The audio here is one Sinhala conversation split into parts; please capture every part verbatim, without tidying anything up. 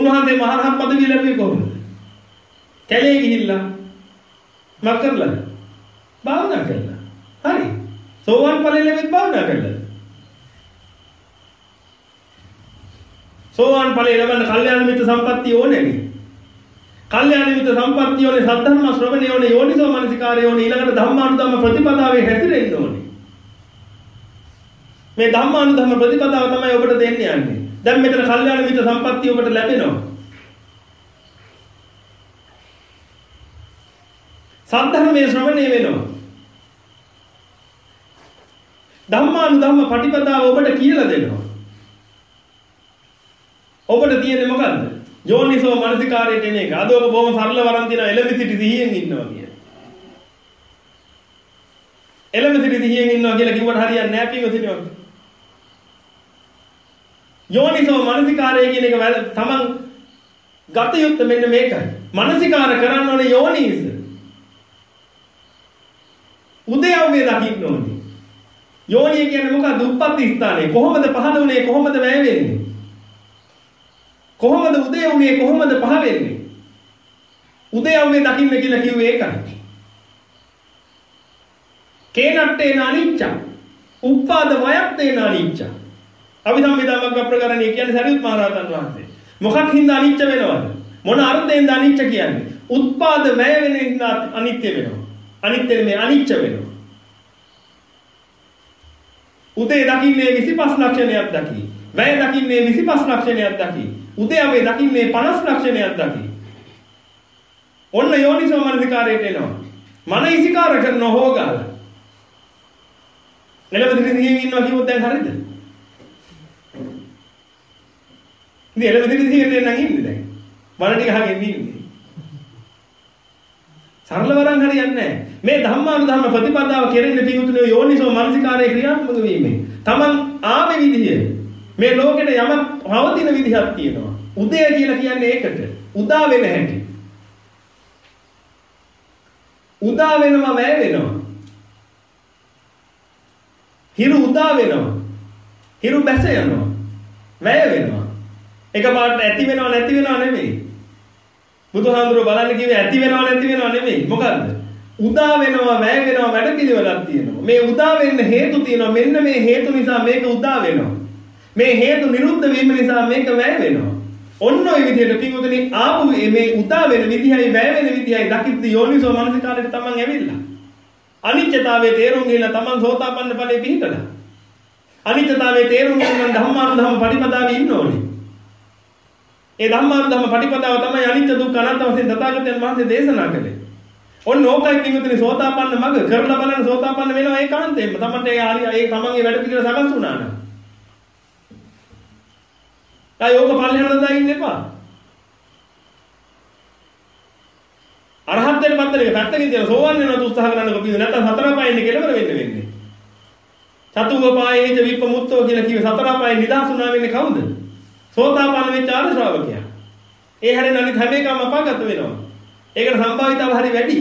උන්වහන්සේ මහරහත් පදවිය ලැබුවේ කොහොමද? කැලේ ගිහිල්ලා මක් කරලාද? භාවනා කළා. හරි. සෝවාන් ඵලෙ ලැබෙත් භාවනා කළා. සෝවාන් ඵලෙ ලැබෙන්න කල්යාණ මිත්‍ර සම්පත්තිය ඕනේ නේ. කල්යාණ මිත්‍ර සම්පත්තිය ඕනේ, සද්ධර්ම ශ්‍රවණය ඕනේ, යෝනිසෝ මනසිකාරය ඕනේ, ඊළඟට ධම්මානුධම්ම ප්‍රතිපදාවේ හැසිරෙන්න ඕනේ. මේ ධම්මානුධම්ම ප්‍රතිපදාව තමයි ඔබට දෙන්නේ යන්නේ. දැන් මෙතන කල්යාණ මිත්‍ර සම්පත්තිය ඔබට ලැබෙනවා. සද්ධර්මයේ ශ්‍රවණය වෙනවා. ධම්මානුධම්ම ප්‍රතිපදාව ඔබට කියලා දෙනවා. ඔබට තියෙන්නේ මොකද්ද? යෝනිසෝ මනසිකාරයට එන එක. අද ඔබ බොහොම සරල වරන් තියන එලෙමිසිටි සිහියෙන් ඉන්නවා කිය. එලෙමිසිටි සිහියෙන් ඉන්නවා කියලා කිව්වට හරියන්නේ නැහැ පින්වතුනි. යෝනිසෝ මනසිකාරය කියන එක තමන් ගත යුත්තේ මෙන්න මේකයි. මනසිකාර කරන්න ඕනේ යෝනිස. උදයව්වේ දකින්න ඕනේ. යෝනිය කියන්නේ මොකක්ද? උප්පත්ති ස්ථානය. කොහොමද පහළ වුනේ? කොහොමද වැය වෙන්නේ? කොහොමද උදේ වුනේ? කොහොමද පහ වෙන්නේ? උදයව්වේ දකින්න කියලා කිව්වේ ඒකයි. කේනට්ටේන අනිච්ච. උප්පාද වයත්තේන අනිච්ච. අභිධම්මිදාමග්ග ප්‍රකරණය කියන්නේ සරියුත් මහ රහතන් වහන්සේ. මොකක් හින්දා අනිච්ච වෙනවද? මොන අර්ථයෙන්ද අනිච්ච කියන්නේ? උත්පාද වැය වෙන හින්දා අනිත්‍ය වෙනවා. අනිත්‍ය නෙමෙයි අනිච්ච වෙනවා. උදේ දකින්නේ විසිපස් ලක්ෂණයක් දකි. වැය දකින්නේ විසිපස් ලක්ෂණයක් දකි. උදයවේ දකින්නේ පනස් ලක්ෂණයක් දකි. ඔන්න යෝනිසෝ මනසිකාරයට එනවා. මන ඉසිකාර කරන හොගාල. එළවෙදි සිහියෙන් ඉන්නවා කිව්වොත් දැන් හරියද? ඉතින් එළවෙදි සිහියෙන් නම් ඉන්නේ දැන්. මන ටික අහගෙන ඉන්නේ. සරල වරන් හරියන්නේ නැහැ. මේ ධම්මානුධම්ම ප්‍රතිපදාව කෙරෙන්නේ පිටුතුනේ යෝනිසෝ මනසිකාරයේ ක්‍රියාත්මක වීමෙන්. Taman ආවේ විදිය මේ ලෝකෙට යමක් පවතින විදිහක් තියෙනවා. උදය කියලා කියන්නේ ඒකට. උදා වෙන හැටි. උදා වෙනවා වැය වෙනවා. හිරු උදා වෙනවා. හිරු බැස යනවා. වැය වෙනවා. එකපාරට ඇති වෙනව නැති වෙනව නෙමෙයි. බුදුහාමුදුරුවෝ බලන්න කිව්වේ ඇති වෙනව නැති වෙනව නෙමෙයි. මොකද්ද? උදා වෙනවා වැය වෙනවා වැඩ පිළිවෙලක් තියෙනවා. මේ උදා වෙන්න හේතු තියෙනවා. මෙන්න මේ හේතු නිසා මේක උදා වෙනවා. මේ හේතු නිරුද්ධ වීම නිසා මේක වැය වෙනවා. ඔන්න ඔය විදිහට පිටුතුනි ආපු මේ උදා වෙන විදිහයි වැය වෙන විදිහයි දකිද්දි යෝනිසෝ මනසිකාරයට තමන් ඇවිල්ලා. අනිත්‍යතාවයේ තේරුම් ගිහලා තමන් සෝතාපන්න ඵලෙ පිහිටලා. අනිත්‍යතාවයේ තේරුම් ගන්න ධම්මානුධම්ම පටිපදාවේ ඉන්න ඕනේ. ඒ ධම්මානුධම්ම පටිපදාව තමයි අනිත්‍ය දුක්ඛ අනාත්ම වශයෙන් තථාගතයන් වහන්සේ දේශනා කළේ. ඔන්න ඕකයි පිටුතුනි සෝතාපන්න මඟ කරලා බලන සෝතාපන්න වෙනවා ඒකාන්තයෙන්ම. තමන්ට ඒ හරිය ඒ තමන්ගේ වැඩ පිළිවෙල සකස් වුණා නම්. ආ යෝග පල්ලෙහාට දාගෙන ඉන්න එපා. අරහත් වෙන පත්තලක පැත්තකින් තියලා සෝවන් වෙනවට උත්සාහ කරනකොට පිළිද නැත්නම් සතර පායෙන්නේ කෙලවර වෙන්න වෙන්නේ. චතුව පායෙහිද විපමුක්තව කියලා කිව්වේ සතර පායෙන් නිදහස් වුණා වෙන්නේ කවුද? සෝතාපන්න වෙච්ච ආර්ය ශ්‍රාවකයා. ඒ හැරෙන අනිත් හැම එකම අපාගත වෙනවා. ඒකට සම්භාවිතාව හරි වැඩි.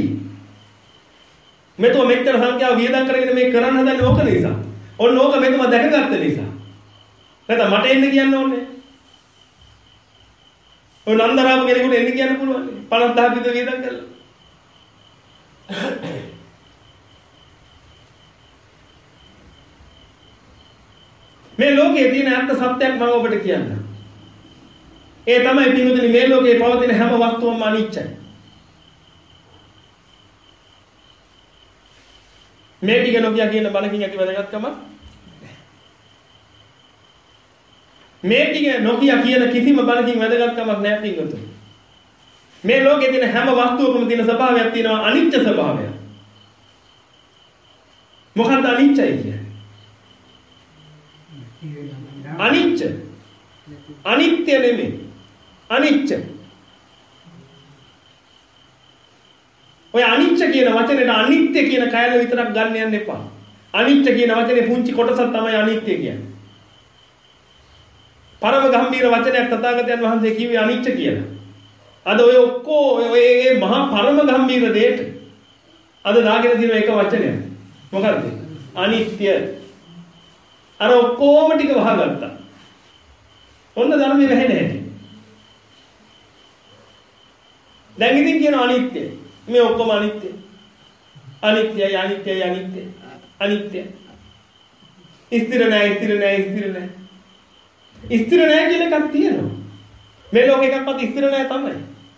මෙතන මෙච්චර සංඛ්‍යාව වියදම් කරගෙන මේ කරන්න හදන්නේ ඕක නිසා. ඔන්න ඕක මෙතන දැකගත්ත නිසා. නැත්නම් මට එන්න කියන්න ඕනේ. ඔය නන්දරාම කෙනෙකුට එන්න කියන්න පුළුවන්. පනස් දහයක් විතර වියදම් කරලා. මේ ලෝකයේ තියෙන අර්ථ සත්‍යයක් මම ඔබට කියන්නම්. ඒ තමයි පිටුතුනි මේ ලෝකේ පවතින හැම වස්තුවක්ම අනිත්‍යයි. මේ ටික නොකිය කියන බණකින් ඇති වැදගත්කම මේ ටික නොකිය කියන කිසිම බණකින් වැදගත්කමක් නැහැ පිටුතුනි. මේ ලෝකේ තියෙන හැම වස්තුවකම තියෙන ස්වභාවයක් තියෙනවා අනිත්‍ය ස්වභාවයක්. මොකක්ද අනිත්‍යයි කියන්නේ? අනිත්‍ය අනිත්‍ය නෙමෙයි අනිත්‍ය. ඔය අනිත්‍ය කියන වචනේට අනිත්‍ය කියන කයල විතරක් ගන්න යන්න එපා. අනිත්‍ය කියන වචනේ පුංචි කොටසක් තමයි අනිත්‍ය කියන්නේ. පරම ගම්භීර වචනයක් තථාගතයන් වහන්සේ කිව්වේ අනිත්‍ය කියලා. අද ඔය ඔක්කො ඔය මේ මහා පරම ගම්භීර දෙයට අද දාගෙන තියෙන එක වචනයක්. මොකද්ද? අනිත්‍ය. අර ඔක්කොම ටික වහගත්තා. ඔන්න ධර්මයේ වැහෙන හැටි. දැන් ඉතින් කියන අනිත්‍ය. මේ ඔක්කොම අනිත්‍ය. අනිත්‍යයි අනිත්‍යයි අනිත්‍ය. අනිත්‍ය. ස්ථිර නැහැ ස්ථිර නැහැ ස්ථිර නැහැ. ස්ථිර නැහැ කියන එකක් තියෙනවා. මේ ලෝකේ එකක්වත් ස්ථිර නැහැ තමයි.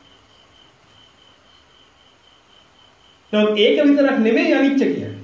නමුත් ඒක විතරක් නෙමෙයි අනිත්‍ය කියන්නේ.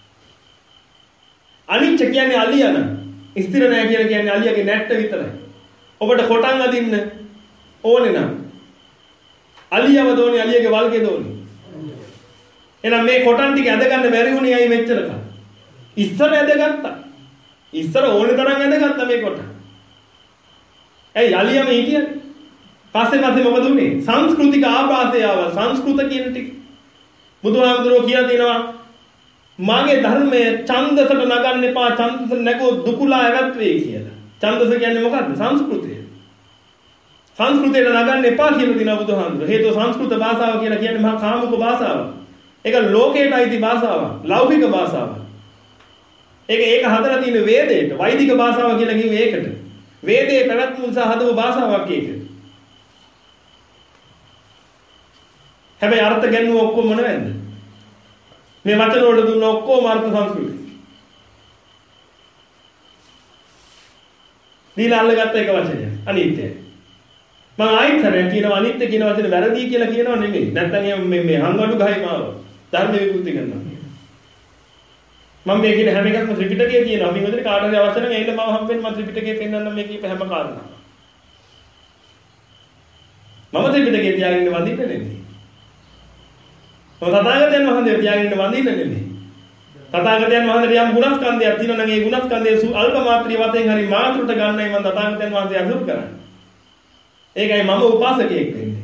අනිත්‍ය කියන්නේ අලියන. ස්ථිර නැහැ කියලා කියන්නේ අලියගේ නැට්ට විතරයි. ඔබට කොටන් අදින්න ඕනේ නම් අලියව දෝනේ අලියගේ වල්ගේ දෝනේ. එහෙනම් මේ කොටන් ටික ඇද ගන්න බැරි වුණේ ඇයි මෙච්චර කල්? ඉස්සර ඇදගත්තා. ඉස්සර ඕනේ තරම් ඇදගත්තා මේ කොටන්. ඇයි අලියම හිටියනේ? පස්සේ පස්සේ මොකද උනේ? සංස්කෘතික ආభాසය ආවා. සංස්කෘත කියන ටික. බුදුහාමුදුරුවෝ කියලා තියෙනවා මාගේ ධර්මය ඡන්දසට නගන්න එපා. ඡන්දස නැගෝ දුකුලා ඇවත් වෙයි කියලා. ඡන්දස කියන්නේ මොකද්ද? සංස්කෘතය. සංස්කෘතයට නගන්න එපා කියලා දිනවා බුදුහාමුදුරුවෝ. හේතුව සංස්කෘත භාෂාව කියලා කියන්නේ මහා කාමුක භාෂාවක්. ඒක ලෝකයට අයිති භාෂාවක්. ලෞකික භාෂාවක්. ඒක ඒක හදලා තියෙන වේදයට වෛදික භාෂාව කියලා කිව්වේ ඒකට. වේදේ පැවැත්ම නිසා හදපු භාෂාවක් ඒක. හැබැයි අර්ථ ගැන්නුව ඔක්කොම මොනවද? මේ වචන වල දුන්න ඔක්කොම අර්ථ සංස්කෘතිය. දීලා අල්ලගත්ත එක වචනය අනිත්‍යයි. මම ආයිත් හරි කියනවා අනිත්‍ය කියන වචනේ වැරදි කියලා කියනවා නෙමෙයි. නැත්නම් මේ මේ හංගඩු ගහයි මාව ධර්ම විකෘති කරනවා. මම මේ කියන හැම එකක්ම ත්‍රිපිටකයේ තියෙනවා. අපි මෙතන කාට හරි අවශ්‍ය නම් එන්න මම හම්බෙන්න මම ත්‍රිපිටකයේ පෙන්නන්න මේ කීප හැම කාරණා. මම ත්‍රිපිටකයේ තියාගෙන වඳින්න නෙමෙයි. මම තථාගතයන් වහන්සේ තියාගෙන වඳින්න නෙමෙයි. තථාගතයන් වහන්සේ යම් ගුණස්කන්ධයක් තියෙනවා නම් ඒ ගුණස්කන්ධයේ අල්ප මාත්‍රිය වශයෙන් හරි මාතෘට ගන්නයි මම තථාගතයන් වහන්සේ අසුර කරන්නේ. ඒකයි මම උපාසකයෙක් වෙන්නේ.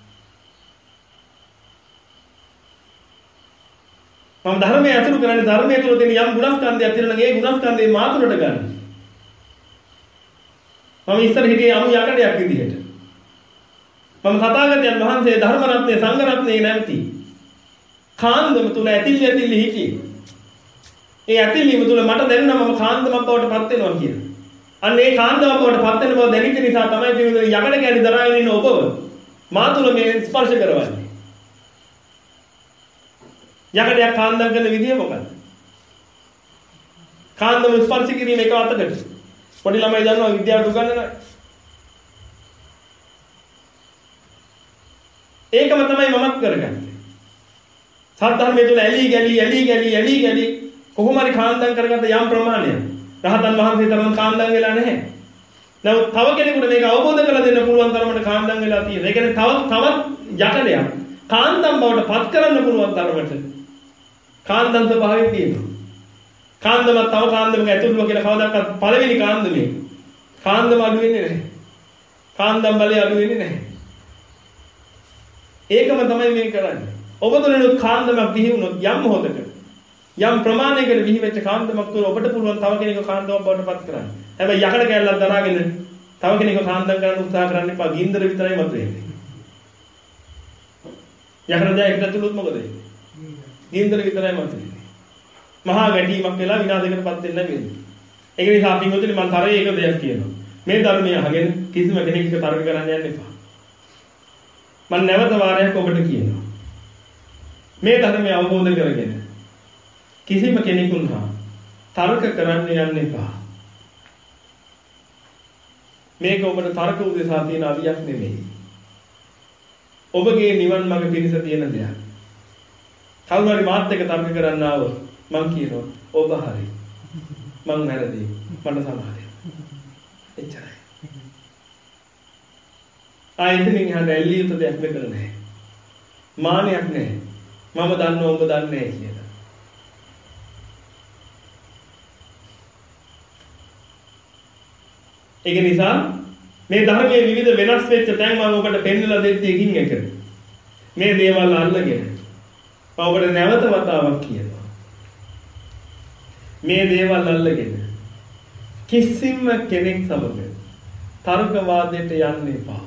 මම ධර්මයේ අතුරු කරන්නේ ධර්මයේ තුල තියෙන යම් ගුණස්කන්ධයක් තියෙනවා නම් ඒ ගුණස්කන්ධේ මාතුරට ගන්න. මම ඉස්සර හිටියේ අමු යකඩයක් විදිහට. මම තථාගතයන් වහන්සේ ධර්ම රත්නේ සංඝ රත්නේ නැමති. කාන්දම තුල ඇතිලි ඇතිලි හිටියේ. ඒ ඇතිලිම තුල මට දැනෙනවා මම කාන්දමක් බවට පත් වෙනවා කියලා. අන්න ඒ කාන්දමක් බවට පත් වෙන බව දැනෙච්ච නිසා තමයි ජීවිතේ යකඩ කැලි දරාගෙන ඉන්න ඔබව මා තුල මේ ස්පර්ශ කරවන්නේ. යකඩයක් කාන්දම් කරන විදිය මොකක්ද? කාන්දම ස්පර්ශ කිරීම එක අතකට. පොඩි ළමයි දන්නවා විද්‍යාවට උගන්වනවා. ඒකම තමයි මමත් කරගන්නේ. සත්‍යධර්මයේ තුල ඇලි ගලි ඇලි ගලි ඇලි ගලි කොහොම හරි කාන්දම් කරගත්ත යම් ප්‍රමාණයක්. රහතන් වහන්සේ තරම් කාන්දම් වෙලා නැහැ. නමුත් තව කෙනෙකුට මේක අවබෝධ කරලා දෙන්න පුළුවන් තරමට කාන්දම් වෙලා තියෙනවා. ඒ කියන්නේ තව තවත් යකඩයක් කාන්දම් බවට පත් කරන්න පුළුවන් තරමට කාන්දම් ස්වභාවය තියෙනවා. කාන්දම තව කාන්දමක ඇතුළුව කියලා කවදාකවත් පළවෙනි කාන්දමේ කාන්දම අඩු වෙන්නේ නැහැ. කාන්දම් බලය අඩු වෙන්නේ නැහැ. ඒකම තමයි මේ කරන්නේ. ඔබ තුළිනුත් කාන්දමක් බිහි වුණොත් යම් මොහොතක යම් ප්‍රමාණයකට බිහි වෙච්ච කාන්දමක් තුළ ඔබට පුළුවන් තව කෙනෙකුව කාන්දමක් බවට පත් කරන්න. හැබැයි යකඩ කැල්ලක් දරාගෙන තව කෙනෙකුව කාන්දම් කරන්න උත්සාහ කරන්න එපා. ගින්දර විතරයි මතුවෙන්නේ. යකඩ දැයකට ඇතුළුත් මොකද වෙන්නේ? ගින්දර විතරයි මතුවෙන්නේ. මහා ගැටීමක් වෙලා විනාශයකටපත් වෙන්න බැහැ. ඒක නිසා අපි මොකද මම තරයේ එක දෙයක් කියනවා. මේ ධර්මය අහගෙන කිසිම කෙනෙක්ට තර්ක කරන්න යන්න එපා. මම නැවත වාරයක් ඔබට කියනවා. මේ ධර්මය අවබෝධ කරගෙන කිසිම කෙනෙකුන් හා තර්ක කරන්න යන්න එපා. මේක ඔබට තර්ක උදෙසා තියෙන අවියක් නෙමෙයි. ඔබගේ නිවන් මඟ පිණිස තියෙන දෙයක්. කවුරු හරි මාත් එක්ක තර්ක කරන්න ආවොත් මං කියනවා ඔබ හරි. මං වැරදි. මට සමාවෙන්න. එච්චරයි. ආයෙත් ඉතින් ඇල්ලිය යුතු දෙයක් මෙතන නැහැ. මානයක් නැහැ. මම දන්නවා ඔබ දන්නේ නැහැ කියලා. ඒක නිසා මේ ධර්මයේ විවිධ වෙනස් වෙච්ච තැන් මම ඔබට පෙන්නලා දෙද්දී එකින් එක මේ දේවල් අල්ලගෙන මම ඔබට නැවත වතාවක් කියනවා. මේ දේවල් අල්ලගෙන කිසිම කෙනෙක් සමග තර්ක වාදයට යන්න එපා.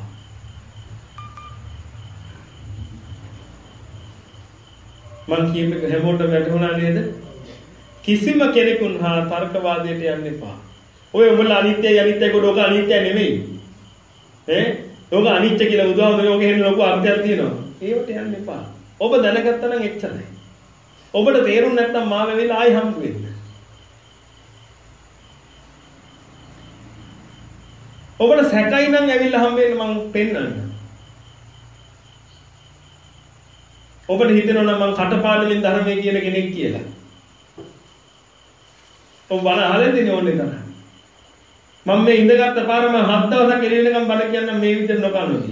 මං කියපේක හැමෝටම වැටහුණා නේද? කිසිම කෙනෙකුන් හා තර්ක වාදයට යන්න එපා. ඔය උඹලා අනිත්‍යයි අනිත්‍යයි කොට ඔක අනිත්‍ය නෙමෙයි. ඈ ඕක අනිත්‍ය කියලා බුදුහාමුදුරුවෝ ඕකේ හෙන්න ලොකු අර්ථයක් තියෙනවා. ඒවට යන්න එපා. ඔබ දැනගත්තා නම් එච්චරයි. ඔබට තේරුම් නැත්නම් මාව වෙලා ආයි හම්බ වෙන්න. ඔබට සැකයි නම් ඇවිල්ලා හම්බ වෙන්න මම පෙන්නන්න. ඔබට හිතෙනවා නම් මම කටපාඩමින් ධර්මයේ කියන කෙනෙක් කියලා. ඔබ බණ අහලා දෙන්නේ ඕනේ තරම්. මම මේ ඉඳගත්ත පාර මම හත් දවසක් එළිවෙනකම් බණ කියන්න මේ විදිහට නොකනෝදී.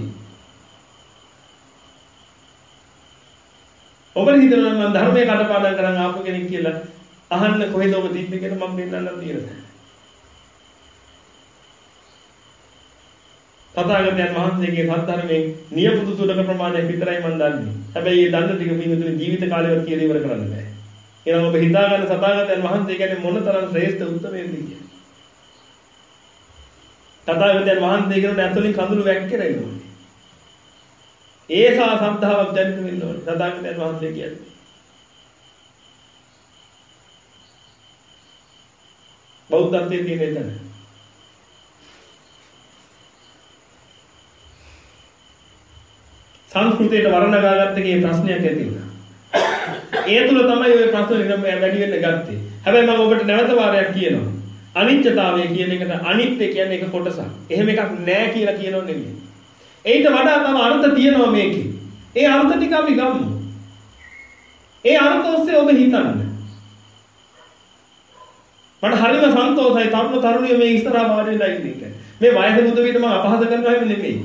ඔබට හිතෙනවා නම් මම ධර්මයේ කටපාඩම් කරන් ආපු කෙනෙක් කියලා අහන්න කොහෙද ඔබ තිබ්බේ කියලා මම පෙන්නන්න තියෙනවා. තථාගතයන් වහන්සේගේ සත්‍ය නියපොතු තුනක ප්‍රමාණයක් විතරයි මම දන්නේ. හැබැයි මේ දන්න ටික පින්තුනේ ජීවිත කාලෙවත් කියලා ඉවර කරන්න බෑ. එහෙනම් ඔබ හිතා ගන්න තථාගතයන් වහන්සේ කියන්නේ මොන තරම් ශ්‍රේෂ්ඨ උත්තරයක්ද කියලා. තථාගතයන් වහන්සේ කියන ඇතුලින් කඳුළු වැක්කිරෙන්න ඕනේ. ඒසා සද්ධාවක් දැනෙන්න වෙන්න ඕනේ. තථාගතයන් වහන්සේ කියන්නේ. බෞද්ධත්වයේ තියෙන එතන. සංස්කෘතියට වර්ණගාගත්ත කේ ප්‍රශ්නයක් ඇති වුණා. ඒ තුල තමයි ওই ප්‍රශ්න වැඩි වෙන්න ගත්තේ. හැබැයි මම ඔබට නැවත වාරයක් කියනවා. අනිත්‍යතාවය කියන එකට අනිත්‍ය කියන්නේ එක කොටසක්. එහෙම එකක් නෑ කියලා කියනෝ නෙමෙයි. ඒිට වඩා තව අර්ථ තියෙනවා මේකේ. ඒ අර්ථ ටික අපි ගමු. ඒ අර්ථ ඔස්සේ ඔබ හිතන්න. මට හරිම සන්තෝෂයි තරුණ තරුණිය මේ ඉස්සරහා වාඩි වෙලා ඉන්න එක. මේ වයස බුදු විට මම අපහාස කරනවා හැම නෙමෙයි.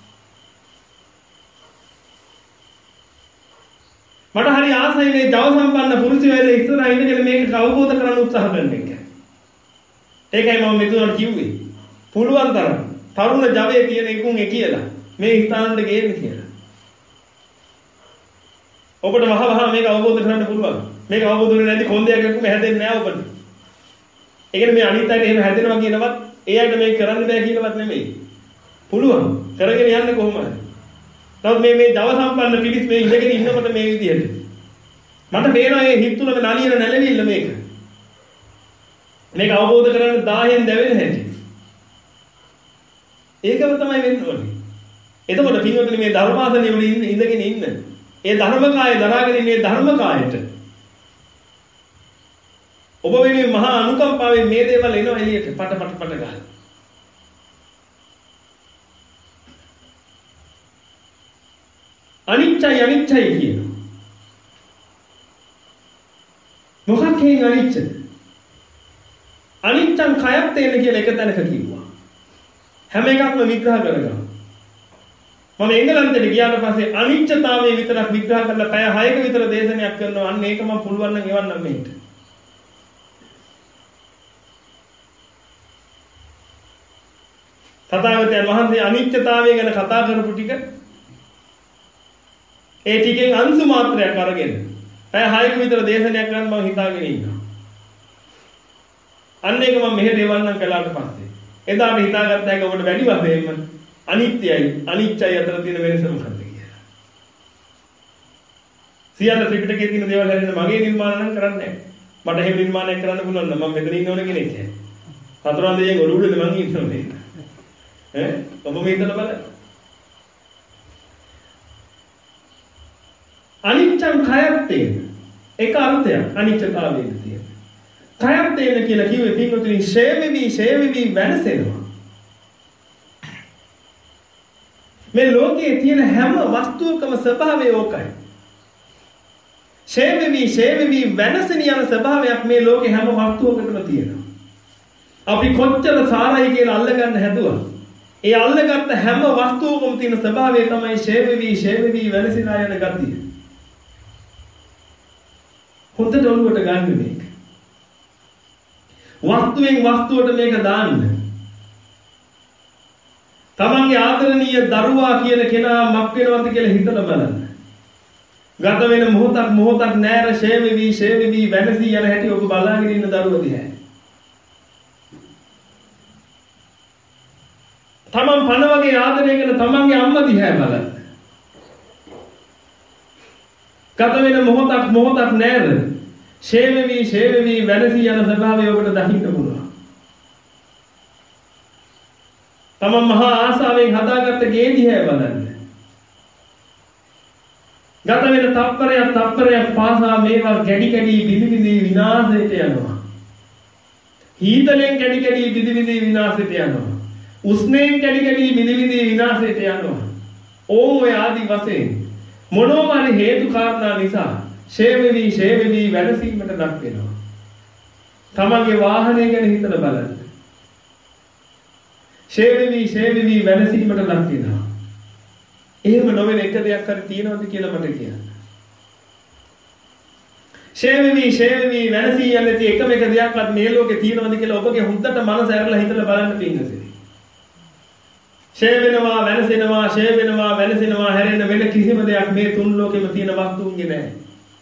මට හරි ආසයි මේ ජව සම්පන්න පුරුෂයෝ ඉන්න ඉස්සරහා ඉඳගෙන මේක අවබෝධ කරගන්න උත්සාහ කරන එක. ඒකයි මම මෙතුණට කිව්වේ. පුළුවන් තරම් තරුණ ජවයේ තියෙන එකුන්ගේ කියලා මේ ස්ථානෙට ගේන්න කියලා. ඔබට වහ වහ මේක අවබෝධ කරගන්න පුළුවන්. මේක අවබෝධ වෙන්නේ නැති කොන්දයක් එක්කම හැදෙන්නේ නැහැ ඔබට. ඒ කියන්නේ මේ අනිත් අයට එහෙම හැදෙනවා කියනවත් ඒ අයට මේක කරන්න බෑ කියලාවත් නෙමෙයි. පුළුවන්. කරගෙන යන්න කොහොමද? නමුත් මේ මේ ජව සම්පන්න පිළිස් මේ ඉඳගෙන ඉන්නකොට මේ විදිහට මට පේනවා මේ හිත තුළ නලියන නැලවිල්ල මේක. මේක අවබෝධ කරගන්න දාහෙන් දැවෙන හැටි. ඒකම තමයි වෙන්න ඕනේ. එතකොට පින්වතුනි මේ ධර්මාසනයේ උඩ ඉඳගෙන ඉන්න. ඒ ධර්මකාය දරාගෙන ඉන්නේ ධර්මකායට. ඔබ වෙනුවෙන් මහා අනුකම්පාවෙන් මේ දේවල් එනවා එළියට පට පට පට ගන්න. අනිත්‍යයි අනිත්‍යයි කියනවා. මොකක් හේන් අනිත්‍යද? අනිත්‍යං කයත් තේන කියලා එක තැනක කිව්වා. හැම එකක්ම විග්‍රහ කරගන්න. මම එංගලන්තෙට ගියාට පස්සේ අනිත්‍යතාවය විතරක් විග්‍රහ කරලා පැය හයක විතර දේශනයක් කරනවා. අන්න ඒක මම පුළුවන් නම් එවන්නම් මේකට. තථාගතයන් වහන්සේ අනිත්‍යතාවය ගැන කතා කරපු ටික ඒ ටිකෙන් අංශු මාත්‍රයක් අරගෙන පැය හයක විතර දේශනයක් කරන්න මම හිතාගෙන ඉන්නවා. අන්න ඒක මම මෙහෙට එවන්නම් කළාට පස්සේ එදාට හිතාගත්ත එක ඔබට වැඩි වශයෙන්ම අනිත්‍යයි අනිත්‍යයි අතර තියෙන වෙනස මොකක්ද කියලා. සියල්ල ත්‍රිපිටකයේ තියෙන දේවල් හැරෙන්න මගේ නිර්මාණ නම් කරන්නේ නැහැ. මට එහෙම නිර්මාණයක් කරන්න පුළුවන් නම් මම මෙතන ඉන්න ඕන කෙනෙක් නෑ. හතරන් දෙයෙන් ඔළුවේද මං ඉන්න ඕනේ. ඈ ඔබ මේ හිතලා බලන්න. අනිත්‍යං කයත් තේන එක අර්ථයක් අනිත්‍යතාවයේ තියෙන. කයත් තේන කියලා කිව්වේ පිටුතුනි ෂේවෙවි ෂේවෙවි වෙනසෙනවා. මේ ලෝකයේ තියෙන හැම වස්තුවකම ස්වභාවය ඕකයි. ෂේවෙවි ෂේවෙවි වෙනසෙන යන ස්වභාවයක් මේ ලෝකේ හැම වස්තුවකටම තියෙනවා. අපි කොච්චර සාරයි කියලා අල්ලගන්න හැදුවා. ඒ අල්ලගත්ත හැම වස්තුවකම තියෙන ස්වභාවය තමයි ෂේවෙවි ෂේවෙවි වෙනසින යන ගතිය. හොඳට ඔළුවට ගන්න මේක. වස්තුවෙන් වස්තුවට මේක දාන්න. තමන්ගේ ආදරණීය දරුවා කියන කෙනා මක් වෙනවද කියලා හිතලා බලන්න. ගත වෙන මොහොතක් මොහොතක් නෑර ෂේවෙවි ෂේවෙවි වෙනසී යන හැටි ඔබ බලාගෙන ඉන්න දරුවා දිහා. තමන් පණ වගේ ආදරය කරන තමන්ගේ අම්මා දිහා බලන්න. ගත වෙන මොහොතක් මොහොතක් නෑර ෂේවෙවි ෂේවෙවි වෙනසී යන ස්වභාවය ඔබට දකින්න පුළුවන්. තමන් මහා ආසාවෙන් හදාගත්ත ගේ දිහා බලන්න. ගත වෙන තප්පරයක් තප්පරයක් පාසා මේවා කැඩි කැඩි බිඳි බිඳි විනාශයට යනවා. හීතලෙන් කැඩි කැඩි බිඳි බිඳි විනාශයට යනවා. උස්නෙන් කැඩි කැඩි බිඳි බිඳි විනාශයට යනවා. ඕම ඔය ආදි වශයෙන් මොනවාරි හේතු කාරණා නිසා ෂේවෙවි ෂේවෙවි වැඩසීමට ලක් වෙනවා. තමන්ගේ වාහනය ගැන හිතලා බලන්න. ෂේවෙවි ෂේවෙවි වැඩසීමට ලක් වෙනවා. එහෙම නොවන එක දෙයක් හරි තියෙනවද කියලා මට කියන්න. ෂේවෙවි ෂේවෙවි වැඩසී යන්නේ තේ එකම එක දෙයක්වත් මේ ලෝකේ තියෙනවද කියලා ඔබගේ හුද්දට මනස ඇරලා හිතලා බලන්න පින්නසේ. ෂේ වෙනවා වෙනසෙනවා ෂේ වෙනවා වෙනසෙනවා හැරෙන්න වෙන කිසිම දෙයක් මේ තුන් ලෝකෙම තියෙන වස්තුන්ගේ නැහැ.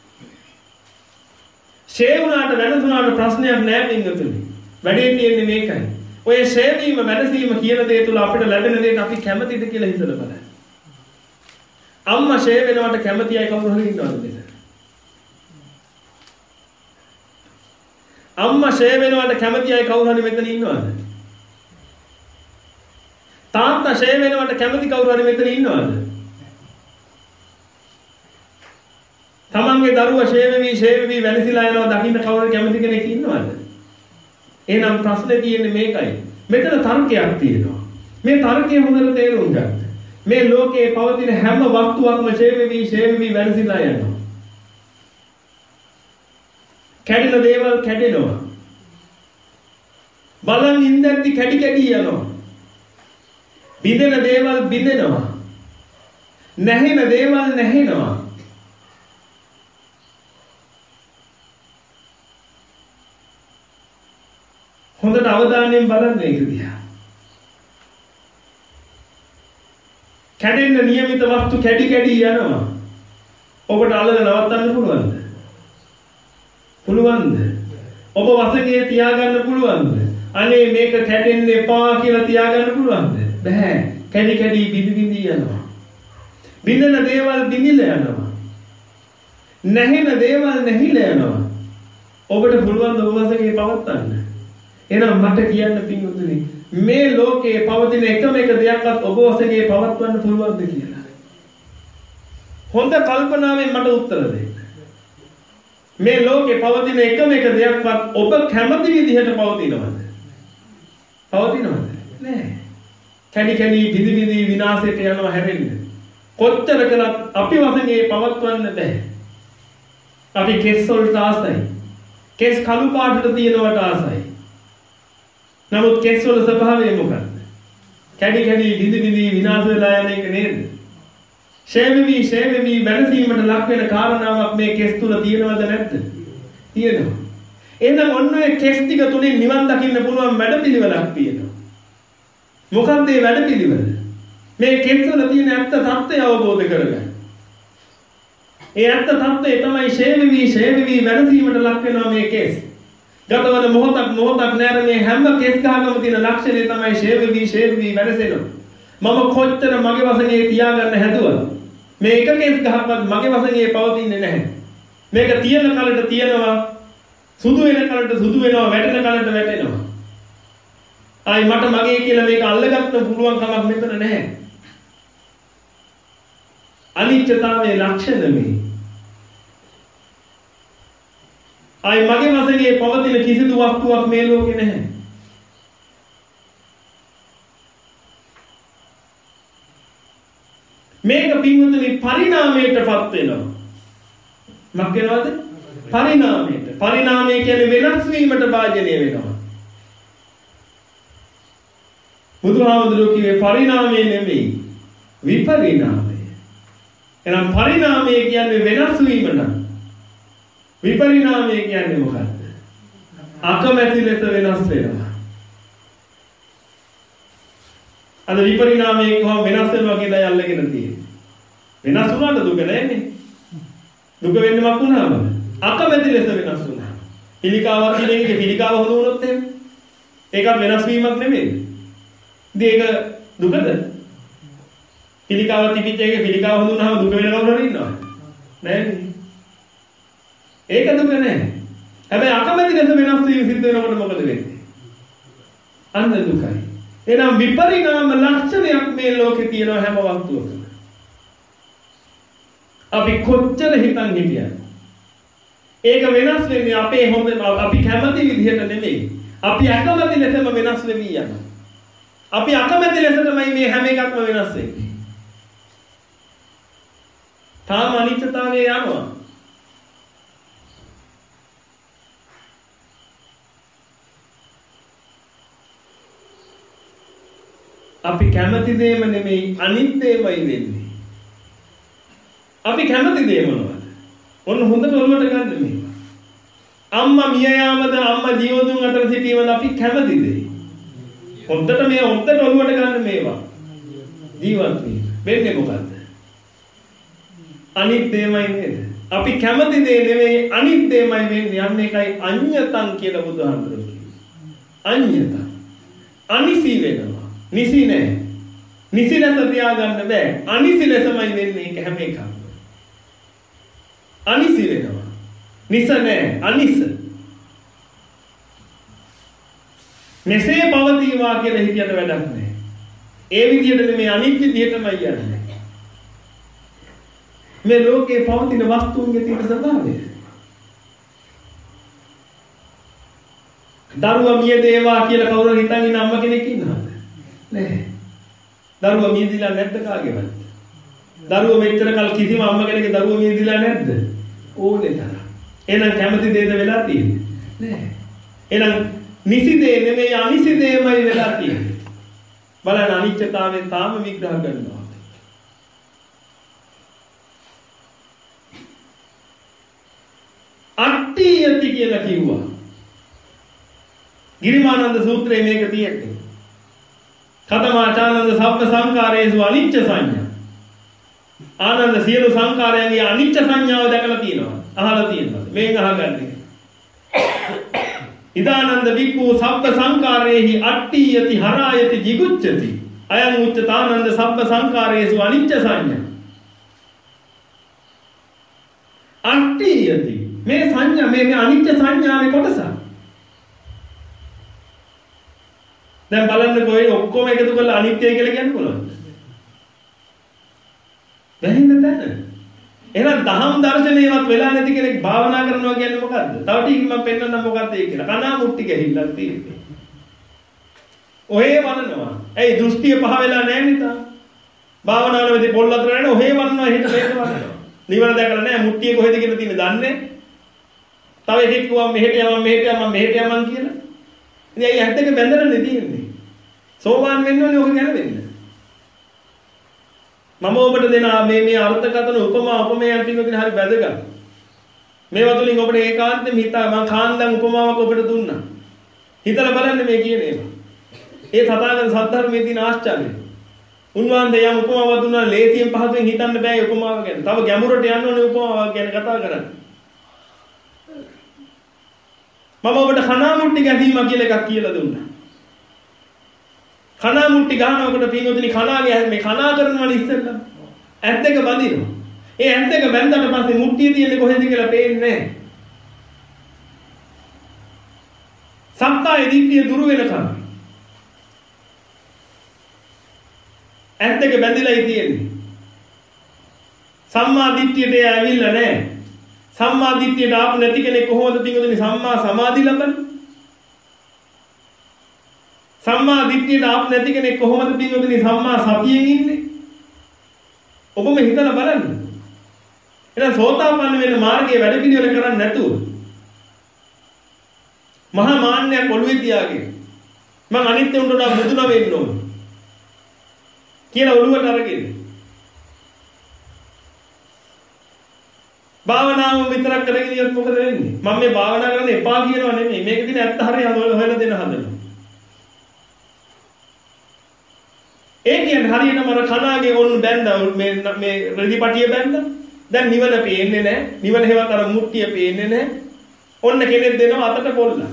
ෂේ වුණාට වෙනසුණාට ප්‍රශ්නයක් නැහැ පින්නතුනි. වැඩේ තියෙන්නේ මේකයි. ඔය ෂේ වීම වෙනසීම කියන දේ තුල අපිට ලැබෙන දේට අපි කැමතිද කියලා හිතලා බලන්න. අම්මා ෂේ වෙනවට කැමති අය කවුරු හරි ඉන්නවද මෙතන? අම්මා ෂේ වෙනවට කැමති අය කවුරු හරි මෙතන ඉන්නවද? තාත්තා ෂේ වෙනවට කැමති කවුරු හරි මෙතන ඉන්නවද? තමන්ගේ දරුවා ෂේ වෙවි ෂේ වෙවි වෙනසිලා යනවා දකින්න කවුරු හරි කැමති කෙනෙක් ඉන්නවද? එහෙනම් ප්‍රශ්නේ තියෙන්නේ මේකයි. මෙතන තර්කයක් තියෙනවා. මේ තර්කය හොඳට තේරුම් ගන්න. මේ ලෝකයේ පවතින හැම වස්තුවක්ම ෂේ වෙවි ෂේ වෙවි වෙනසිලා යනවා. කැඩෙන දේවල් කැඩෙනවා. බලන් ඉඳද්දි කැඩි කැඩි යනවා. බිඳෙන දේවල් බිඳෙනවා. නැහෙන දේවල් නැහෙනවා. හොඳට අවධානයෙන් බලන්න මේක දිහා. කැඩෙන්න નિયમિત වස්තු කැඩි කැඩි යනවා. ඔබට අල්ලලා නවත්තන්න පුළුවන්ද? පුළුවන්ද? ඔබ වශයෙන් තියාගන්න පුළුවන්ද? අනේ මේක කැඩෙන්න එපා කියලා තියාගන්න පුළුවන්ද? බෑ. කැඩි කැඩි බිඳි බිඳි යනවා. බිඳෙන දේවල් බිඳිලා යනවා. නැහෙන දේවල් නැහිලා යනවා. ඔබට පුළුවන් ද ඔබ වශයෙන් පවත්වන්න? එහෙනම් මට කියන්න පින්වතුනි මේ ලෝකයේ පවතින එකම එක දෙයක්වත් ඔබ වශයෙන් පවත්වන්න පුළුවන්ද කියලා. හොඳ කල්පනාවෙන් මට උත්තර දෙන්න. මේ ලෝකේ පවතින එකම එක දෙයක්වත් ඔබ කැමති විදිහට පවතිනවද? පවතිනවද? නෑ. කැඩි කැඩි බිඳි බිඳි විනාශයට යනවා හැරෙන්න. කොච්චර කළත් අපි වශයෙන් පවත්වන්න බෑ. අපි කෙස් වලට ආසයි. කෙස් කළු පාටට තියෙනවට ආසයි. නමුත් කෙස් වල ස්වභාවය මොකක්ද? කැඩි කැඩි බිඳි බිඳි විනාශ වෙලා යන එක නේද? ෂේවෙවි ෂේවෙවි වෙනසීමට ලක් වෙන කාරණාවක් මේ කෙස් තුල තියෙනවද නැද්ද? තියෙනවා. එහෙනම් ඔන්න ඔය කෙස් ටික තුලින් නිවන් දකින්න පුළුවන් වැඩපිළිවෙලක් තියෙනවා. මොකක්ද මේ වැඩපිළිවෙල? මේ කෙස් වල තියෙන ඇත්ත தත්ත්වය අවබෝධ කරගන්න. ඒ ඇත්ත தත්ත්වය තමයි ෂේවෙවි ෂේවෙවි වෙනසීමට ලක් වෙනවා මේ කෙස්. ගතවන මොහොතක් මොහොතක් නැර මේ හැම කෙස් ගහකම තියෙන ලක්ෂණය තමයි ෂේවෙවි ෂේවෙවි වෙනසෙනවා. මම කොච්චර මගේ වශයෙන් තියාගන්න හැදුවද මේ එක කෙස් ගහක්වත් මගේ වශයෙන් පවතින්නේ නැහැ. මේක තියෙන කලට තියෙනවා, සුදු වෙන කලට සුදු වෙනවා, වැටෙන කලට වැටෙනවා. ආයි මට මගේ කියලා මේක අල්ලගන්න පුළුවන් කමක් මෙතන නැහැ. අනිත්‍යතාවයේ ලක්ෂණ මේ. ආයි මගේ වශයෙන් පවතින කිසිදු වස්තුවක් මේ ලෝකේ නැහැ. මේක පින්වතුනි පරිණාමයටපත් වෙනවා. මක් වෙනවද? පරිණාමයට. පරිණාමය කියන්නේ වෙනස් වීමට භාජනය වෙනවා. බුදුහාමුදුරුවෝ කිව්වේ පරිණාමය නෙමෙයි විපරිණාමය. එහෙනම් පරිණාමය කියන්නේ වෙනස් වීම නම් විපරිණාමය කියන්නේ මොකක්ද? අකමැති ලෙස වෙනස් වෙනවා. අද විපරිණාමයෙන් කොහොම වෙනස් වෙනවා කියලා අල්ලගෙන තියෙන්නේ. වෙනස් වුණාට දුක නැන්නේ. දුක වෙන්නේ මක් වුණාම? අකමැති ලෙස වෙනස් වුණා. පිළිකාවක් කියන එකේ පිළිකාව හොඳ වුණොත් එහෙම ඒකත් වෙනස් වීමක් නෙමෙයි. ඉතින් ඒක දුකද? පිළිකාව තිබිච්ච එකේ පිළිකාව හොඳ වුණාම දුක වෙන කවුරු හරි ඉන්නවද? නැහැ. ඒක දුක නැහැ. හැබැයි අකමැති ලෙස වෙනස් වීම සිද්ධ වෙනකොට මොකද වෙන්නේ? අන්න දුකයි. එනම් විපරිණාම ලක්ෂණයක් මේ ලෝකේ තියෙන හැම වස්තුවකම. අපි කොච්චර හිතන් හිටියද? ඒක වෙනස් වෙන්නේ අපේ හොඳ අපි කැමති විදිහට නෙමෙයි. අපි අකමැති ලෙසම වෙනස් වෙවි යනවා. අපි අකමැති ලෙසටමයි මේ හැම එකක්ම වෙනස් වෙන්නේ. තාම අනිත්‍යතාවය යනවා. අපි කැමති දේම නෙමෙයි අනිත් දේමයි වෙන්නේ. අපි කැමති දේ මොනවද? ඔන්න හොඳට ඔළුවට ගන්න මේ. අම්මා මිය යාමද අම්මා ජීවතුන් අතර සිටීමද අපි කැමති දේ. හොඳට මේ හොඳට ඔළුවට ගන්න මේවා. ජීවත් වීම. වෙන්නේ මොකද්ද? අනිත් දේමයි නේද? අපි කැමති දේ නෙමෙයි අනිත් දේමයි වෙන්නේ. අන්න ඒකයි අඤ්ඤතං කියලා බුදුහාමුදුරුවෝ කිව්වේ. අඤ්ඤතං. අනිසි වෙනවා. නිසි නෑ. නිසි ලෙස තියාගන්න බෑ. අනිසි ලෙසමයි වෙන්නේ ඒක හැම එකක්ම. අනිසි වෙනවා. නිස නෑ. අනිස. මෙසේ පවතිවා කියලා හිතියට වැඩක් නෑ. ඒ විදිහට නෙමෙයි අනිත් විදිහටමයි යන්නේ. මේ ලෝකේ පවතින වස්තුන්ගේ තියෙන ස්වභාවය. දරුවා මිය දේවා කියලා කවුරු හිතන් ඉන්න අම්ම කෙනෙක් ඉන්නවද? නෑ. දරුවා මියදිලා නැද්ද කාගේවත්? දරුවා මෙච්චර කල් කිසිම අම්ම කෙනෙක්ගේ දරුවා මියදිලා නැද්ද? ඕනේ තරම්. එහෙනම් කැමති දේද වෙලා තියෙන්නේ? නෑ. එහෙනම් නිසි දේ නෙමෙයි අනිසි දේමයි වෙලා තියෙන්නේ. බලන්න අනිත්‍යතාවයෙන් තාම විග්‍රහ කරනවා. අට්ඨියති කියලා කිව්වා. ගිරිමානන්ද සූත්‍රයේ මේක තියෙන්නේ. කතමාචානන්ද සබ්බ සංකාරයේසු අනිච්ච සංඥා. ආනන්ද සියලු සංකාරයන්ගේ අනිච්ච සංඥාව දැකලා තියෙනවා. අහලා තියෙනවා. මේක අහගන්නේ. ඉදානන්ද වික්ඛු සබ්බ සංකාරයේහි අට්ඨියති හරායති jigucchati. අයං උච්චතානන්ද සබ්බ සංකාරයේසු අනිච්ච සංඥා. අට්ඨියති මේ සංඥා මේ මේ අනිච්ච සංඥාවේ කොටස. දැන් බලන්න කොයි ඔක්කොම එකතු කරලා අනිත්‍යයි කියලා කියන්න පුළුවන්ද? බැහැ නේද? එහෙනම් දහම් දර්ශනේවත් වෙලා නැති කෙනෙක් භාවනා කරනවා කියන්නේ මොකද්ද? තව ටිකක් මම පෙන්නන්නම් මොකද්ද ඒක කියලා. කනා මුට්ටි ගහිල්ලක් තියෙන්නේ. ඔහේ වනනවා. ඇයි දෘෂ්ටිය පහ වෙලා නැහැ නේද? භාවනාවේදී පොල් අතර යන ඔහේ වනනවා හිත මේක වනනවා. නිවන දැකලා නැහැ මුට්ටිය කොහෙද කියලා තියෙන්නේ දන්නේ. තව එකෙක් කිව්වා මෙහෙට යමන් මෙහෙට යමන් මෙහෙට යමන් කියලා. ඉතින් ඇයි හැද්දක බැඳලානේ තියෙන්නේ. සෝවාන් වෙන්න ඕනේ ඔක ගැන වෙන්න. මම ඔබට දෙන මේ මේ අර්ථකථන උපමා උපමයන් ටිකකින් හරි වැදගත්. මේවා තුලින් ඔබට ඒකාන්තයෙන් හිතා මම කාන්දන් උපමාවක් ඔබට දුන්නා. හිතලා බලන්න මේ කියන ඒවා. ඒ තථාගත සද්ධර්මයේ තියෙන ආශ්චර්යය. උන්වහන්සේ යම් උපමාවක් දුන්නා ලේසියෙන් පහසුවෙන් හිතන්න බෑ උපමාව ගැන. තව ගැඹුරට යන්න ඕනේ උපමාවක් ගැන කතා කරන්න. මම ඔබට කනාමුට්ටි ගැසීම කියලා එකක් කියලා දුන්නා. කනාමුට්ටි ගන්නකොට පින්වතුනි කනාගේ මේ කනා කරනවනේ ඉස්සෙල්ලා. ඇත් දෙක බඳිනවා. ඒ ඇත් දෙක බැඳලා පස්සේ මුට්ටිය තියෙන්නේ කොහෙද කියලා පේන්නේ නැහැ. සක්කාය දිට්ඨිය දුරු වෙනකම්. ඇත් දෙක බැඳිලායි තියෙන්නේ. සම්මා දිට්ඨියට ඇවිල්ලා නැහැ. සම්මා දිට්ඨියට ආපු නැති කෙනෙක් කොහොමද පින්වතුනි සම්මා සමාධි ලබන්නේ? සම්මා දිට්ඨියට ආපු නැති කෙනෙක් කොහොමද පින්වතුනි සම්මා සතියෙන් ඉන්නේ? ඔබම හිතලා බලන්න. එහෙනම් සෝතාපන්න වෙන මාර්ගයේ වැඩ පිළිවෙල කරන්නේ නැතුව මහා මාන්නයක් ඔළුවේ තියාගෙන මම අනිත්‍ය උන්ට බුදුන වෙන්න ඕන කියලා ඔළුවට අරගෙන භාවනාව විතරක් කරගෙන ඉයත් මොකද වෙන්නේ? මම මේ භාවනා කරන්න එපා කියනවා නෙමෙයි. මේක දින ඇත්ත හරිය හොයලා දෙන්න හදනවා. ඒ කියන්නේ හරියටම අර කනාගේ ඔන්න බැන්දා මේ මේ රෙදිපටිය බැන්දා. දැන් නිවන පේන්නේ නැහැ. නිවන හේවත් අර මුට්ටිය පේන්නේ නැහැ. ඔන්න කෙනෙක් දෙනවා අතට පොල්ලා.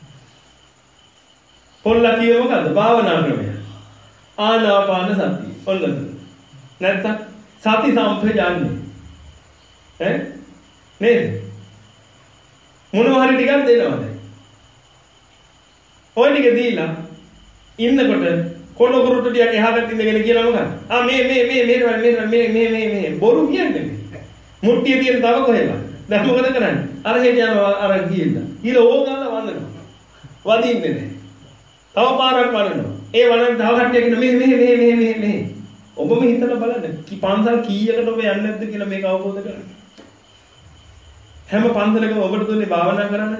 පොල්ලා කියේ මොකද්ද? භාවනා ක්‍රමය. ආනාපාන සතිය. ඔන්නද? නැත්තම් සති සම්පජාන්නේ. ඈ? නේද? මොනවා හරි ටිකක් දෙනවා දැන්. ඔය ටික දීලා ඉන්නකොට කොළ කුරුට්ට ටිකක් එහාට ඉඳගෙන කියලා මොකක්ද? ආ මේ මේ මේ මේ මේ මේ මේ මේ මේ බොරු කියන්නේ. මුට්ටිය තියෙන තව කොහෙද? දැන් මොකද කරන්නේ? අර හෙට යනවා අර ගිහිල්ලා. ඊළ ඕගාලා වඳිනවා. වදින්නේ නැහැ. තව පාරක් වඩනවා. ඒ වඩන තව කට්ටියක් ඉන්න මේ මේ මේ මේ මේ මේ. ඔබම හිතලා බලන්න. කි පන්සල් කීයකට ඔබ යන්නේ නැද්ද කියලා මේක අවබෝධ කරගන්න. හැම පන්සලකම ඔබට දුන්නේ භාවනා කරන්න.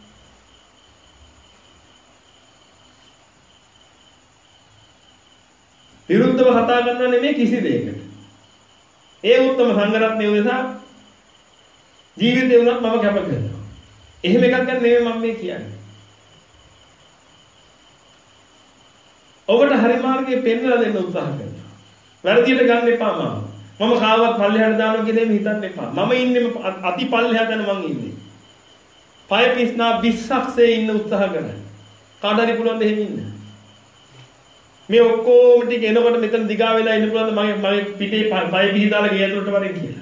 විරුද්ධව කතා කරනවා නෙමෙයි කිසි දෙයකට. ඒ උත්තම සංඝරත්නය උදෙසා ජීවිතේ උනත් මම කැප කරනවා. එහෙම එකක් ගන්න නෙමෙයි මම මේ කියන්නේ. ඔබට හරි මාර්ගයේ පෙන්වලා දෙන්න උත්සාහ කරනවා. වැරදියට ගන්න එපා මම. මම කාවත් පල්ලෙහාට දානවා කියලා එහෙම හිතන්න එපා. මම ඉන්නේ අති පල්ලෙහාට යන මං ඉන්නේ. පය පිස්නා විස්සක්සේ ඉන්න උත්සාහ කරනවා. කාටරි පුළුවන් දෙහෙම ඉන්න. මේ ඔක්කොම ටික එනකොට මෙතන දිගා වෙලා ඉන්න පුළුවන් මගේ මගේ පිටේ පය පිහදාලා ගිය ඇතුළට වරෙන් කියලා.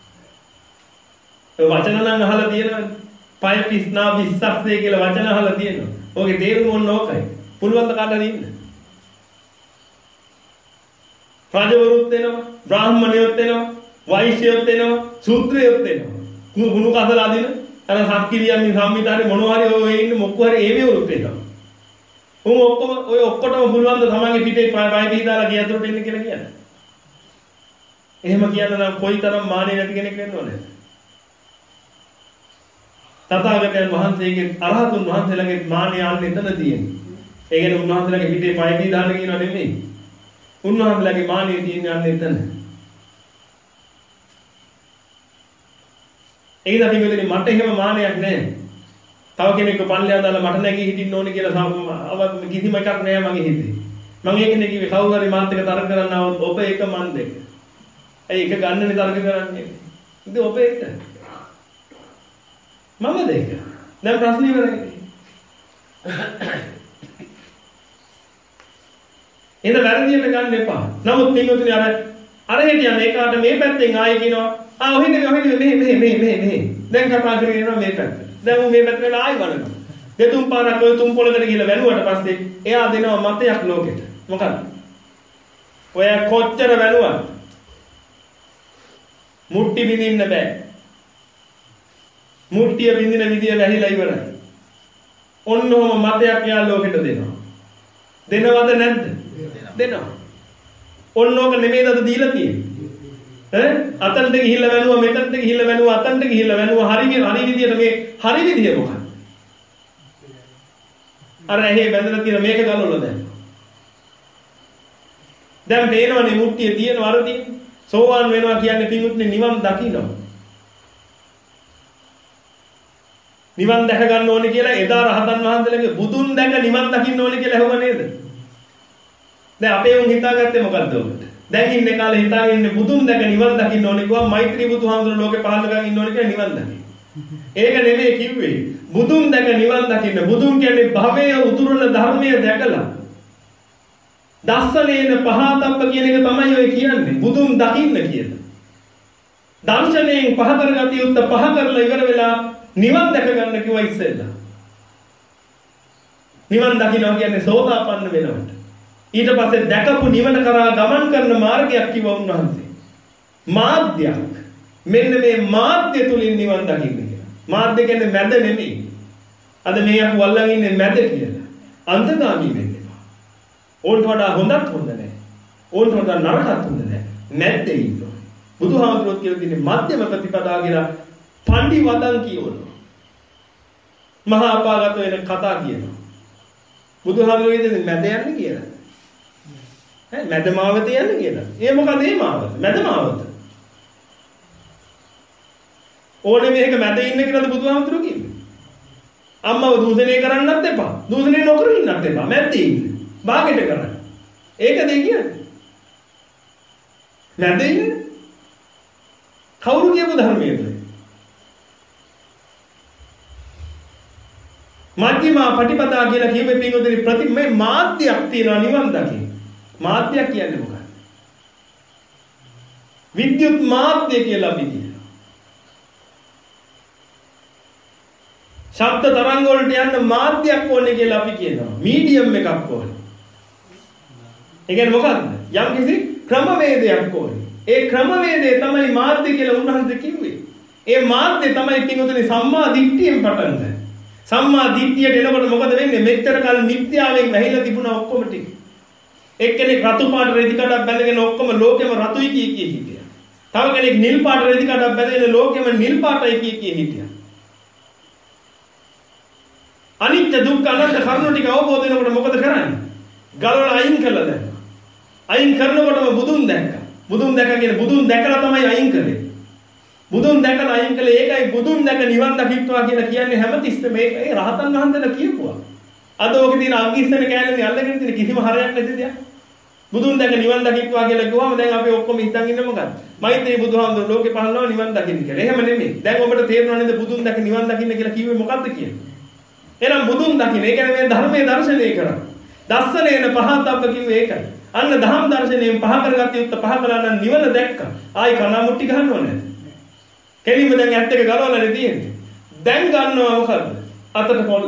ඒ වචන නම් අහලා තියෙනවනේ. පය පිස්නා විස්සක්සේ කියලා වචන අහලා තියෙනවා. ඕකේ තේරුම මොන ඕකයි. පුළුවන් ද කාටරි ඉන්න. රාජවරුත් වෙනවා, බ්‍රාහ්මණයොත් වෙනවා, වෛශ්‍යයොත් වෙනවා, ශූද්‍රයොත් වෙනවා. කුණු කසලා අදින අර සක්කිරියන් සම්මිතාරේ මොනවා හරි ඔය ඉන්න මොකෝ හරි ඒ වේවරුත් වෙනවා. උන් ඔක්කොම ඔය ඔක්කොටම පුළුවන් ද තමන්ගේ පිටේ පය පිහදාලා ගිය අතට එන්න කියලා කියන්නේ. එහෙම කියන්න නම් කොයිතරම් මානෙ නැති කෙනෙක් වෙන්න ඕනද? තථාගතයන් වහන්සේගේ අරහතුන් වහන්සේලාගේ මානෙ යන්නේ එතන තියෙන්නේ. ඒ කියන්නේ උන්වහන්සේලාගේ පිටේ පය පිහදාන්න කියනවා නෙමෙයි. උන්වහන්සේලාගේ මානෙ තියෙන්නේ යන්නේ එතන. ඒ දා පිටුනේ මට එහෙම මානයක් නැහැ. තව කෙනෙක්ව පල්ලෙහා දාලා මට නැගී හිටින්න ඕනේ කියලා අවවත් කිසිම එකක් නෑ මගේ හිතේ. මම ඒකනේ කිව්වේ කවුරු හරි මාත් එක්ක තර්ක කරන්න આવොත් ඔබ එක මන් දෙක. ඇයි එක ගන්නනේ තර්ක කරන්නේ? ඉතින් ඔබ එක. මම දෙක. දැන් ප්‍රශ්නේ ඉවරයි. එද වැරදියට ගන්න එපා. නමුත් පින්වතුනි අර අර හිටියන ඒකාට මේ පැත්තෙන් ආයෙ කියනවා ආ ඔහෙනේ ඔහෙනේ මෙහෙ මෙහෙ මෙහෙ මෙහෙ මෙහෙ. දැන් කතා කරගෙන යනවා මේ පැත්තට. දැන් උන් මේ පැත්තට ආයෙ වඩනවා. දෙතුන් පාරක් ඔය තුන් පොලකට ගිහලා වැළුවට පස්සේ එයා දෙනවා මතයක් ලෝකෙට. මොකක්ද? ඔය කොච්චර වැළුවත් මුට්ටි බින්දින්න බෑ. මුට්ටිය බින්දින විදිය වැහිලා ඉවරයි. ඔන්න ඔහම මතයක් එයා ලෝකෙට දෙනවා. දෙනවද නැද්ද? දෙනවා. ඔන්න ඕක නෙමෙයිද අද දීලා තියෙන්නේ? ඈ අතන්ට ගිහිල්ලා වැළුවා මෙතනට ගිහිල්ලා වැළුවා අතන්ට ගිහිල්ලා වැළුවා හරි හරි විදියට මේ හරි විදිය මොකක්ද? අර ඇහි බැඳලා තියෙන මේක ගලවලා දැන්. දැන් පේනවනේ මුට්ටිය තියෙනවා අර තියෙන. සෝවාන් වෙනවා කියන්නේ පිඟුත්නේ නිවන් දකින්නවා. නිවන් දැක ගන්න ඕනේ කියලා එදා රහතන් වහන්සේලාගේ බුදුන් දැක නිවන් දකින්න ඕනේ කියලා ඇහුවා නේද? දැන් අපේ උන් හිතාගත්තේ මොකද්ද ඔකට? දැන් ඉන්නේ කාලේ හිතාගෙන ඉන්නේ බුදුන් දැක නිවන් දකින්න ඕනේ කිව්වා මෛත්‍රී බුදුහාමුදුරුවෝ ලෝකේ පහළ කරගෙන ඉන්න ඕනේ කියලා නිවන් දකින්න. ඒක නෙමෙයි කිව්වේ. බුදුන් දැක නිවන් දකින්න. බුදුන් කියන්නේ භවයේ උතුරන ධර්මයේ දැකලා. දස්සනේන පහතබ්බ කියන එක තමයි ඔය කියන්නේ. බුදුන් දකින්න කියලා. දර්ශනයෙන් පහ කරගatiya යුත්ත පහ කරලා ඉවර වෙලා නිවන් දැක ගන්න කිව්වා ඉස්සෙල්ලා. නිවන් දකින්නවා කියන්නේ සෝතාපන්න වෙනවට. ඊට පස්සේ දැකපු නිවන කරා ගමන් කරන මාර්ගයක් කිව්වා උන්වහන්සේ. මාධ්‍යයක්. මෙන්න මේ මාධ්‍ය තුලින් නිවන් දකින්න කියලා. මාධ්‍ය කියන්නේ මැද නෙමෙයි. අද මේක වල්ලන් ඉන්නේ මැද කියලා. අන්තගාමී වෙන්න එපා. ඕන්ට වඩා හොඳක් හොඳ නැහැ. ඕන්ට වඩා නරකක් හොඳ නැහැ. මැද්දේ ඉන්නවා. බුදුහාමුදුරුවෝ කියලා තියෙන්නේ මධ්‍යම ප්‍රතිපදා කියලා පණ්ඩි වදන් කියනවා. මහා අපාගත වෙන කතා කියනවා. බුදුහාමුදුරුවෝ කියන්නේ මැද යන්නේ කියලා. ඈ මැද මාවත යන්නේ කියලා. ඒ මොකද මේ මාවත? මැද මාවත. ඕනේ මේක මැද ඉන්න කියලාද බුදුහාමුදුරුවෝ කියන්නේ? අම්මව දූෂණය කරන්නත් එපා. දූෂණය නොකර ඉන්නත් එපා. මැද්දේ ඉන්න. භාගෙට කරන්න. ඒකද කියන්නේ. මැද ඉන්න. කවුරු කියපු ධර්මයේද? මධ්‍යමා පටිපදා කියලා කියපේ පින්වතුනි ප්‍රති මේ මාධ්‍යයක් තියනවා නිවන් දකින්න. මාධ්‍යයක් කියන්නේ මොකක්ද? විද්‍යුත් මාධ්‍ය කියලා අපි කියනවා. ශබ්ද තරංග වලට යන්න මාධ්‍යයක් ඕනේ කියලා අපි කියනවා. මීඩියම් එකක් ඕනේ. ඒ කියන්නේ මොකක්ද? යම් කිසි ක්‍රමවේදයක් ඕනේ. ඒ ක්‍රමවේදය තමයි මාර්ගය කියලා උන්වහන්සේ කිව්වේ. ඒ මාර්ගය තමයි පිටුතුනේ සම්මා දිට්ඨියෙන් පටන් ගන්න. සම්මා දිට්ඨියට එනකොට මොකද වෙන්නේ? මෙච්චර කල මිත්‍යාවෙන් වැහිලා තිබුණා ඔක්කොම ටික. එක්කෙනෙක් රතු පාට රෙදි කඩක් බැඳගෙන ඔක්කොම ලෝකෙම රතුයි කිය කිය හිටියා. තව කෙනෙක් නිල් පාට රෙදි කඩක් බැඳගෙන ලෝකෙම නිල් පාටයි කිය කිය හිටියා. අනිත්‍ය දුක්ඛ අනාත්ම කරුණු ටික අවබෝධ වෙනකොට මොකද කරන්නේ? ගලවලා අයින් කළා දැන්. අයින් කරනකොටම බුදුන් දැක්කා. බුදුන් දැක්කා කියන්නේ බුදුන් දැකලා තමයි අයින් කළේ. බුදුන් දැකලා අයින් කළේ ඒකයි බුදුන් දැක නිවන් දකිත්වා කියලා කියන්නේ හැමතිස්සෙම මේක ඒ රහතන් වහන්සේලා කියපුවා. අද ඔක තියෙන අග්ගිස්සන කෑල්ලේ අල්ලගෙන තියෙන කිසිම හරයක් නැති දෙයක්. බුදුන් දැක නිවන් දකිත්වා කියලා කිව්වම දැන් අපි ඔක්කොම හිතන් ඉන්නේ මොකක්ද? මෛත්‍රී බුදුහාමුදුරුවෝ ලෝකේ පහළනවා නිවන් දකින්න කියලා. එහෙම නෙමෙයි. දැන් ඔබට තේරෙනව නේද බුදුන් දැක නිවන් දකින්න කියලා කිව්වේ මොකද්ද කියන්නේ? එහෙනම් බුදුන් දකින්න. ඒ කියන්නේ මේ ධර්මයේ දර්ශනය කරා. දස්සනේන පහතබ්බ කිව්වේ ඒකයි. අන්න දහම් දර්ශනයෙන් පහ කරගත්ත යුත්ත පහ කරලා නම් නිවන දැක්කා. ආයි කනමුට්ටි ගන්නව නේද? කෙලින්ම දැන් ඇත්ත එක ගලවලානේ තියෙන්නේ. දැන් ගන්නවා මොකද්ද? අතට පොල්ද.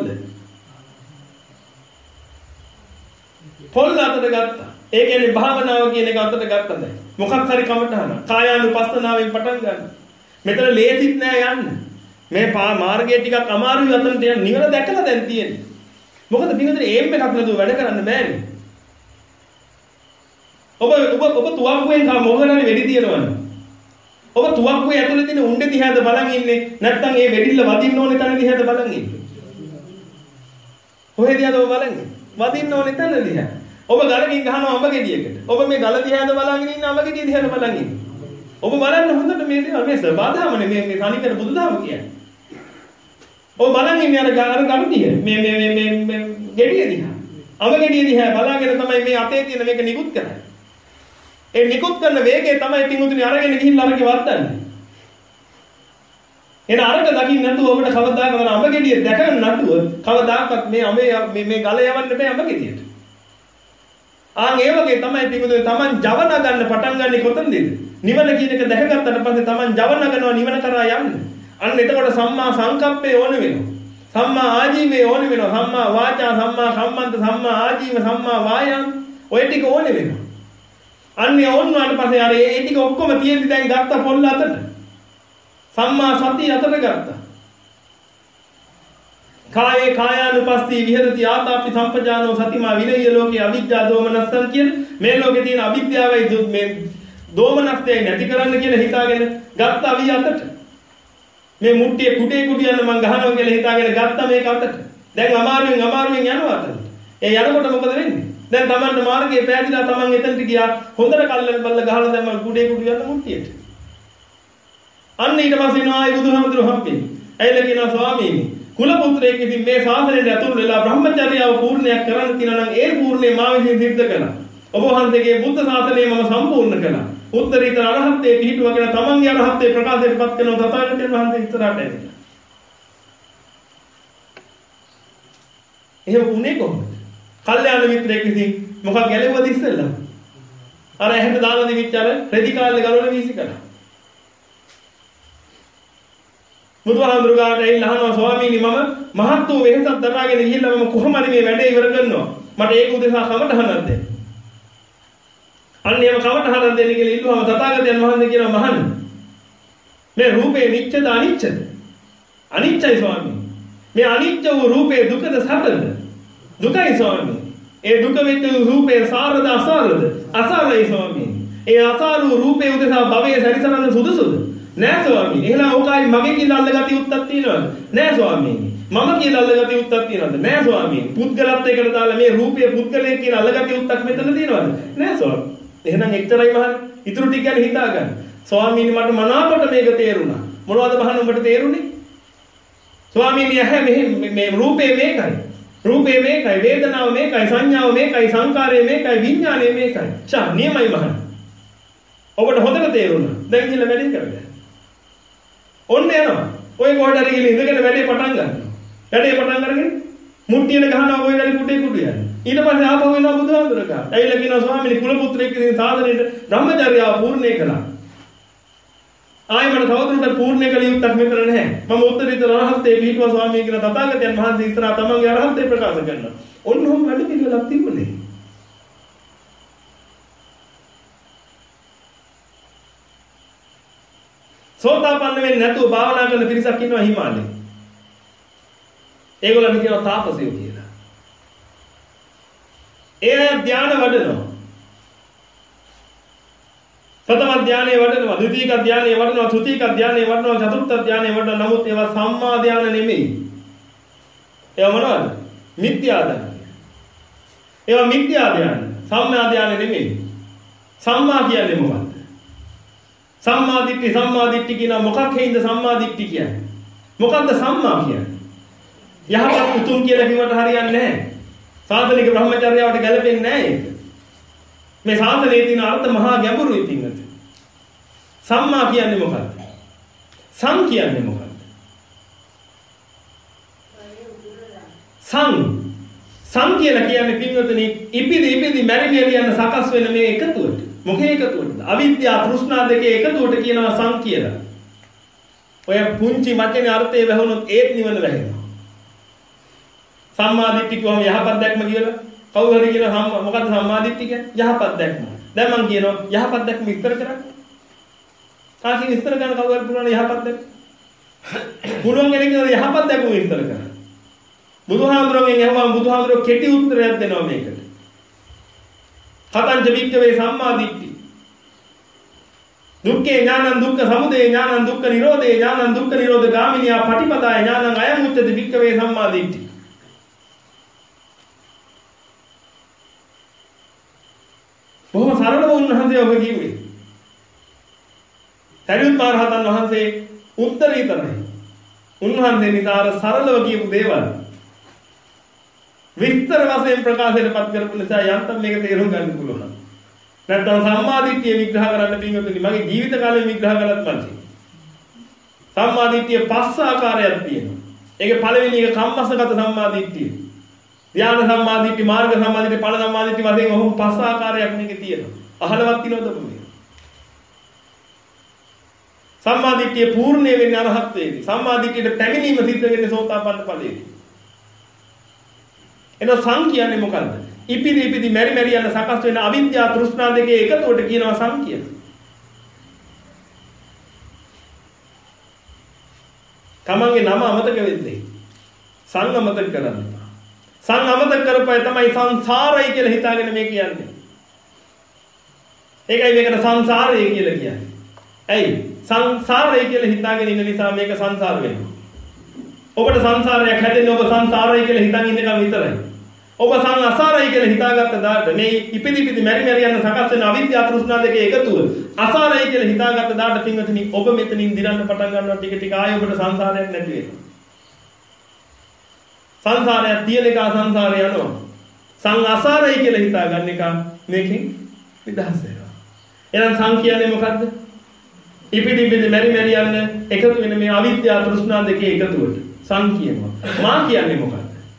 පොල්ද අතට ගත්තා. ඒ කියන්නේ භාවනාව කියන එක අතට ගත්තා දැන්. මොකක් හරි කමටහන. කායානුපස්සනාවෙන් පටන් ගන්න. මෙතන ලේසිත් නෑ යන්න. මේ මාර්ගය ටිකක් අමාරුයි අතට යන්න. නිවන දැකලා දැන් තියෙන්නේ. මොකද පින්නතේ ඒම් එකක් නැතුව වැඩ කරන්න බෑනේ. ඔබ ඔබ ඔබ තුවක්කුවෙන් කම මොකටද වෙඩි තියනවනේ. ඔබ තුවක්කුවේ ඇතුලේ තියෙන උණ්ඩේ දිහාද බලන් ඉන්නේ නැත්නම් ඒ වෙඩිල්ල වදින්න ඕනේ තැන දිහාද බලන් ඉන්නේ. කොහෙද දිහාද ඔබ බලන්නේ? වදින්න ඕනේ තැන දිහා. ඔබ ගලකින් ගහනවා අඹ ගෙඩියකට. ඔබ මේ ගල දිහාද බලන් ඉන්නේ අඹ ගෙඩිය දිහාද බලන් ඉන්නේ. ඔබ බලන්න හොඳට මේ දේවල් මේ සබාධාමනේ මේ මේ තනිකර බුදුදහම කියන්නේ. ඔබ බලන් ඉන්නේ අර අර ගල දිහා. මේ මේ මේ මේ ගෙඩිය දිහා. අඹ ගෙඩිය දිහා බලාගෙන තමයි මේ අතේ තියෙන මේක නිකුත් කරන්නේ. ඒ නිකුත් කරන වේගය තමයි පිටුතුනි අරගෙන ගිහිල්ලා අරගේ වද්දන්නේ. එන අරක දකින්න නැතුව ඔබට කවදාකවත් අඹ ගෙඩිය දැකගන්න නැතුව කවදාකවත් මේ අඹේ මේ මේ ගල යවන්න බෑ අඹ ගෙඩියට. ආන් ඒ වගේ තමයි පිටුතුනි Taman ජව නගන්න පටන් ගන්නෙ කොතනද? නිවන කියන එක දැකගත්තට පස්සේ Taman ජව නගනවා නිවන කරා යන්න. අන්න එතකොට සම්මා සංකප්පේ ඕන වෙනවා. සම්මා ආජීවයේ ඕන වෙනවා. සම්මා වාචා, සම්මා කම්මන්ත, සම්මා ආජීව, සම්මා වායාම ඔය ටික ඕන වෙනවා. අන්නේ ඕන්නාට පස්සේ අර ඒ ටික ඔක්කොම තියෙද්දි දැන් ගත්ත පොල්ල අතට. සම්මා සතිය අතට ගත්තා. කායේ කායානුපස්සී විහෙරති ආතාපි සම්පජානෝ සතිමා විනය්‍ය ලෝකේ අවිජ්ජා දෝමනස්සං කියන මේ ලෝකේ තියෙන අවිද්‍යාවයි මේ දෝමනස්සයයි නැති කරන්න කියලා හිතාගෙන ගත්ත අවිය අතට. මේ මුට්ටියේ කුටේ කුටියන්න මං ගහනවා කියලා හිතාගෙන ගත්ත මේක අතට. දැන් අමාරුවෙන් අමාරුවෙන් යනවා අතට. ඒ යනකොට මොකද වෙන්නේ? දැන් Tamanට මාර්ගයේ පෑදිලා Taman එතනට ගියා. හොඳට කල්ලල් බල්ල ගහලා දැම්ම කුඩේ කුඩු යන මුට්ටියට. අන්න ඊට පස්සේ නෝ ආයි බුදුහාමුදුරුවෝ හම්බෙන්නේ. ඇයිලා කියනවා ස්වාමීනි කුල පුත්‍රයෙක් ඉතින් මේ ශාසනයට ඇතුළු වෙලා බ්‍රහ්මචර්යාව පූර්ණයක් කරන්න තියෙනවා නම් ඒ පූර්ණේ මා විසින් සිද්ධ කළා. ඔබ වහන්සේගේ බුද්ධ ශාසනය මම සම්පූර්ණ කළා. උත්තරීතර අරහත්ත්වයේ පිහිටුවගෙන තමන්ගේ අරහත්ත්වයේ ප්‍රකාශයටපත් කරන තථාගතයන් වහන්සේ ඉස්සරහට එනවා. එහෙම උනේ කොහොමද? කල්යාණ මිත්‍රයෙක් ඉතින් මොකක් ගැලෙවද ඉස්සෙල්ලා? අර එහෙම දාන දෙවිච්ච අර රෙදි කාලේ ගලවලා වීසි කළා. බුදුහාමුදුරුවෝට ඇවිල්ලා අහනවා ස්වාමීනි මම මහත් වූ වෙහසක් දරාගෙන ගිහිල්ලා මම කොහොම හරි මේ වැඩේ ඉවර කරනවා. මට ඒක උදෙසා කමටහනක් දෙන්න. අන්නේම කමටහනක් දෙන්න කියලා ඉල්ලුවාම තථාගතයන් වහන්සේ කියනවා මහන්න. මේ රූපේ නිච්චද අනිච්චද? අනිච්චයි ස්වාමීනි. මේ අනිච්ච වූ රූපේ දුකද සැපද? දුකයි ස්වාමීනි. ඒ දුක වෙච්ච රූපේ සාරද අසාරද? අසාරයි ස්වාමීනි. ඒ අසාර වූ රූපේ උදෙසා භවයේ සැරිසරන්න සුදුසුද? නෑ ස්වාමීනි. එහෙනම් ඕකයි මගේ කියලා අල්ලගති උත්තක් තියනවද? නෑ ස්වාමීනි. මම කියලා අල්ලගති උත්තක් තියනවද? නෑ ස්වාමීනි. පුද්ගලත්වයකට දාලා මේ රූපය පුද්ගලයෙක් කියලා අල්ලගති උත්තක් මෙතන තියනවද? නෑ ස්වාමීනි. එහෙනම් එච්චරයි මහන්නේ. ඊටු ටික ගැන හිතා ගන්න. ස්වාමීනි මට මනාකොට මේක තේරුණා. මොනවද මහන්න උඹට තේරුණේ? ස්වාමීනි ඇහැ මේ මේ රූපේ මේකයි. රූපේ මේකයි, වේදනාව මේකයි, සංඥාව මේකයි, සංකාරය මේකයි, විඥානය මේකයි. ෂා නියමයි මහන්න. ඔබට හොඳට තේරුණා. දැන් කියලා වැඩේ කරගන්න. ඔන්න යනවා. ඔය කොහෙද හරි ගිහින් ඉඳගෙන වැඩේ පටන් ගන්නවා. වැඩේ පටන් අරගෙන මුට්ටියට ගහනවා ඔය වැඩි කුටේ කුටු යන. ඊට පස්සේ ආපහු වෙනවා බුදුහාමුදුරගා. ඇවිල්ලා කියනවා ස්වාමීනි කුල පුත්‍රයෙක් ඉතින් සාධනෙට බ්‍රහ්මචර්යාව පූර්ණේ කළා. ආයෙ මට තවදුරටත් පූර්ණේ කළ යුත්තක් මෙතන නැහැ. මම උත්තරීතර අරහත්ත්වයේ පිහිටුවා ස්වාමීන් කියන තථාගතයන් වහන්සේ ඉස්සරහා තමන්ගේ අරහත්ත්වය ප්‍රකාශ කරනවා. ඔන්න ඔහොම වැඩ පිළිවෙලක් තිබුණේ. සෝතාපන්න වෙන්නේ නැතුව භාවනා කරන පිරිසක් ඉන්නවා හිමාලයේ. ඒගොල්ලන් කියනවා තාපසයෝ කියලා. ඒ ධානය වඩනවා. ප්‍රථම ධානයේ වඩනවා, ද්විතීක ධානයේ වඩනවා, තෘතීක ධානයේ වඩනවා, චතුර්ථ ධානයේ වඩනවා. නමුත් ඒවා සම්මා ධාන නෙමෙයි. ඒවා මොනවද? මිත්‍යා ධාන. ඒවා මිත්‍යා ධාන. සම්මා ධාන නෙමෙයි. සම්මා කියන්නේ මොකක්ද? සම්මා දිට්ඨි සම්මා දිට්ඨි කියන මොකක් හේින්ද සම්මා දිට්ඨි කියන්නේ? මොකක්ද සම්මා කියන්නේ? යහපත් උතුම් කියලා කිව්වට හරියන්නේ නැහැ. සාසනික බ්‍රහ්මචර්යාවට ගැලපෙන්නේ නැහැ ඒක. මේ සාසනයේ තියෙන අර්ථ මහා ගැඹුරුයි පින්වත. සම්මා කියන්නේ මොකක්ද? සම් කියන්නේ මොකක්ද? සම් සම් කියලා කියන්නේ පින්වතනි ඉපිදි ඉපිදි මැරි මැරි යන සකස් වෙන මේ එකතුවට. මොකේ එකතුවටද? අවිද්‍යාව තෘෂ්ණා දෙකේ එකතුවට කියනවා සම් කියලා. ඔය පුංචි වචනේ අර්ථය වැහුනොත් ඒත් නිවන වැහෙනවා. සම්මා දිට්ඨිය කියවම යහපත් දැක්ම කියලා. කවුරු හරි කියනවා මොකද්ද සම්මා දිට්ඨිය කියන්නේ? යහපත් දැක්ම. දැන් මම කියනවා යහපත් දැක්ම විස්තර කරන්න. කාකින් විස්තර කරන්න කවුරු හරි පුළුවන් යහපත් දැක්ම? පුළුවන් කෙනෙක් කියනවා යහපත් දැක්ම විස්තර කරන්න. බුදුහාමුදුරුවෝගෙන් අහුවම බුදුහාමුදුරුවෝ කෙටි උත්තරයක් දෙනවා මේකට. කතංච වික්කවේ සම්මා දිට්ඨි. දුක්ඛේ ඥානං දුක්ඛ සමුදය ඥානං දුක්ඛ නිරෝධේ ඥානං දුක්ඛ නිරෝධ ගාමිනියා පටිපදාය ඥානං අයං උච්චති වික්කවේ සම්මා දිට්ඨි. බොහොම සරලව උන්වහන්සේ ඔබ කිව්වේ. සරියුත් මහ රහතන් වහන්සේ උත්තරීතරයි. උන්වහන්සේ නිතර සරලව කියපු දේවල් විස්තර වශයෙන් ප්‍රකාශයටපත් කරපු නිසා යන්තම් මේක තේරුම් ගන්න පුළුවන්. නැත්නම් සම්මාදිට්ඨිය විග්‍රහ කරන්න පින්වතුනි මගේ ජීවිත කාලෙම විග්‍රහ කළත් මදි. සම්මාදිට්ඨිය පස් ආකාරයක් තියෙනවා. ඒකේ පළවෙනි එක කම්මස්සගත සම්මාදිට්ඨිය. ධ්‍යාන සම්මාදිට්ඨි, මාර්ග සම්මාදිට්ඨි, ඵල සම්මාදිට්ඨි වශයෙන් ඔහොම පස් ආකාරයක් මේකේ තියෙනවා. අහලවත් තියනවද ඔබ? සම්මාදිට්ඨිය පූර්ණ වෙන්නේ අරහත්ත්වයේදී. සම්මාදිට්ඨියට පැමිණීම සිද්ධ වෙන්නේ සෝතාපන්න ඵලයේදී. එන සං කියන්නේ මොකද්ද? ඉපිදි ඉපිදි මෙරි මෙරි යන සකස් වෙන අවිද්‍යාව තෘෂ්ණා දෙකේ එකතුවට කියනවා සං කියලා. තමන්ගේ නම අමතක වෙන්නේ. සං අමතක කරන්න. සං අමතක කරපුවා තමයි සංසාරය කියලා හිතාගෙන මේ කියන්නේ. ඒකයි මේකට සංසාරය කියලා කියන්නේ. ඇයි? සංසාරය කියලා හිතාගෙන ඉන්න නිසා මේක සංසාර වෙනවා. ඔබට සංසාරයක් හැදෙන්නේ ඔබ සංසාරය කියලා හිතන් ඉන්නකම් විතරයි. ඔබ සංසාරය කියලා හිතාගත්ත දාට මේ ඉපිදි ඉපිදි මෙරි මෙරි යන සකස් වෙන අවිද්‍යාව තෘෂ්ණා දෙකේ එකතුව අසාරය කියලා හිතාගත්ත දාට පින්වතුනි ඔබ මෙතනින් දිරන්න පටන් ගන්නවා ටික ටික ආයෙ ඔබට සංසාරයක් නැති වෙනවා. සංසාරයක් තියෙන එක සංසාරය යනවා. සං අසාරය කියලා හිතාගන්න එක මේකෙන් නිදහස් වෙනවා. එහෙනම් සං කියන්නේ මොකද්ද? ඉපිදි ඉපිදි මෙරි මෙරි යන එකතු වෙන මේ අවිද්‍යාව තෘෂ්ණා දෙකේ එකතුවට සං කියනවා. මා කියන්නේ මොකද්ද?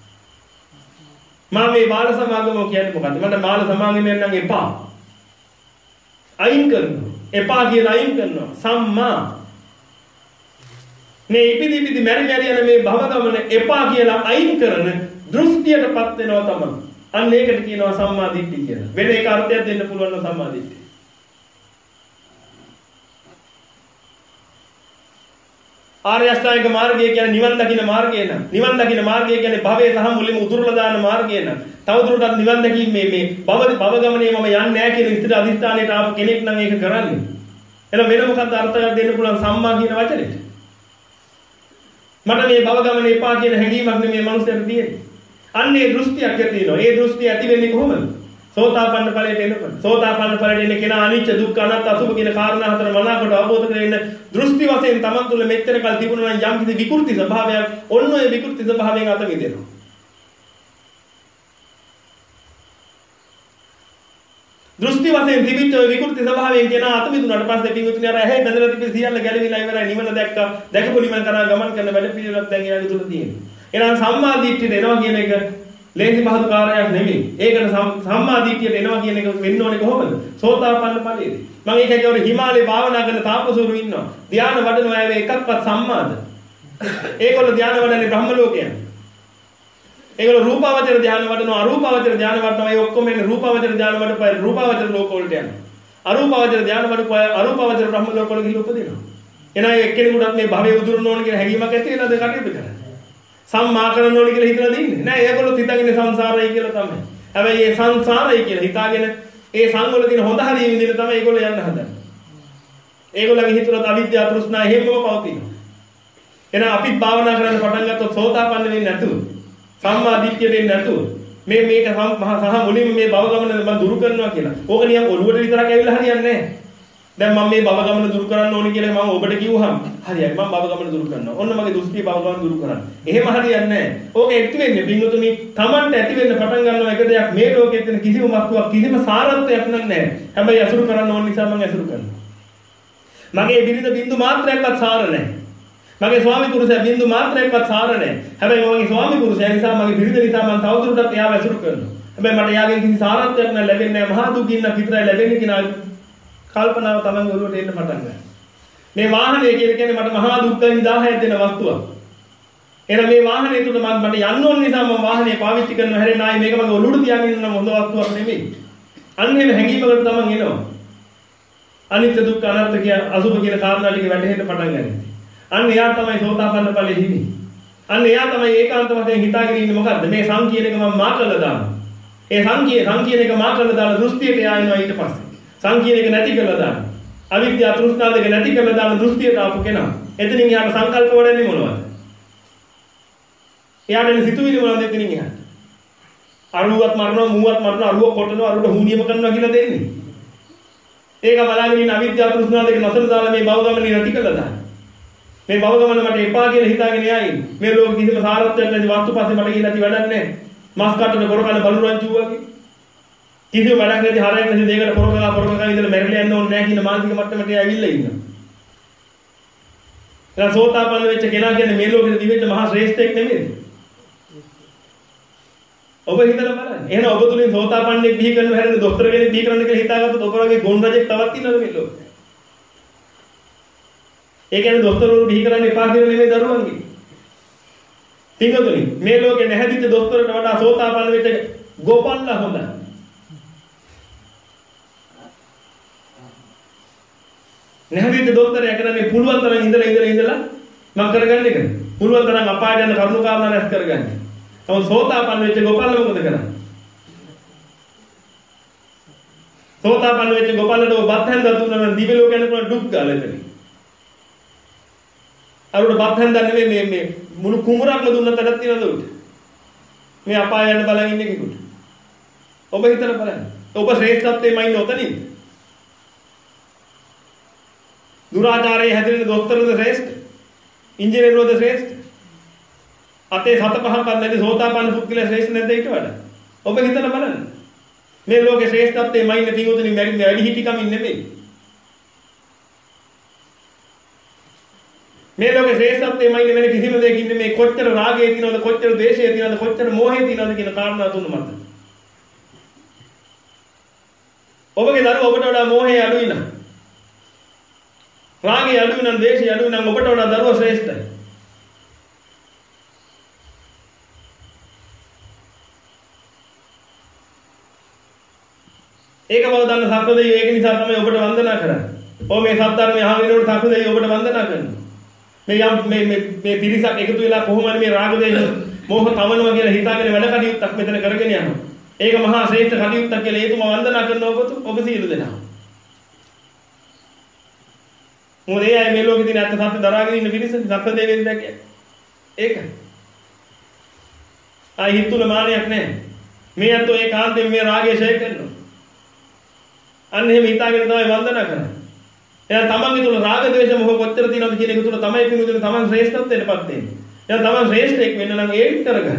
මා මේ බාල සමාගම කියන්නේ මොකද්ද? මට බාල සමාගමෙන් නම් එපා. අයින් කරනවා. එපා කියලා අයින් කරනවා. සම්මා. මේ ඉපිදි ඉපිදි මෙරි මෙරි යන මේ භව ගමන එපා කියලා අයින් කරන දෘෂ්ටියටපත් වෙනවා තමයි. අන්න ඒකට කියනවා සම්මා දිට්ඨිය කියලා. වෙන එක අර්ථයක් දෙන්න පුළුවන් නම් සම්මා දිට්ඨිය. ආර්ය අෂ්ටාංගික මාර්ගය කියන්නේ නිවන් දකින්න මාර්ගය නං. නිවන් දකින්න මාර්ගය කියන්නේ භවයේ සහ මුලින්ම උදුරලා දාන මාර්ගය නං. තවදුරටත් නිවන් දැකීම මේ මේ භව භව ගමනේ මම යන්නේ නැහැ කියන ඉතිරි අදිස්ථානයට ආපු කෙනෙක් නම් ඒක කරන්නේ. එහෙනම් වෙන මොකක්ද අර්ථයක් දෙන්න පුළුවන් සම්මා කියන වචනේට? මට මේ භව ගමනේ එපා කියන හැඟීමක් නෙමේ මේ මනුස්සයාට තියෙන්නේ. අන්නේ දෘෂ්ටියක් ඇති වෙනවා. ඒ දෘෂ්ටිය ඇති වෙන්නේ කොහොමද? සෝතාපන්න ඵලයට එනකොට. සෝතාපන්න ඵලයට එන කෙනා අනිච්ච දුක්ඛ අනාත්ම අසුභ කියන කාරණා හතර මනාකොට අවබෝධ කරගෙන දෘෂ්ටි වශයෙන් තමන් තුළ මෙච්චර කල් තිබුණා නම් යම් කිසි විකෘති ස්වභාවයක් ඔන්න ඔය විකෘති ස්වභාවයෙන් අත මිදෙනවා. දෘෂ්ටි වශයෙන් තිබිච්ච ඔය විකෘති ස්වභාවයෙන් කෙනා අත මිදුණාට පස්සේ පින්විතුනි අර ඇහැ බඳලා තිබෙන සියල්ල ගැලවිලා ඉවරයි නිවන දැක්කා. දැකපු නිවන කරා ගමන් කරන වැඩ පිළිවෙලක් දැන් එයාගේ තුල තියෙනවා. එහෙනම් සම්මා දිට්ඨියට එනවා කියන එක ලේසි පහසු කාර්යයක් නෙමෙයි. ඒකට සම්මා දිට්ඨියට එනවා කියන එක වෙන්න ඕනේ කොහොමද? සෝතාපන්න ඵලයේදී. මම ඒක කියවර හිමාලයේ භාවනා කරන තාපසවරු ඉන්නවා. ධ්‍යාන වඩන අය එකක්වත් සම්මාද. ඒගොල්ලෝ ධ්‍යාන වඩන්නේ බ්‍රහ්ම ලෝකයන්. ඒගොල්ලෝ රූපාවචර ධ්‍යාන වඩනවා, අරූපාවචර ධ්‍යාන වඩනවා. ඒ ඔක්කොම එන්නේ රූපාවචර ධ්‍යාන වඩපයි රූපාවචර ලෝක වලට යනවා. අරූපාවචර ධ්‍යාන වඩපයි අරූපාවචර බ්‍රහ්ම ලෝක වල ගිහින් උපදිනවා. එහෙනම් එක්කෙනෙකුට මේ භවයේ උදුරන්න ඕන කියලා හැඟීමක් ඇති වෙනවද කටයුතු කරන්නේ? සම්මා කරන්න ඕන කියලා හිතලා දින්නේ. නෑ ඒගොල්ලෝ හිතන්නේ සංසාරයි කියලා තමයි. හැබැයි ඒ සංසාරයි කියලා හිතාගෙන ඒ සංවල තියෙන හොඳ හරිය විදිහට තමයි ඒගොල්ලෝ යන්න හදන්නේ. ඒගොල්ලන්ගේ හිතුවලත් අවිද්‍යාව තෘෂ්ණා එහෙමම පවතිනවා. එහෙනම් අපිත් භාවනා කරන්න පටන් ගත්තොත් සෝතාපන්න වෙන්නේ නැතුව සම්මා දිට්ඨිය දෙන්නේ නැතුව මේ මේක සහ මුලින්ම මේ භව ගමන මම දුරු කරනවා කියලා. ඕක නිකන් ඔළුවට විතරක් ඇවිල්ලා හරියන්නේ නැහැ. දැන් මම මේ භව ගමන දුරු කරන්න ඕනේ කියලා මම ඔබට කිව්වහම හරියයි මම භව ගමන දුරු කරනවා. ඔන්න මගේ දෘෂ්ටි භව ගමන දුරු කරන්න. එහෙම හරියන්නේ නැහැ. ඕක ඇති වෙන්නේ බින්දුතුනි Tamanට ඇති වෙන්න පටන් ගන්නවා එක දෙයක් මේ ලෝකයේ තියෙන කිසිම වස්තුවක් කිසිම සාරත්වයක් නැහැ. හැබැයි අසුරු කරන්න ඕන නිසා මම අසුරු කරනවා. මගේ බිරිඳ බින්දු මාත්‍රයක්වත් සාර නැහැ. මගේ ස්වාමි පුරුෂයා බින්දු මාත්‍රයක්වත් සාර නැහැ. හැබැයි මගේ ස්වාමි පුරුෂයා නිසා මගේ බිරිඳ නිසා මම තවදුරටත් එයාව අසුරු කරනවා. හැබැයි මට එයාගෙන් කිසි සාරත්වයක් නැ ලැබෙන්නේ නැහැ. මහා දුකින් විතරයි ලැබෙන්නේ කියලා කල්පනාව තමයි ඔළුවට එන්න පටන් ගන්නවා. මේ වාහනය කියන්නේ මට මහා දුක් නිදාහයක් දෙන වස්තුවක්. එහෙනම් මේ වාහනේ තුල මම මට යන්න ඕන නිසා මම වාහනේ පාවිච්චි කරනවා. හැරෙන්න ආයේ මේක මගේ ඔළුවට තියාගෙන ඉන්න හොඳ වස්තුවක් නෙමෙයි. අන්න එහෙම හැඟීමකට තමයි එනවා. අනිත්‍ය දුක්ඛ අනාත්ම කිය අසුභ කියන කාරණා ටික වැටහෙන්න පටන් ගන්නවා. අන්න එයා තමයි සෝතාපන්න ඵලෙ හිමි. අන්න එයා තමයි ඒකාන්ත වශයෙන් හිතාගෙන ඉන්නේ මොකද්ද? මේ සංකීර්ණ එක මම මා කළා දානවා. ඒ සංකීර්ණ සංකීර්ණ එක මා කළා දාන දෘෂ්ටියට එයා එනවා ඊට පස්සේ. සංකීර්ණ එක නැති කළා දාන. අවිද්‍යාව තෘෂ්ණා දෙක නැති කළා දාන දෘෂ්ටියට ආපු කෙනා. එතනින් එයාට සංකල්ප වඩන්නේ මොනවද? එයාට සිතුවිලි මොනවද එතනින් එහාට? අරුවත් මරනවා, මුවත් මරනවා, අරුව කොටනවා, අරුවට හුනියම කරනවා කියලා දෙන්නේ. ඒක බලාගෙන ඉන්න අවිද්‍යාව තෘෂ්ණා දෙක නතර දාලා මේ භව ගමනේ නැති කළා දාන. මේ භව ගමන මට එපා කියලා හිතාගෙන යයි. මේ ලෝක කිසිම සාරත්වයක් නැති වස්තු පස්සේ මට කියලා නැති වැඩක් නැහැ. මස් කටන කරකන බලු රංචු වගේ. කිසිම වැඩක් නැති හරයක් නැති දෙයකට පොරකලා පොරකලා ඉඳලා මැරිලා යන්න ඕනේ නැහැ කියන මානසික මට්ටමට ඇවිල්ලා ඉන්නවා. දැන් සෝතාපන්න වෙච්ච කෙනා කියන්නේ මේ ලෝකෙට දිවෙච්ච මහා ශ්‍රේෂ්ඨයෙක් නෙමෙයි. ඔබ හිතලා බලන්න. එහෙනම් ඔබ තුලින් සෝතාපන්නෙක් බිහි කරන්න හැරෙන්නේ දොස්තර කෙනෙක් බිහි කරන්න කියලා හිතාගත්තොත් ඔබ වගේ ගොන් රජෙක් තවත් ඉන්නවද මේ ලෝකේ? ඒ කියන්නේ දොස්තරවරු බිහි කරන්න එපා කියලා නෙමෙයි දරුවන්ගේ. පින්වතුනි මේ ලෝකේ නැහැදිච්ච දොස්තරට වඩා සෝතාපන්න වෙච්ච ගෝපල්ලා හොඳයි. නැහැදිච්ච දොස්තරයා කරන්නේ පුළුවන් තරම් ඉඳලා ඉඳලා ඉඳලා මම කරගන්න එකද? පුළුවන් තරම් අපායට යන කරුණු කාරණා රැස් කරගන්නේ. තව සෝතාපන්න වෙච්ච ගෝපල්ලා මොකද කරන්නේ? සෝතාපන්න වෙච්ච ගෝපල්ලාට බත් හැන්දා දුන්නා නම් දිව්‍ය ලෝක යනකොට ඩුක් ගාලා එතන. අරුණ බත් හැන්දා නෙමෙයි මේ මේ මුළු කුඹරක්ම දුන්නත් වැඩක් තියනද උට? මේ අපාය යන බලන් ඉන්නේ කිකුට. ඔබ හිතලා බලන්න. ඔබ ශ්‍රේෂ්ඨත්වයේම ඉන්න ඔතනින්. දුරාචාරයේ හැදෙන දොස්තරද ශ්‍රේෂ්ඨ? ඉංජිනේරුවද ශ්‍රේෂ්ඨ? අතේ සත පහක් නැති සෝතාපන්න පුද්ගලයා ශ්‍රේෂ්ඨ නැද්ද ඊට වඩා? ඔබ හිතලා බලන්න. මේ ලෝකේ ශ්‍රේෂ්ඨත්වයේ මයින් පිටුතුනි වැඩි හිටිකමින් නෙමෙයි. මේ ලෝකේ ශ්‍රේෂ්ඨත්වයේ මයින් වෙන කිසිම දෙයකින් නෙමෙයි. කොච්චර රාගය තියෙනවද, කොච්චර ද්වේෂය තියෙනවද, කොච්චර මෝහය තියෙනවද කියන කාරණා තුන මත. ඔබගේ දරුවා ඔබට වඩා මෝහය අඩුයි නම්, රාගය අඩුයි නම්, ද්වේෂය අඩුයි නම් ඔබට වඩා දරුවා ශ්‍රේෂ්ඨයි. ඒක බව දන්න සක්‍රදෙවියෝ ඒක නිසා තමයි ඔබට වන්දනා කරන්නේ. ඔව් මේ සත්‍යර්මය අහගෙනනකොට සක්‍රදෙවියෝ ඔබට වන්දනා කරනවා. මේ යම් මේ මේ මේ පිරිසක් එකතු වෙලා කොහොමද මේ රාග දේශ මොහ තවනවා කියලා හිතාගෙන වැඩ කටයුත්තක් මෙතන කරගෙන යනවා. ඒක මහා ශ්‍රේෂ්ඨ කටයුත්තක් කියලා ඒතුමා වන්දනා කරනවා ඔබට ඔබ සියලු දෙනා. මොකද ඒ අය මේ ලෝකෙදී නැත්ත සත්‍ය දරාගෙන ඉන්න පිරිස සක්‍රදෙවියන් දැක්කේ. ඒක. ආ හිතුල මානයක් නැහැ. මේ අතෝ ඒකාන්තයෙන් මේ රාගය ඡය කරනවා. අන්න එහෙම හිතාගෙන තමයි වන්දනා කරන්නේ. එහෙනම් තමන්ගේ තුල රාග ද්වේෂ මොහ කොච්චර තියෙනවද කියන එක තුල තමයි පිනුදුන තමන් ශ්‍රේෂ්ඨත්වයටපත් වෙන්නේ. එහෙනම් තමන් ශ්‍රේෂ්ඨෙක් වෙන්න නම් ඒක කරගන්න.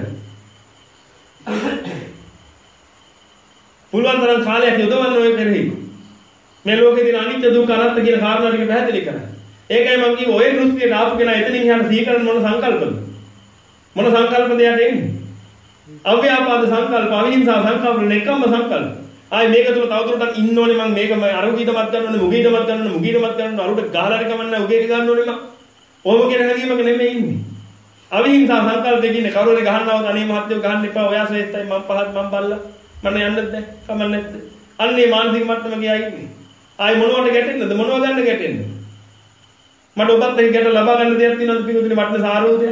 පුළුවන් තරම් කාලයක් යොදවන්න ඔය කරේ. මේ ලෝකේ තියෙන අනිත්‍ය දුක්ඛ අනාත්ම කියන කාරණා ටික පැහැදිලි කරන්න. ඒකයි මම කිව්වේ ඔය දෘෂ්ටියට ආපු කෙනා එතනින් යන සීකරන මොන සංකල්පද? මොන සංකල්පද යට එන්නේ? අව්‍යාපාද සංකල්ප, අවිහිංසා සංකල්ප, නෙකම්ම සංකල්ප. ආයි මේක තුල තවදුරටත් ඉන්න ඕනේ මම මේක අරුගීටමත් ගන්න ඕනේ මුගීටමත් ගන්න ඕනේ මුගීටමත් ගන්න ඕනේ අරුට ගහලා හරි කමන්න උගේට ගන්න ඕනේ මම. ඔහොම කියන හැඟීමක නෙමෙයි ඉන්නේ. අවිහිංසා සංකල්පෙක ඉන්නේ කවුරුහරි ගහන්නවද අනේ මහත්යෝ ගහන්න එපා ඔයා ශ්‍රේෂ්ඨයි මම පහත් මම බල්ලා මම යන්නද බෑ කමන්න නැද්ද? අන්නේ මානසික මට්ටම ගියා ඉන්නේ. ආයි මොනවට ගැටෙන්නද මොනව ගන්න ගැටෙන්නේ? මට ඔබත් එක්ක ගැට ලබා ගන්න දෙයක් තියෙනවද පිටුදිනේ වටන සාරෝදය?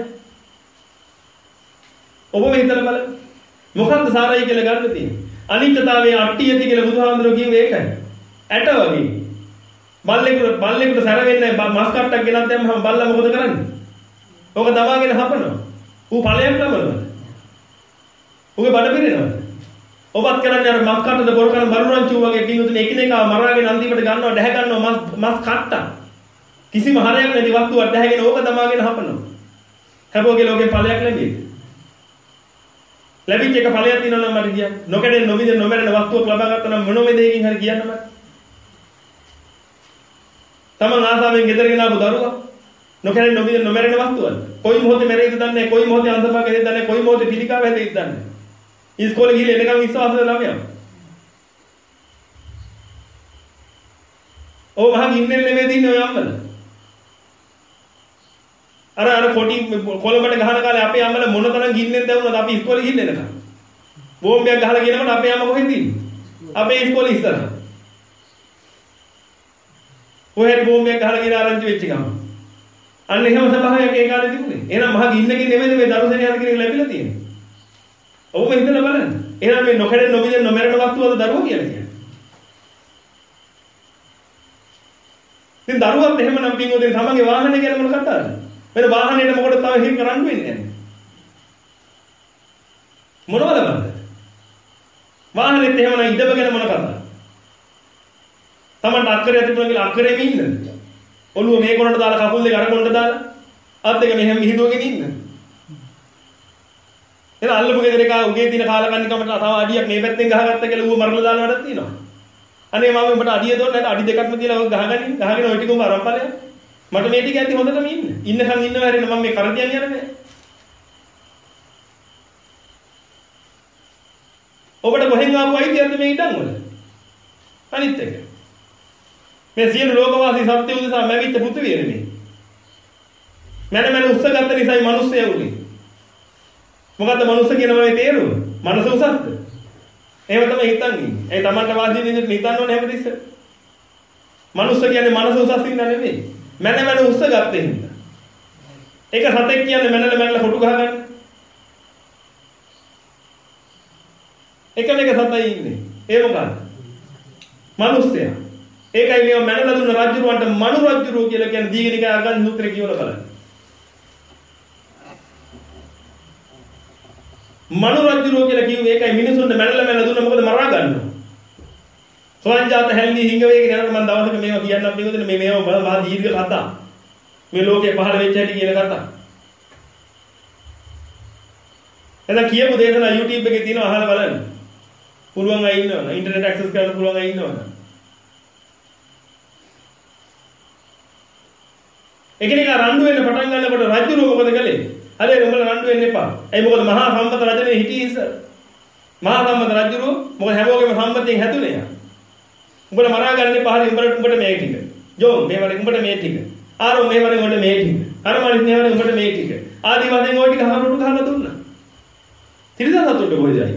ඔබ හිතලා බලන්න. මොකක්ද සාරයි කියලා ගන්න තියෙන්නේ? අනිත්‍යතාවයේ අට්ටියති කියලා බුදුහාමුදුරුවෝ කිව්වේ ඒකයි. ඇට වගේ. බල්ලෙකුට බල්ලෙකුට සැර වෙන්නේ මස් කට්ටක් ගෙනත් දැම්මම බල්ලා මොකද කරන්නේ? ඕක දමාගෙන හපනවා. ඌ ඵලයක් ලබනවා. ඌගේ බඩ පිරෙනවා. ඔබත් කරන්නේ අර මස් කට්ටද බොර කරන බරුරංචු වගේ පිටුදිනේ එකිනෙකාව මරාගෙන අන්තිමට ගන්නවා දැහැ ගන්නවා මස් මස් කට්ටක්. කිසිම හරයක් නැති වස්තුවක් දැහැගෙන ඕක දමාගෙන හපනවා. හැබෝගේ ලෝකේ ඵලයක් ලැබෙන්නේ. ලැබිච්ච එක ඵලයක් තියෙනවා නම් මට කියන්න. නොකඩෙන් නොමිදෙන් නොමරන වස්තුවක් ලබා ගත්තා නම් මොනම දෙයකින් හරි කියන්න මට. තමන් ආසාවෙන් ගෙදරගෙන ආපු දරුවා නොකඩෙන් නොමිදෙන් නොමරන වස්තුවක්. කොයි මොහොතේ මැරෙයිද දන්නේ නැහැ. කොයි මොහොතේ අන්තභාගයේද දන්නේ නැහැ. කොයි මොහොතේ පිළිකාව හැදෙයිද දන්නේ නැහැ. ඉස්කෝලේ ගිහලා එනකම් විශ්වාසද ළමයා. ඕ මහා ගින්නෙන් නෙමෙයි දින්නේ ඔය අම්මලා. අර අර කොටි කොළඹට ගහන කාලේ අපේ අම්මලා මොන තරම් ගින්නෙන් දැවුනද අපි ඉස්කෝලේ ගිහින් එනකම්. බෝම්බයක් ගහලා කියනකොට අපේ අම්මා කොහෙද ඉන්නේ? අපේ ඉස්කෝලේ ඉස්සරහ. කොහෙද බෝම්බයක් ගහලා කියලා ආරංචි වෙච්ච ගම. අන්න එහෙම සභාවයක් ඒ කාලේ තිබුණේ. එහෙනම් මහා ගින්නකින් නෙමෙයි මේ දරුසෙනිය හද කියන ලැබිලා තියෙන්නේ. ඔබ හිතලා බලන්න. එහෙනම් මේ නොකඩෙන් නොමිදෙන් නොමරන වස්තුවද දරුවා කියලා කියන්නේ. ඉතින් දරුවත් එහෙමනම් පින්වදින තමන්ගේ වාහනේ ගැන මොන කතාවද? වෙන වාහනේට මොකටද තව හිර කරන්න වෙන්නේ නැහැ. මොනවද බලන්න? වාහනේත් එහෙමනම් ඉඩම ගැන මොන කතාවද? තමන්ට අක්කරය තිබුණා කියලා අක්කරෙම ඉන්නද? ඔළුව මේ කොනට දාලා කකුල් දෙක අර කොනට දාලා අත් දෙක මෙහෙම මිහිදුවගෙන ඉන්න. එතන අල්ලපු ගෙදර එක උගේ දින කාලකන්ණි කමට තව අඩියක් මේ පැත්තෙන් ගහගත්ත කියලා ඌව මරලා දාලා වැඩක් තියෙනවා. අනේ මම උඹට අඩිය දුන්න නැත්නම් අඩි දෙකක්ම තියලා ඔය ගහගනින් ගහගෙන ඔය ටික උඹ අරන් ඵලයක්. මට මේ ටික ඇති හොඳටම ඉන්න. ඉන්නකන් ඉන්නවා හැරෙන්න මම මේ කරදියන් යන්නේ. ඔබට කොහෙන් ආපු අයිතියක්ද මේ ඉඩම් වල? අනිත් එක. මේ සියලු ලෝකවාසී සත්‍ය උදෙසා මැවිච්ච පෘථිවිය නෙමෙයි. මන මන උස්සගත්ත නිසායි මිනිස්සු යුනේ. මොකද්ද මනුස්ස කියන මේ තේරුම? මනස උසස්ද? එහෙම තමයි හිතන්නේ. ඒ තමන්ට වාසිය දෙන්න හිතන්න ඕනේ හැමතිස්සෙම. මනුස්ස කියන්නේ මනස උසස් ඉන්න නෙමෙයි. මන මන උස්සගත්තේ හින්දා. ඒක සතෙක් කියන්නේ මනල මනල හොටු ගහගන්න. එකම එක සතයි ඉන්නේ. ඒ මොකක්ද? මනුස්සයා. ඒකයි මේ මනල දුන්න රජුරවන්ට මනු රජුරෝ කියලා කියන්නේ දීගනික ආගන් සූත්‍රය කියවලා බලන්න. මනු රජුරෝ කියලා කිව්වේ ඒකයි මිනිසුන්ට මැනල මැනල දුන්න මොකද මරා ගන්නවා. සෝන්ජාත හැල්ලි හිඟ වේගෙන යනකොට මම දවසක මේවා කියන්නම් මේකද මේ මේවා මහා දීර්ඝ කතා. මේ ලෝකේ පහළ වෙච්ච හැටි කියන කතා. එතන කියපු දේශනා YouTube එකේ තියෙනවා අහලා බලන්න. පුළුවන් අය ඉන්නවනේ ඉන්ටර්නෙට් ඇක්සස් කරන්න පුළුවන් අය ඉන්නවනේ. එකිනෙක රණ්ඩු වෙන්න පටන් ගන්නකොට රජුරෝ මොකද කළේ? හරි උඹලා රණ්ඩු වෙන්න එපා. ඒ මොකද මහා සම්පත රජනේ හිටියේ ඉස්සර. මහා සම්පත රජුරෝ මොකද හැමෝගෙම සම්පතෙන් හැදුනේ යා. උඹලා මරා ගන්න එපා. හරි උඹට උඹට මේ ටික. ජෝ මේ වගේ උඹට මේ ටික. ආරෝ මේ වගේ උඹට මේ ටික. අර මනිත් මේ වගේ උඹට මේ ටික. ආදි වශයෙන් ওই ටික හරුටු ගහලා දුන්නා. තිරිසන් සතුට කොහෙද ආයිද?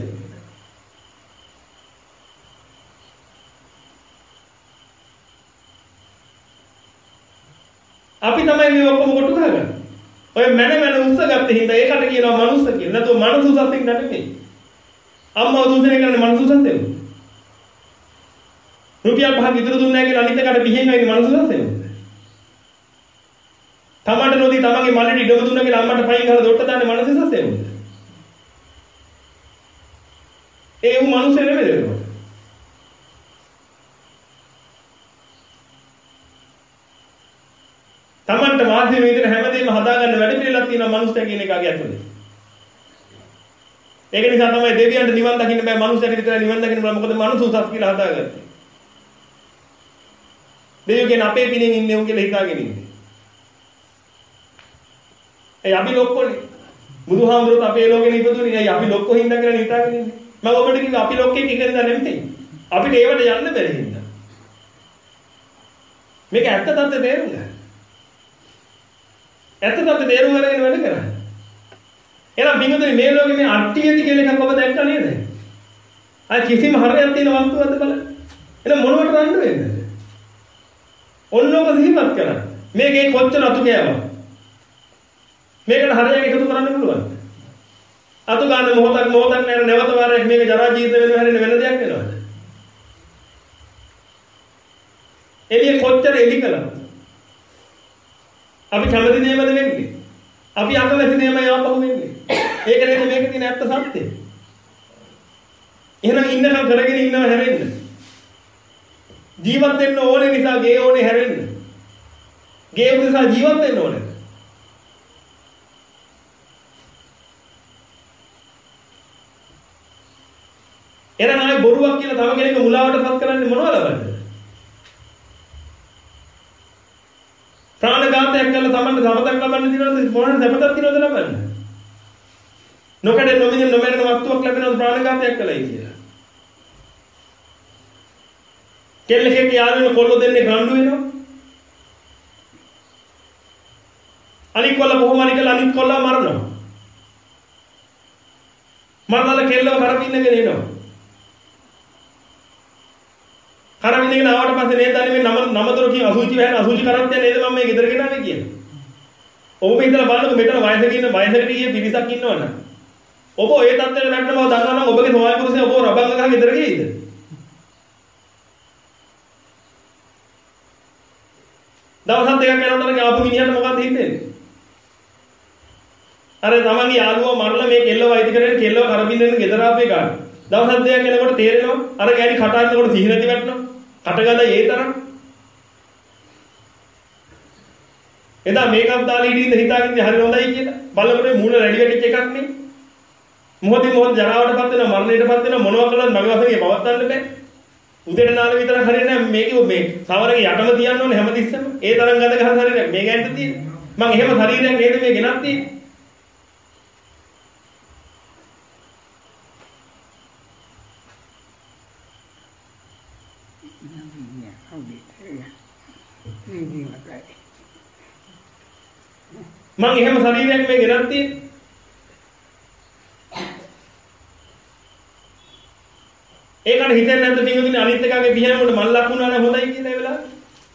අපි තමයි මේ ඔක්කොම කොටු ගහගන්නේ. ඔය මන මන උස්සගත්ත හින්දා ඒකට කියනවා මනුස්ස කියලා. නැත්නම් මනස උසස්ින් නෙමෙයි. අම්මා දුන්නේ කරන්නේ මනස උසස්යෙන්. රුපියල් පහක් ඉතුරු දුන්නේ නැහැ කියලා අනිත් එකට පිහින් ආයේ මනස උසස්යෙන්. තමන්ට නොදී තමන්ගේ මල්ලේ ඉඩම දුන්නා කියලා අම්මට පයින් ගහලා දොට්ට දාන්නේ මනස උසස්යෙන්. ඒ උ මනුස්සේ නෙමෙයි ඒක. තමන්ට වාසිය මේ විදිහට හැමදේම හදාගන්න වැඩ පිළිලක් තියෙනවා මනුස්සය කියන එකගේ ඇතුලේ. ඒක නිසා තමයි දෙවියන්ට නිවන් දකින්න බෑ මනුස්සයට විතරයි නිවන් දකින්න බෑ මොකද මනුස්ස උසස් කියලා හදාගත්තේ. දෙවියන් අපේ පිණින් ඉන්නේ උන් කියලා හිතාගෙන ඉන්නේ. ඒ අපි ලොක්කොනේ. බුදුහාමුදුරුවෝ අපේ ලෝකෙ ඉපදුනේ. ඒ අපි ලොක්කො හින්දා කියලා හිතාගෙන ඉන්නේ. මම ඔබට කිව්වා අපි ලොක්කෙක් එකෙන්ද නෙමෙයි. අපිට ඒවට යන්න බැරි හින්දා. මේක ඇත්ත තත්ත්වය තේරුම් ගන්න. ඇත්ත තත්ත්වය තේරුම් ගන්න වැඩ කරන්නේ. එහෙනම් බින්දුනේ මේ ලෝකෙ මේ අට්ටියති කියලා එකක් ඔබ දැක්කා නේද? අය කිසිම හරයක් තියෙන වස්තුවක්ද බලන්න. එහෙනම් මොනවට රණ්ඩු වෙන්නද? ඔන්නෝක සිහිපත් කරන්න. මේකේ කොච්චර අතු ගෑවා. මේකට හරියට එකතු කරන්න පුළුවන්. අතු ගන්න මොහොතක් මොහොතක් නෑර නැවත වාරයක් මේක ජරා ජීවිත වෙන හැරෙන වෙන දෙයක් වෙනවද? එළිය කොච්චර එලි කළාද? අපි කැමති දේවල් වෙන්නේ. අපි අකමැති දේම යාපහු වෙන්නේ. ඒක නේද මේක තියෙන ඇත්ත සත්‍යය. එහෙනම් ඉන්නකම් කරගෙන ඉන්නව හැරෙන්න. ජීවත් වෙන්න ඕනේ නිසා ගේ ඕනේ හැරෙන්න. ගේ නිසා ජීවත් වෙන්න ඕනේ. එහෙනම් ආයි බොරුවක් කියලා තව කෙනෙක් මුලාවටපත් කරන්නේ මොනවද ලබන්නේ? ප්‍රාණඝාතයක් කළා තමන්ට සමතක් ලබන්න දිනවද මොනවාද සමතක් දිනවද ලබන්නේ? නොකඩ නොමිදෙන නොමරන වස්තුවක් ලැබෙනවද ප්‍රාණඝාතයක් කළයි කියලා? කෙල්ලෙක් යාළුවෙක් කොල්ල දෙන්නේ රණ්ඩු වෙනවා. අනික් කොල්ල කොහොම හරි කියලා අනිත් කොල්ලා මරනවා. මරලා කෙල්ලව කරපින්නගෙන එනවා. කරපින්නගෙන ආවට පස්සේ නේද අනේ මේ නම නමතර කියන අසුචි වැහෙන අසුචි කරත් යන නේද මම මේ ගෙදර ගෙනාවේ කියලා. ඔබ මෙතන බලන්නකො මෙතන වයසක ඉන්න වයසකට ගිය පිරිසක් ඉන්නවනේ. ඔබ ඒ තත්ත්වයට වැටෙන බව දන්නවා නම් ඔබගේ සෝවාන් පුරුෂය ඔබ රබංග ගහ ගෙදර ගියේද? දවස් දෙකක් යනකොට ආපු මිනිහට මොකක්ද හිතෙන්නේ? අර තමන්ගේ යාළුවා මරලා මේ කෙල්ලව අයිති කරගෙන කෙල්ලව කරබින්නෙන් ගෙදර ආපේ ගන්න. දවස් දෙකක් යනකොට තේරෙනවා අර ගෑණි කට අරිනකොට සිහි නැති වැටෙනවා. කටගඳ ඒ තරම්. එදා මේකක් දාලා ඉඳින්න හිතාගෙන ඉන්නේ හරි හොඳයි කියලා. බලනකොට මූණ රැඩි වෙච්ච එකක් නේ. මොහොතින් මොහොත ජරාවටපත් වෙනවා මරණයටපත් වෙනවා මොනවා කළත් මගේ වශයෙන් පවත්වන්න බෑ. උදේට නාල විතර හරියන්නේ නැහැ මේක මේ සවරගේ යටම තියන්න ඕනේ හැමතිස්සෙම. ඒ තරම් ගඳ ගහන ශරීරයක් මේ ගෑනට තියෙන්නේ. මං එහෙම ශරීරයක් නේද මේ ගෙනත් තියෙන්නේ. මං එහෙම ශරීරයක් මේ ගෙනත් තියෙන්නේ. ඒකට හිතෙන්නේ නැද්ද පින්වතුනි අනිත් එකගේ පිහිනකොට මල් ලකුණා නම් හොඳයි කියලා ඒ වෙලාවට?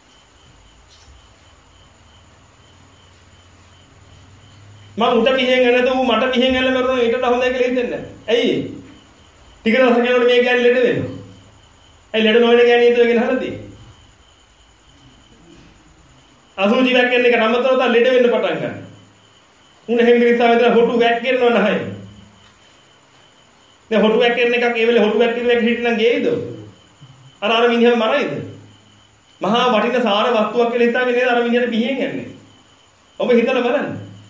මං උට පිහින් නැද්ද ඌ මට පිහින් ඇල්ල මරනවා ඊටට හොඳයි කියලා හිතෙන්නේ නැහැ. ඇයි? ටික දවසක් යනකොට මේ ගෑණි ලෙඩ වෙනවා. ඇයි ලෙඩ නොවන ගෑණි හිතුවගෙන හරදී? අසුචි වැක්කෙන එක නමතරව තා ලෙඩ වෙන්න පටන් ගන්නවා. උන් හැම මිනිසා විතර හොටු වැක්කෙනවා නැහැ. දැන් හොටු වැක්කෙන එකක් ඒ වෙලේ හොටු වැක්කෙන එක හිටිනම් ගේයිද? අර අර මිනිහම මරයිද? මහා වටින සාර වස්තුවක් කියලා හිතාගෙන නේද අර මිනිහට පිහින් යන්නේ. ඔබ හිතලා බලන්න.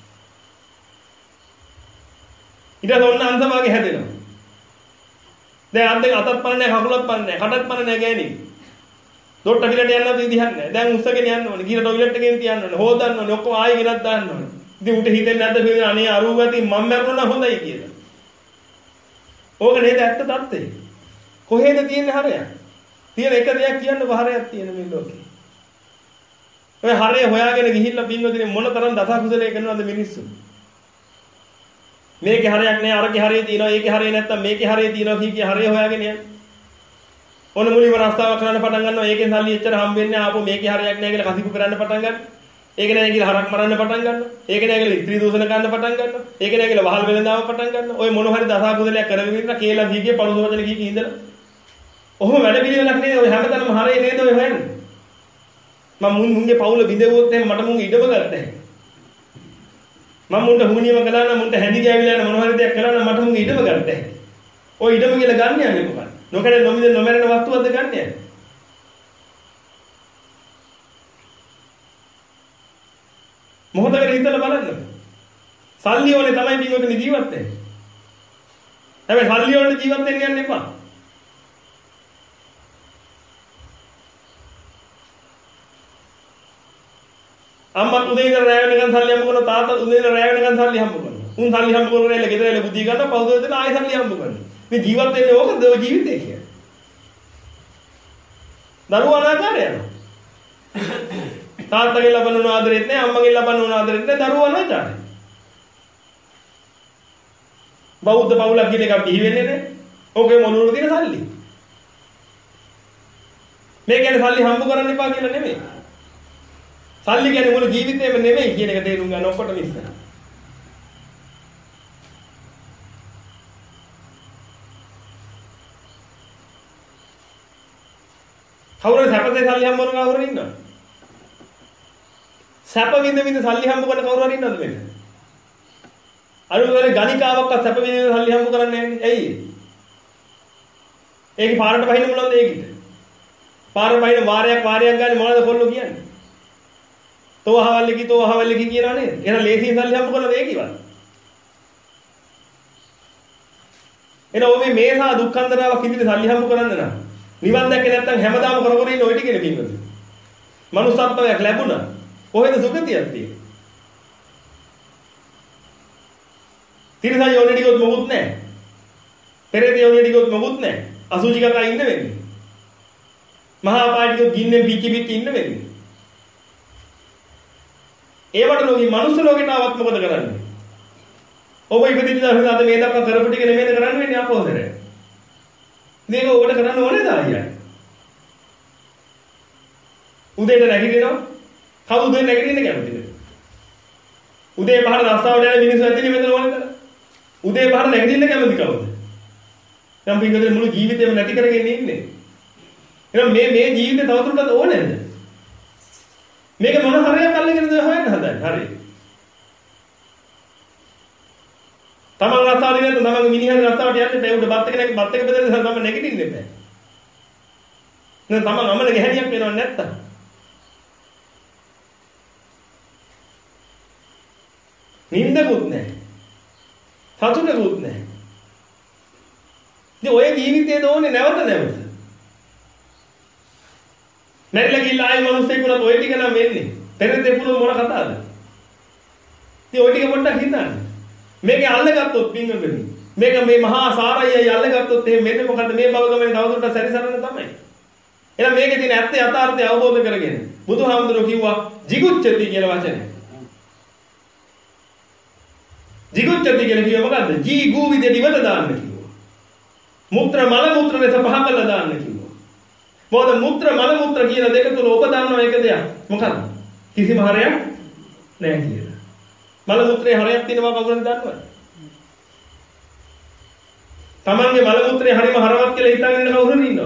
ඊට ඔන්න අන්තමාගේ හැදෙනවා. දැන් අත් දෙක අතත් පන්නේ නැහැ කකුලත් පන්නේ නැහැ කටත් පන්නේ නැහැ ගෑණි. දොට්ට පිළට යන්න විදිහක් නැහැ. දැන් උස්සගෙන යන්න ඕනේ. ගිහලා ටොයිලට් එකෙන් තියන්න ඕනේ. හොදන්න ඕනේ. ඔක්කොම ආයෙ ගෙනත් දාන්න ඕනේ. ඉතින් උට හිතෙන්නේ නැද්ද මේ අනේ අරුව ගතිය මම මැරුණා නම් හොඳයි කියලා. ඕක නේද ඇත්ත தත්ත්වය. කොහෙද තියෙන්නේ හරයක්? තියෙන එක දෙයක් කියන්නකො හරයක් තියෙන මේ ලෝකේ. ඔය හරය හොයාගෙන ගිහිල්ලා පින්වදිනේ මොන තරම් දස කුසලයේ කරනවද මිනිස්සු? මේකේ හරයක් නෑ අරගේ හරය තියෙනවා ඒකේ හරය නැත්තම් මේකේ හරය තියෙනවා කී කී හරය හොයාගෙන යන්නේ. ඔන්න මුලින්ම රස්තාවක් කරන්න පටන් ගන්නවා ඒකෙන් සල්ලි එච්චර හම්බ වෙන්නේ ආපහු මේකේ හරයක් නෑ කියලා කසිපු කරන්න පටන් ගන්නවා. ඒක නෑ කියලා හරක් මරන්න පටන් ගන්නවා. ඒක නෑ කියලා ස්ත්‍රී දූෂණ කරන්න පටන් ගන්නවා. ඒක නෑ කියලා වහල් වෙලඳාම පටන් ගන්නවා. ඔය මොන හරි දස කුසලයක් කරගෙන ඉන්න කියලා කීකේ පරුස වචන කී කී ඉඳලා. ඔහොම වැඩ පිළිවෙලක් නේද ඔය හැමතැනම හරය නේද ඔය හොයන්නේ. මම මුන් මුන්ගේ පවුල බිඳෙවුවොත් එහෙනම් මට මුන් ඉඩම ගන්නෑ. මම මුන්ට හුනියම කළා නම් මුන්ට හැඳි ගෑවිලා නම් මොන හරි දෙයක් කළා නම් මට මුන් ඉඩම ගන්නෑ. ඔය ඉඩම කියලා ගන්න යන්නේ මොකක්ද? නොකඩ නොමිද නොමරන වස්තුවක්ද ගන්න යන්නේ? මොහොතකට හිතලා බලන්න. සල්ලි ඕනේ තමයි පින්වතුනි ජීවත් වෙන්නේ. හැබැයි සල්ලි වලට ජීවත් වෙන්න යන්න එපා. අම්මා උදේ ඉඳලා රැය වෙනකන් සල්ලි හම්බ කරනවා තාත්තා උදේ ඉඳලා රැය වෙනකන් සල්ලි හම්බ කරනවා. උන් සල්ලි හම්බ කරගෙන ඉල ගෙදර ඉල බුද්ධි ගන්න පවුද දෙන ආයෙ සල්ලි හම්බ කරනවා. මේ ජීවත් වෙන්නේ ඕකද ඔය ජීවිතේ කියන්නේ. දරුවා අනාගාරය යනවා. තාත්තගේ ලබන උන ආදරෙත් නැහැ අම්මගේ ලබන උන ආදරෙත් නැහැ දරුවා අනාගාරය. බෞද්ධ පවුලක් කියන එක බිහි වෙන්නේ නැහැ. ඕකේ මොනුවර තියෙන සල්ලි. මේ කියන්නේ සල්ලි හම්බ කරන්න එපා කියලා නෙමෙයි. සල්ලි කියන්නේ මුළු ජීවිතේම නෙමෙයි කියන එක තේරුම් ගන්න ඔක්කොටම ඉස්සර. කවුරුද සැපසේ සල්ලි හම්බ කරන කවුරු ඉන්නවද? සැප විඳ විඳ සල්ලි හම්බ කරන කවුරු හරි ඉන්නවද මෙන්න? අනුතරේ ගණිකාවක්වත් සැප විඳ විඳ සල්ලි හම්බ කරන්නේ නැහැ නේ. ඇයි? ඒකේ පාරට බහින්න මොනවද ඒකිට? පාරට බහින්න වාරයක් වාරයක් ගන්න මොනවද කොල්ලෝ කියන්නේ? තෝ අහවල්ලකි තෝ අහවල්ලකි කියනවා නේද? එහෙනම් ලේසියෙන් සල්ලි හම්බ කරනද ඒකිවත්? එහෙනම් ඔබේ මේසා දුක්ඛන්දරාවක් ඉදිරියේ සල්ලි හම්බ කරන්න නම් නිවන් දැක්කේ නැත්නම් හැමදාම කර කර ඉන්න ඔය ටිකනේ පින්වද? මනුස්සත්වයක් ලැබුණා. කොහෙද සුගතියක් තියෙන්නේ? තිරසන් යෝනියට ගියොත් මොකුත් නැහැ. පෙරේත යෝනියට ගියොත් මොකුත් නැහැ. අසුචි කකා ඉන්න වෙන්නේ. මහා පාටිකෝ ගින්නෙන් පිච්චි පිච්චි ඉන්න වෙන්නේ. ඒවට ලෝකේ මනුස්ස ලෝකේට ආවත් මොකද කරන්නේ? ඔබ ඉපදිච්ච දවසේ අද මේ දක්වා කරපු ටික නෙමෙයිද කරන්න වෙන්නේ අපෝසරේ. මේක ඔබට කරන්න ඕනේ දායියා. උදේට නැගිටිනවා. කවුද උදේ නැගිටින්න කැමතිද? උදේ පහට රස්තාවට යන මිනිස්සු ඇතිනේ මෙතන ඕනේ කරලා. උදේ පහට නැගිටින්න කැමති කවුද? දැන් පිටුදේ මුළු ජීවිතේම නැති කරගෙන ඉන්නේ. එහෙනම් මේ මේ ජීවිතේ තවදුරටත් ඕනේ නැද්ද? මේක මොන හරියක් අල්ලගෙනද හොයන්න හදන්නේ? හරි. තමන් රස්තාවට ඉන්නේ තමන්ගේ මිනිහන් රස්තාවට යන්න බෑ. උඩ බත් එක නැගි බත් එක බෙදලා තමන් නැගිටින්න බෑ. නේද තමන් අමල ගැහණියක් වෙනව නැත්තම්. නින්දකුත් නැහැ. සතුටකුත් නැහැ. ඉතින් ඔය ජීවිතේ දෝනේ නැවත නැවත. නැරිලා ගිහලා ආයෙ මිනිස්සෙක් වුණත් ඔය ටික නම් වෙන්නේ. පෙරේතේ පුරු මොන කතාවද? ඉතින් ඔය ටික පොඩ්ඩක් හිතන්න. මේකේ අල්ලගත්තොත් පින්වතුනි. මේක මේ මහා සාරයයි අල්ලගත්තොත් එහෙනම් මෙන්න මොකද මේ භව ගමනේ තවදුරටත් සැරිසරන්න තමයි. එහෙනම් මේකේ තියෙන ඇත්ත යථාර්ථය අවබෝධ කරගෙන බුදුහාමුදුරුවෝ කිව්වා jigucchati කියලා වචනේ. jigucchati කියලා කිව්ව මොකද්ද? ජී ගූ විදියට ඉවත දාන්න කිව්වා. මුත්‍ර මල මුත්‍ර ලෙස පහ කළා දාන්න කිව්වා. මොකද මුත්‍ර මල මුත්‍ර කියන දෙක තුල ඔබ දන්නව එක දෙයක්. මොකද්ද? කිසිම හරයක් නැහැ කියලා. මල මුත්‍රේ හරයක් තියෙනවා කවුරුද දන්නවද? තමන්ගේ මල මුත්‍රේ හරිම හරවත් කියලා හිතාගෙන ඉන්න කවුරුද ඉන්නවද?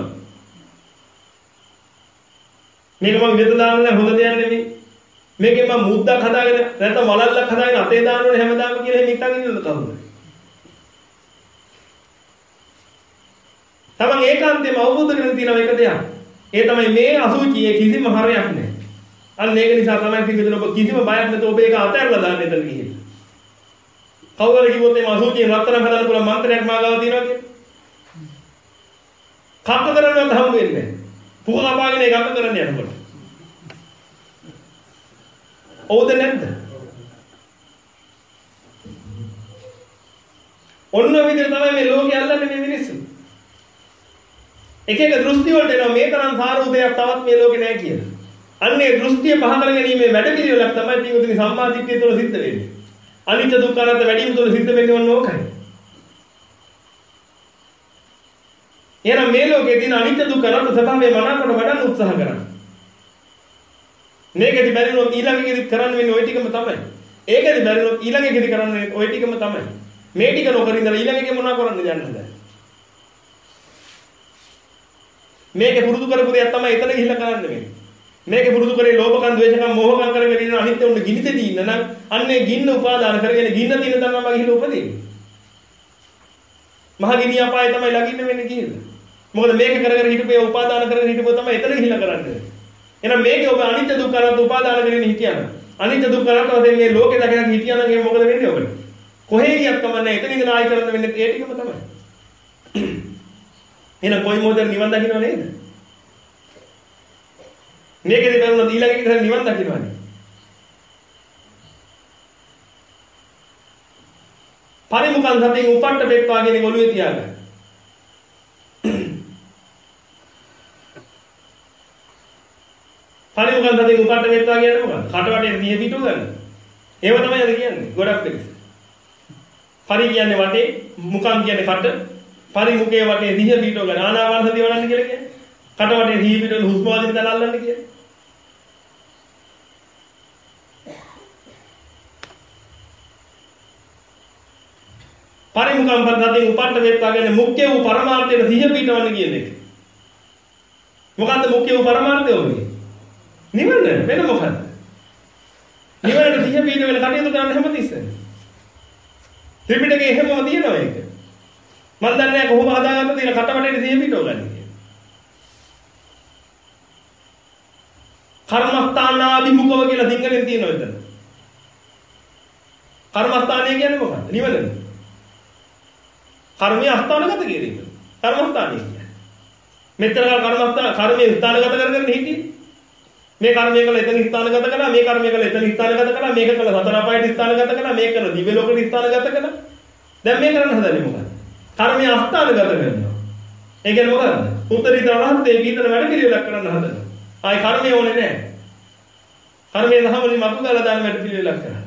මේක මම විද දාන්න නෑ හොඳ දෙයක් නෙමෙයි. මේකෙන් මම මුද්දක් හදාගෙන නැත්නම් වලල්ලක් හදාගෙන අතේ දාන්න ඕනේ හැමදාම කියලා එහෙම හිතාගෙන ඉන්නද කවුරුද? තමන් ඒකාන්තයෙන්ම අවබෝධ කරගෙන තියෙන එක දෙයක්. ඒ තමයි මේ අසුචියේ කිසිම හරයක් නැහැ. අන්න ඒක නිසා තමයි පිළිදෙන ඔබ කිසිම බයක් නැතුව ඔබ ඒක අතහැරලා දාන්න එතන ගිහින්. කවුරුහරි කිව්වොත් මේ අසුචියෙන් රත්තරන් හදන්න පුළුවන් මන්ත්‍රයක් මාගාව තියෙනවා කියලා. කප්ප කරනවත් හම්බ වෙන්නේ නැහැ. පුහ කපාගෙන ඒක කප්ප කරන්න යනකොට. ඔව්ද නැද්ද? ඔන්න විදිහට තමයි මේ ලෝකේ අල්ලන්නේ මේ මිනිස්සු. එක එක දෘෂ්ටි වලට එනවා මේ තරම් සාරූ දෙයක් තවත් මේ ලෝකේ නැහැ කියලා. අන්නේ දෘෂ්ටිය පහ කර ගැනීමේ වැඩ පිළිවෙලක් තමයි පිටුතුනි සම්මා දිට්ඨිය තුළ සිද්ධ වෙන්නේ. අනිත්‍ය දුක්ඛ අනාත්ම වැඩිම තුළ සිද්ධ වෙන්නේ ඔන්න ඕකයි. එහෙනම් මේ ලෝකේ තියෙන අනිත්‍ය දුක්ඛ අනාත්ම ස්වභාවය මනාකොට වඩන්න උත්සාහ කරන්න. මේකෙදි බැරිනොත් ඊළඟකෙදි කරන්න වෙන්නේ ওই ටිකම තමයි. ඒකෙදි බැරිනොත් ඊළඟකෙදි කරන්න වෙන්නේ ওই ටිකම තමයි. මේ ටික නොකර ඉඳලා ඊළඟකේ මොනවා කරන්නද යන්නද? මේක පුරුදු කරපු දෙයක් තමයි එතන ගිහිල්ලා කරන්න වෙන්නේ. මේක පුරුදු කරේ ලෝභකම්, ද්වේෂකම්, මෝහකම් කරගෙන ඉන්න අනිත්‍ය උන්න ගිනි දෙදී ඉන්න නම් අන්නේ ගින්න උපාදාන කරගෙන ගින්න තියෙන තැනම ගිහිල්ලා උපදින්නේ. මහ ගිනි අපාය තමයි ළඟින්න වෙන්නේ ගිහිල්ලා. මොකද මේක කර කර හිටපේ උපාදාන කරගෙන හිටපුව තමයි එතන ගිහිල්ලා කරන්නේ. එහෙනම් මේකේ ඔබ අනිත්‍ය දුක්ඛ අනාත්ම උපාදාන කරගෙන හිටියනම් අනිත්‍ය දුක්ඛ අනාත්ම වශයෙන් මේ ලෝකේ දැකගෙන හිටියනම් ඒක මොකද වෙන්නේ ඔබට? කොහේ ගියත් කමන්නේ එතන ඉඳලා ආයි කරන්න වෙන්නේ ඒ ටිකම තමයි. එහෙනම් කොයි මොහොතේ නිවන් දකින්නව නේද? මේකේදී බලන ඊළඟ එක නිවන් දකින්නවනේ. පරිමුඛං සතින් උපට්ඨ පෙත්වා කියන ඔළුවේ තියාගන්න. පරිමුඛං සතින් උපට්ඨ පෙත්වා කියන්නේ මොකක්ද? කටවටේ දිය පිටු ගන්න. ඒව තමයි අද කියන්නේ. ගොඩක් පිළිස. පරි කියන්නේ වටේ, මුඛං කියන්නේ කට, පරිමුඛයේ වටේ දිය පිටු ගන්න. ආනාපාන සතිය වඩන්න කියලා කියන්නේ. කට වටේ දිය පිටු හුස්ම වාදින තැන අල්ලන්න කියන්නේ. පරිමුඛම් පදයෙන් උපට්ඨ වේත්වා කියන්නේ මුඛ්‍ය වූ පරමාර්ථයේ සිහිය පිටවන්න කියන එක. මොකද්ද මුඛ්‍ය වූ පරමාර්ථය ඔබේ? නිවන වෙන මොකද්ද? නිවනට සිහිය පිටවෙන කටයුතු කරන්න හැමතිස්සෙම. ත්‍රිපිටකයේ හැමෝම තියෙනවා ඒක. මම දන්නේ නැහැ කොහොම හදාගත්තද කියලා කටවටේට සිහිය පිටව ගන්න කියලා. කර්මස්ථානාභිමුඛව කියලා සිංහලෙන් තියෙනවා එතන. කර්මස්ථානය කියන්නේ මොකක්ද? නිවනනේ. කර්මයේ අස්ථානගත කිරීම. කර්මස්ථානය කියන්නේ. මෙතන කර්මස්ථාන කර්මයේ ස්ථානගත කරගෙන හිටියේ. මේ කර්මය කළ එතන ස්ථානගත කළා, මේ කර්මය කළ එතන ස්ථානගත කළා, මේක කළ සතර අපායට ස්ථානගත කළා, මේක කළ දිව්‍ය ලෝකෙට ස්ථානගත කළා. දැන් මේ කරන්න හදන්නේ මොකක්ද? කර්මයේ අස්ථානගත කරනවා. ඒ කියන්නේ මොකක්ද? උත්තරීතර රහතේ විතර වැඩ පිළිවෙලක් කරන්න හදනවා. ආයි කර්මය ඕනේ නැහැ. කර්මයේ දහමලින් මතු කරලා දාන වැඩ පිළිවෙලක් කරනවා.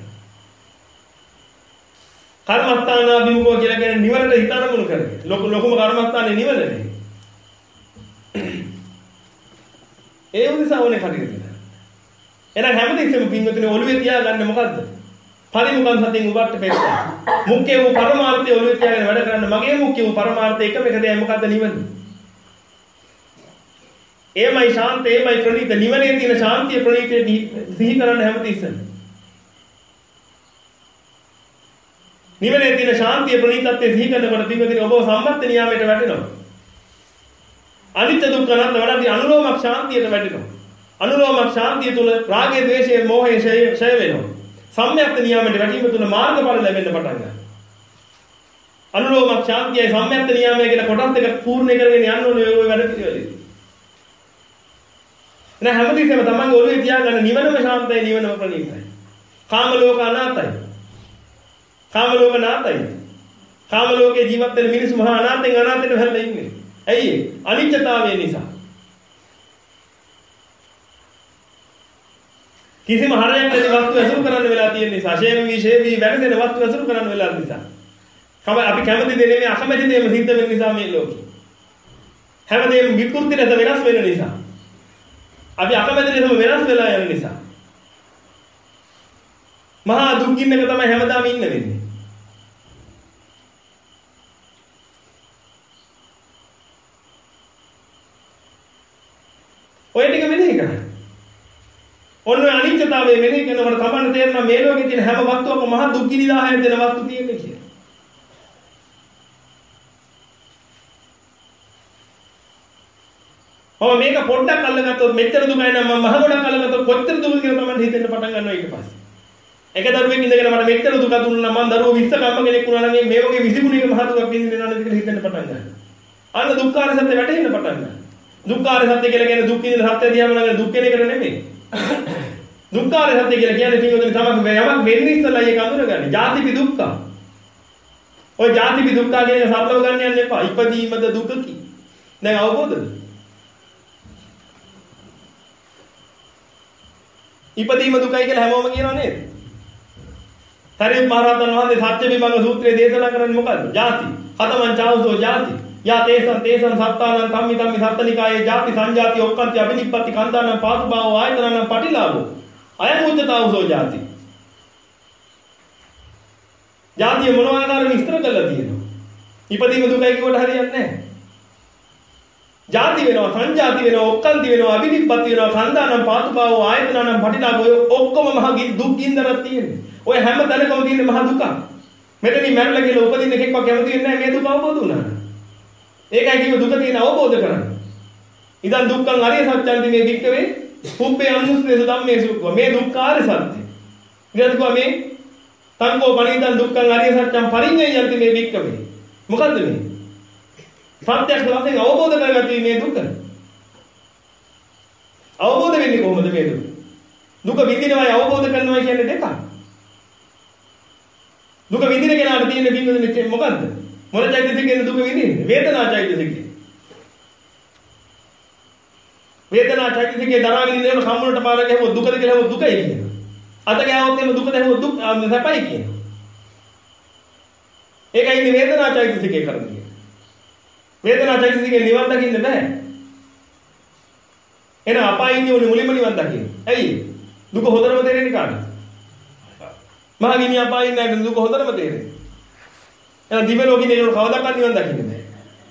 කර්මස්ථානාභිමුඛව කියලා කියන්නේ නිවනට හිත අරමුණු කරගෙන. ලොකු ලොකුම කර්මස්ථානේ නිවනනේ. ඒ උදෙසා ඕනේ කටයුතු කරන්න. එහෙනම් හැමදෙස්සෙම පින්වතුනි ඔළුවේ තියාගන්න මොකද්ද? පරිමුඛං සතින් උපට්ඨ පෙත්තා. මුඛ්‍ය වූ පරමාර්ථය ඔළුවේ තියාගෙන වැඩ කරන්න. මගේ මුඛ්‍ය වූ පරමාර්ථය එකම එක දෙයයි මොකද්ද නිවන? ඒමයි ශාන්ත ඒමයි ප්‍රණීත නිවනේ තියෙන ශාන්තිය ප්‍රණීතය සිහි කරන්න හැමතිස්සෙම. නිවනේ තියෙන ශාන්තිය ප්‍රණීතත්වය සිහි කරනකොට පින්වතුනි ඔබ සම්මත නියාමයට වැටෙනවා. අනිත්‍ය දුක්ඛ අනාත්ම වඩාදී අනුලෝමක් ශාන්තියට වැටෙනවා. අනුලෝමක් ශාන්තිය තුල රාගය, ද්වේෂය, මෝහය ඡය වෙනවා. සම්‍යක් නියාමයට වැටීම තුල මාර්ගඵල ලැබෙන්න පටන් ගන්නවා. අනුලෝමක් ශාන්තියයි සම්‍යක් නියාමය කියන කොටස් දෙක පූර්ණ කරගෙන යන්න ඕනේ ඔය වැඩ පිළිවෙලේ. එන හැමතිස්සෙම තමන්ගේ ඔළුවේ තියාගන්න නිවනම ශාන්තයි, නිවනම ප්‍රණීතයි. කාම ලෝක අනාතයි. කාම ලෝක නාතයි. කාම ලෝකේ ජීවත් වෙන මිනිස්සු මහා අනාතෙන් අනාතයට හැරලා ඉන්නේ. ඇයි? අනිත්‍යතාවය නිසා. කිසිම හරයක් නැති වස්තු ඇසුරු කරන්න වෙලා තියෙන නිසා, ෂේම වී ෂේම වී වැඩෙන වස්තු ඇසුරු කරන්න වෙලා නිසා. කම අපි කැමති දේ නෙමෙයි අකමැති දේම සිද්ධ වෙන නිසා මේ ලෝකෙ. හැමදේම විකෘති නැත වෙනස් වෙන නිසා. අපි අකමැති දේම වෙනස් වෙලා යන නිසා. මහා දුක්ගින්නක තමයි හැමදාම ඉන්න වෙන්නේ. ඔය ටික මෙනෙහි කරන්න. ඔන්න අනිත්‍යතාවය මෙනෙහි කරනකොට තමයි තේරෙනවා මේ ලෝකේ තියෙන හැම වස්තුවකම මහා දුක්ගිනි දාහයක් දෙන වස්තු තියෙන්නේ කියලා. ඔව් මේක පොඩ්ඩක් අල්ලගත්තොත් මෙච්චර දුකයි නම් මම මහ ගොඩක් අල්ලගත්තොත් කොච්චර දුක කියලා තමයි හිතෙන්න පටන් ගන්නවා ඊට පස්සේ. එක දරුවෙක් ඉඳගෙන මට මෙච්චර දුක දුන්නා නම් මම දරුවෝ විස්ස කම්ම කෙනෙක් වුණා නම් මේ වගේ විසිගුණයක මහ දුකක් විඳින්න නේද කියලා හිතෙන්න පටන් ගන්නවා. අන්න දුක්ඛාර සත්‍ය වැටහෙන්න පටන් ගන්නවා. දුක්ඛාර සත්‍ය කියලා කියන්නේ දුක් විඳින සත්‍ය දිහාම නම් දුක් කෙන එක නෙමෙයි. දුක්ඛාර සත්‍ය කියලා කියන්නේ පිටුදෙන තමයි යමක් වෙන්නේ ඉස්සලා ඒක අඳුරගන්නේ. ජාතිපි දුක්ඛ. ඔය ජාතිපි දුක්ඛ කියන එක සරලව ගන්න යන්න එපා. ඉපදීමද දුකකි. දැන් අවබෝධද? ඉපදීම දුකයි කියලා හැමෝම කියනවා නේද? සරියුත් මහ රහතන් වහන්සේ සත්‍ය විභංග සූත්‍රයේ දේශනා කරන්නේ මොකද්ද? ජාති. කතමං චාවසෝ ජාති. යා තේසං තේසං සත්තානං කම්මි කම්මි සත්තනිකායේ ජාති සංජාති ඔක්කන්ති අබිනිප්පති කන්දානං පාතුභාවෝ ආයතනං පටිලාභෝ අයං උච්චතාවසෝ ජාති. ජාතිය මොන ආකාරයෙන් විස්තර කරලා තියෙනවා? ඉපදීම දුකයි කියවට හරියන්නේ නැහැ. ජාති වෙනවා, සංජාති වෙනවා, ඔක්කන්ති වෙනවා, අබිනිප්පති වෙනවා, කන්දානං පාතුභාවෝ ආයතනං පටිලාභෝ ඔක්කොම මහ දුක් ගින්දරක් තියෙන්නේ. ඔය හැම තැනකම තියෙන මහ දුක. මෙතනින් මැරලා කියලා උපදින්න එකෙක්ව කැමති වෙන්නේ නැහැ මේ දුක අවබෝධ වුණා. ඒකයි කිව්ව දුක තියෙන අවබෝධ කරගන්න. ඉතින් දුක්ඛං අරිය සත්‍යන්ති මේ වික්කවේ පුබ්බේ අනුස්සේස ධම්මේසු මේ දුක්ඛාර සත්‍ය. ඊට මේ තංගෝ පණිතං දුක්ඛං අරිය සත්‍යං පරිඤ්ඤයන්ති මේ වික්කවේ. මොකද්ද මේ? සත්‍යයක් වශයෙන් අවබෝධ කරගත්තී මේ දුක. අවබෝධ වෙන්නේ කොහොමද මේ දුක? දුක විඳිනවයි අවබෝධ කරනවයි කියන්නේ දෙකක්. දුක විඳින කෙනාට තියෙන බින්දුනේ මොකද්ද? මොන චෛතසිකයෙන් දුක විඳින්නේ? වේදනා චෛතසිකය. වේදනා චෛතසිකේ දරාගෙන ඉන්නකොට කම්මුලට පාර ගහුවොත් දුකද කියලා හුවොත් දුකයි කියනවා. අත ගෑවොත් එimhe දුකද හුවොත් දුක් සැපයි කියනවා. ඒකයි ඉන්නේ වේදනා චෛතසිකේ කරන්නේ. වේදනා චෛතසිකේ නිවන් දකින්න බෑ. එන අපායින්නේ උනේ මුලින්ම නිවන් දකින්න. ඇයි? දුක හොඳටම තේරෙන්නේ කාටද? මහගිනි අපායින් නැද්ද දුක හොඳටම තේරෙන්නේ. එහෙනම් දිව්‍ය ලෝකේ ඉන්න කෙනෙකුට කවදාකවත් නිවන් දකින්න බෑ.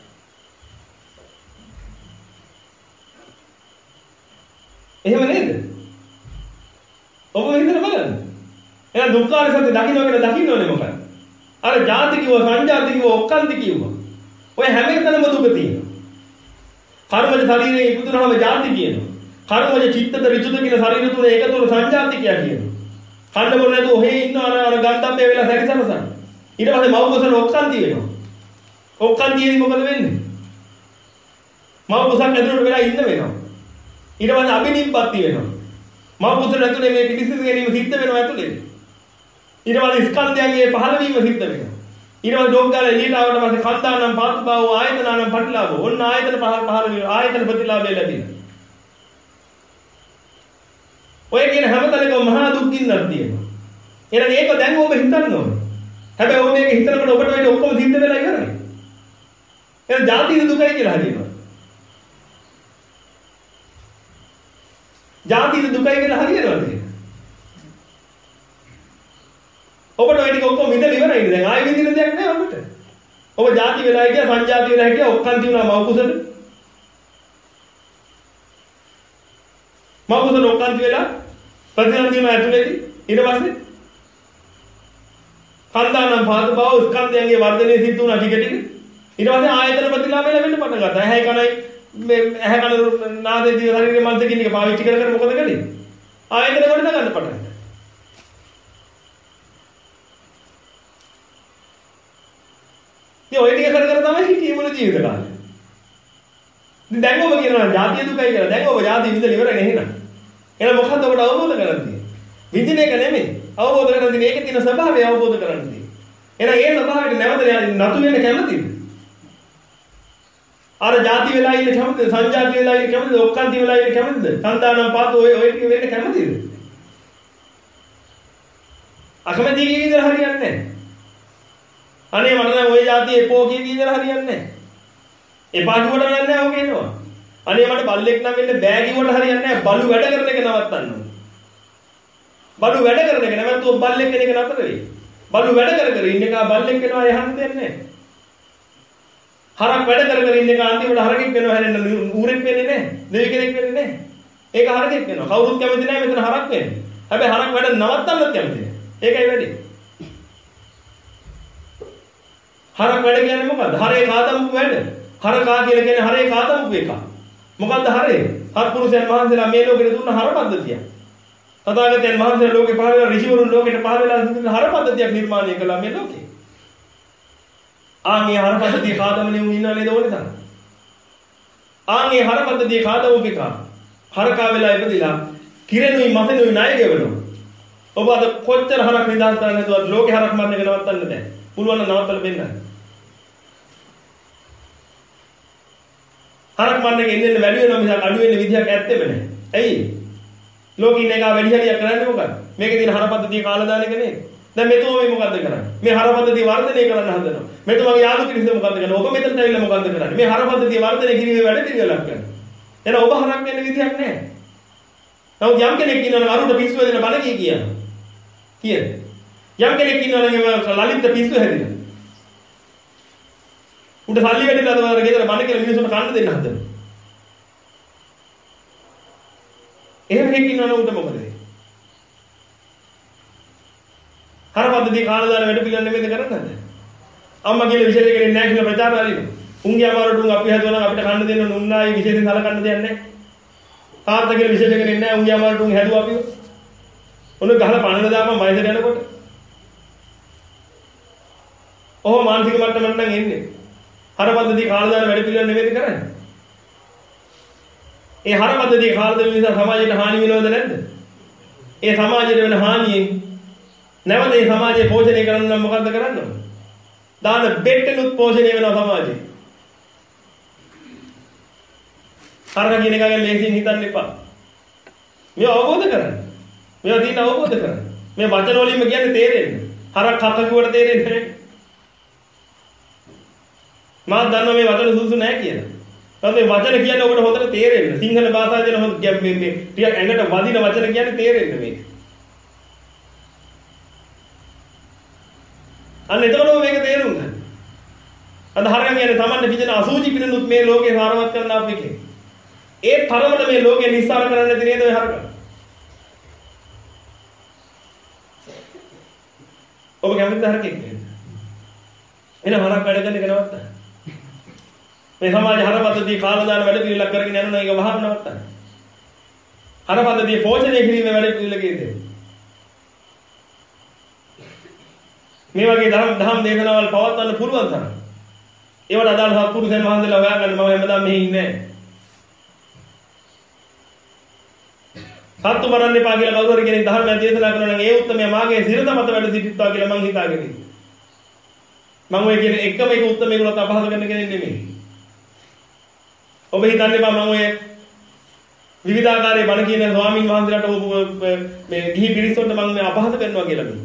එහෙම නේද? ඔබ හිතලා බලන්න. එහෙනම් දුක්ඛාර සත්‍ය දකින්න ඕනේ දකින්න ඕනේ මොකක්ද? අර ජාති කිව්ව සංජාති කිව්ව ඔක්කාන්ති කිව්ව. ඔය හැම එකතනම දුක තියෙනවා. කර්මජ ශරීරයේ ඉපදුනහම ජාති කියනවා. කර්මජ චිත්තද ඍතුද කියන ශරීර තුන එකතුන සංජාති කියා කියනවා. කන්න බොන්න නැතුව ඔහේ ඉන්න අර අර ගන්තම්බේ වෙලා සැරිසරසන. ඊට පස්සේ මව් කුසල ඔක්කාන්ති වෙනවා. ඔක්කාන්තියේදී මොකද වෙන්නේ? මව් කුසල ඇතුළට වෙලා ඉන්න වෙනවා. ඊට පස්සේ අබිනිප්පත්ති වෙනවා. මව් කුසල ඇතුලේ මේ පිළිසිදු ගැනීම සිද්ධ වෙනවා ඇතුලේ. ඊට පස්සේ ස්කන්ධයන්ගේ පහළ වීම සිද්ධ වෙනවා. ඊට පස්සේ ඩොග්ගාල එළියට ආවට පස්සේ කන්දානම් පාතුභාව ආයතනානම් පටිලාභ. ඔන්න ආයතන පහළ පහළ වීම ආයතන ප්‍රතිලාභය ලැබෙනවා. ඔය කියන හැමතැනකම මහා දුක්ඛින්නක් තියෙනවා. එහෙනම් ඒක දැන් ඔබ හිතන්න ඕනේ. හැබැයි ඔබ මේක හිතනකොට ඔබට වෙන්නේ ඔක්කොම සිද්ධ වෙලා ඉවරයි. එහෙනම් ජාතික දුකයි කියලා හරියනවා. ජාතික දුකයි කියලා හරියනවද? ඔබට ඔය ටික ඔක්කොම විඳලා ඉවරයි දැන් ආයෙ විඳින දෙයක් නෑ ඔබට. ඔබ ජාති වෙලා හිටියා සංජාති වෙලා හිටියා ඔක්කාන්ති වුණා මව කුසල. මව කුසල ඔක්කාන්ති වෙලා ප්‍රතිසන්දි වුණා ඇතුළේදී ඊට පස්සේ කන්දානම් පාද බව ස්කන්ධයන්ගේ වර්ධනය සිද්ධ වුණා ටික ටික. ඊට පස්සේ ආයතන ප්‍රතිලාභය ලැබෙන්න පටන් ගත්තා. ඇහැ කනයි මේ ඇහැ කන නාදයේ ශරීරයේ මනස කියන එක පාවිච්චි කර කර මොකද කළේ? ආයතන කොට නගන්න පටන් ගත්තා. ඔය ටික කර කර තමයි හිටියේ මුළු ජීවිත කාලේ. ඉතින් දැන් ඔබ කියනවා ජාතිය දුකයි කියලා. දැන් ඔබ ජාතිය විඳලා ඉවරයි නේද? එහෙනම් මොකද්ද ඔබට අවබෝධ කරගන්න තියෙන්නේ? විඳින එක නෙමෙයි. අවබෝධ කරගන්න තියෙන්නේ ඒකේ තියෙන ස්වභාවය අවබෝධ කරගන්න තියෙන්නේ. එහෙනම් ඒ ස්වභාවයට නැවත නතු වෙන්න කැමතිද? අර ජාති වෙලා ඉන්න කැමතිද? සංජාති වෙලා ඉන්න කැමතිද? ඔක්කාන්ති වෙලා ඉන්න කැමතිද? සන්දානම් පාත ඔය ඔය ටික වෙන්න කැමතිද? අකමැති කී විදිහට හරියන්නේ නැහැ. අනේ මට නම් ওই જાතිය එපෝ කිය කී ඉඳලා හරියන්නේ නැහැ. එපා කිව්වට හරියන්නේ නැහැ ඔක එනවා. අනේ මට බල්ලෙක් නම් වෙන්න බෑ කිව්වට හරියන්නේ නැහැ. බලු වැඩ කරන එක නවත්තන්න ඕනේ. බලු වැඩ කරන එක නැවතුව බල්ලෙක් කෙනෙක් නතර වෙයි. බලු වැඩ කර කර ඉන්න එක බල්ලෙක් වෙනවා යහන්න දෙන්නේ නැහැ. හරක් වැඩ කර කර ඉන්න එක අන්තිමට හරකෙක් වෙනවා හැරෙන්න ඌරෙක් වෙන්නේ නැහැ. දෙවි කෙනෙක් වෙන්නේ නැහැ. ඒක හරකෙක් වෙනවා. කවුරුත් කැමති නැහැ මෙතන හරක් වෙන්නේ. හැබැයි හරක් වැඩ නවත්තන්නත් කැමති නැහැ. ඒකයි වැඩේ. හරක් වැඩ කියන්නේ මොකද්ද? හරේ කාදමුක වැඩ. හරකා කියලා කියන්නේ හරේ කාදමුක එක. මොකද්ද හරේ? සත්පුරුෂයන් වහන්සේලා මේ ලෝකෙට දුන්න හර පද්ධතිය. තථාගතයන් වහන්සේලා ලෝකේ පහළ වෙලා ඍෂිවරුන් ලෝකෙට පහළ වෙලා දුන්න හර පද්ධතියක් නිර්මාණය කළා මේ ලෝකේ. ආන්ගේ හර පද්ධතිය කාදමනේ උන් ඉන්නා නේද ඕනේ තරම්. ආන්ගේ හර පද්ධතිය කාදමුක එක. හරකා වෙලා ඉපදිලා කිරෙනුයි මසෙනුයි ණය ගෙවනවා. ඔබ අද කොච්චර හරක් නිදාස් කරන්න නැතුවත් ලෝකේ හරක් මරන්න එක නවත්තන්න බෑ. පුළුවන් නම් නවත්තලා දෙන්න. හරක් මරන්න එක ඉන්න වැඩි වෙනවා මිසක් අඩු වෙන්න විදිහක් ඇත්තෙම නැහැ. ඇයි? ලෝකේ ඉන්න එක වැඩි හරියක් කරන්නේ මොකක්ද? මේකේ තියෙන හර පද්ධතිය කාලා දාන එක නේද? දැන් මෙතුම මේ මොකද්ද කරන්නේ? මේ හර පද්ධතිය වර්ධනය කරන්න හදනවා. මෙතුමගේ යාළු කිරිස මොකද්ද කරන්නේ? ඔබ මෙතනට ඇවිල්ලා මොකද්ද කරන්නේ? මේ හර පද්ධතිය වර්ධනය කිරීමේ වැඩ පිළිවෙලක් කරනවා. එහෙනම් ඔබ හරක් වෙන්න විදිහක් නැහැ. නමුත් යම් කෙනෙක් ඉන්නවනම් අරුට පිස්සු වෙන බණ කිය කියනවා. කියන්නේ. යම් කෙනෙක් ඉන්නවනම් ලලිත පිස්සු හැදෙනවා. උඩ සල්ලි වැඩිලා අදවර ගෙදර බණ කියලා මිනිස්සුන්ට කන්න දෙන්න හදනවා. එහෙම කෙනෙක් ඉන්නවනම් උන්ට මොකද වෙන්නේ? හර පද්ධතිය කාලා දාන වැඩ පිළිවෙල නෙමෙයිද කරන්නේ? අම්මා කියලා විශේෂ කෙනෙක් නැහැ කියලා ප්‍රචාර හරිනේ. උන්ගේ අමාරුට උන් අපි හැදුවා නම් අපිට කන්න දෙන්න නුන්නායි විශේෂයෙන් සලකන්න දෙයක් නැහැ. තාත්තා කියලා විශේෂ කෙනෙක් නැහැ උන්ගේ අමාරුට උන් හැදුවා අපිව. ඔන්න ගහලා පණන දාපන් වයසට යනකොට. ඔහොම මානසික මට්ටමකට නම් එන්නේ. හර පද්ධතිය කාලා දාන වැඩ පිළිවෙල නෙමෙයිද කරන්නේ? ඒ හර පද්ධතිය කාලා දෙන නිසා සමාජයට හානි වෙනවද නැද්ද? ඒ සමාජයට වෙන හානියෙන් නැවත ඒ සමාජය පෝෂණය කරන්න නම් මොකද්ද කරන්න ඕන? දාන බෙට්ටනුත් පෝෂණය වෙනවා සමාජය. හරක කියන එක ගැන ලේසියෙන් හිතන්න එපා. මේව අවබෝධ කරගන්න. මේවා දින අවබෝධ කරගන්න. මේ වචන වලින්ම කියන්නේ තේරෙන්නේ. හරක් කක්ක කිව්වට තේරෙන්නේ නැහැ. මා දන්නවා මේ වචන සුදුසු නැහැ කියලා. නැත්නම් මේ වචන කියන්නේ ඔබට හොඳට තේරෙන්න. සිංහල භාෂාවෙන් හොඳ මේ මේ ටිකක් ඇඟට වදින වචන කියන්නේ තේරෙන්නේ මේක. අන්න එතකොට මේක තේරුම් ගන්න. අද හරගම් කියන්නේ තමන්ට පිටින අසූචි පිරිනුත් මේ ලෝකේ සාරවත් කරන්න අප එකේ. ඒ තරමට මේ ලෝකේ නිස්සාර කරන්න නැති නේද ඔය හරගම්? ඔබ කැමතිද හරකෙක් වෙන්න? එන හරක් වැඩ කරන එක නවත්තන්න. මේ සමාජ හරපද්ධතිය කාලදාන වැඩ පිළිලක් කරගෙන යනවා ඒක වහම නවත්තන්න. හරපද්ධතිය පෝෂණය කිරීමේ වැඩ පිළිලකේද? මේ වගේ ධර්ම ධම් දේශනාවල් පවත්වන්න පුළුවන් තරම්. ඒවට අදාළ සත්පුරුෂයන් වහන්සේලා හොයාගන්න මම හැමදාම මෙහි ඉන්නේ නැහැ. සත්තු මරන්න එපා කියලා කවුරු හරි කෙනෙක් ධර්මය දේශනා කරනවා නම් ඒ උත්තරමයා මාගේ සිරත මත වැඩ සිටිත්වා කියලා මං හිතාගෙන ඉන්නේ. මම ඔය කියන එකම එක උත්තර මේගොල්ලෝ අපහාස කරන කෙනෙක් නෙමෙයි. ඔබ හිතන්න එපා මම ඔය විවිධාකාරයේ බණ කියන ස්වාමීන් වහන්සේලාට මේ ගිහි පිරිසොන්ට මම අපහාස කරනවා කියලා මේ.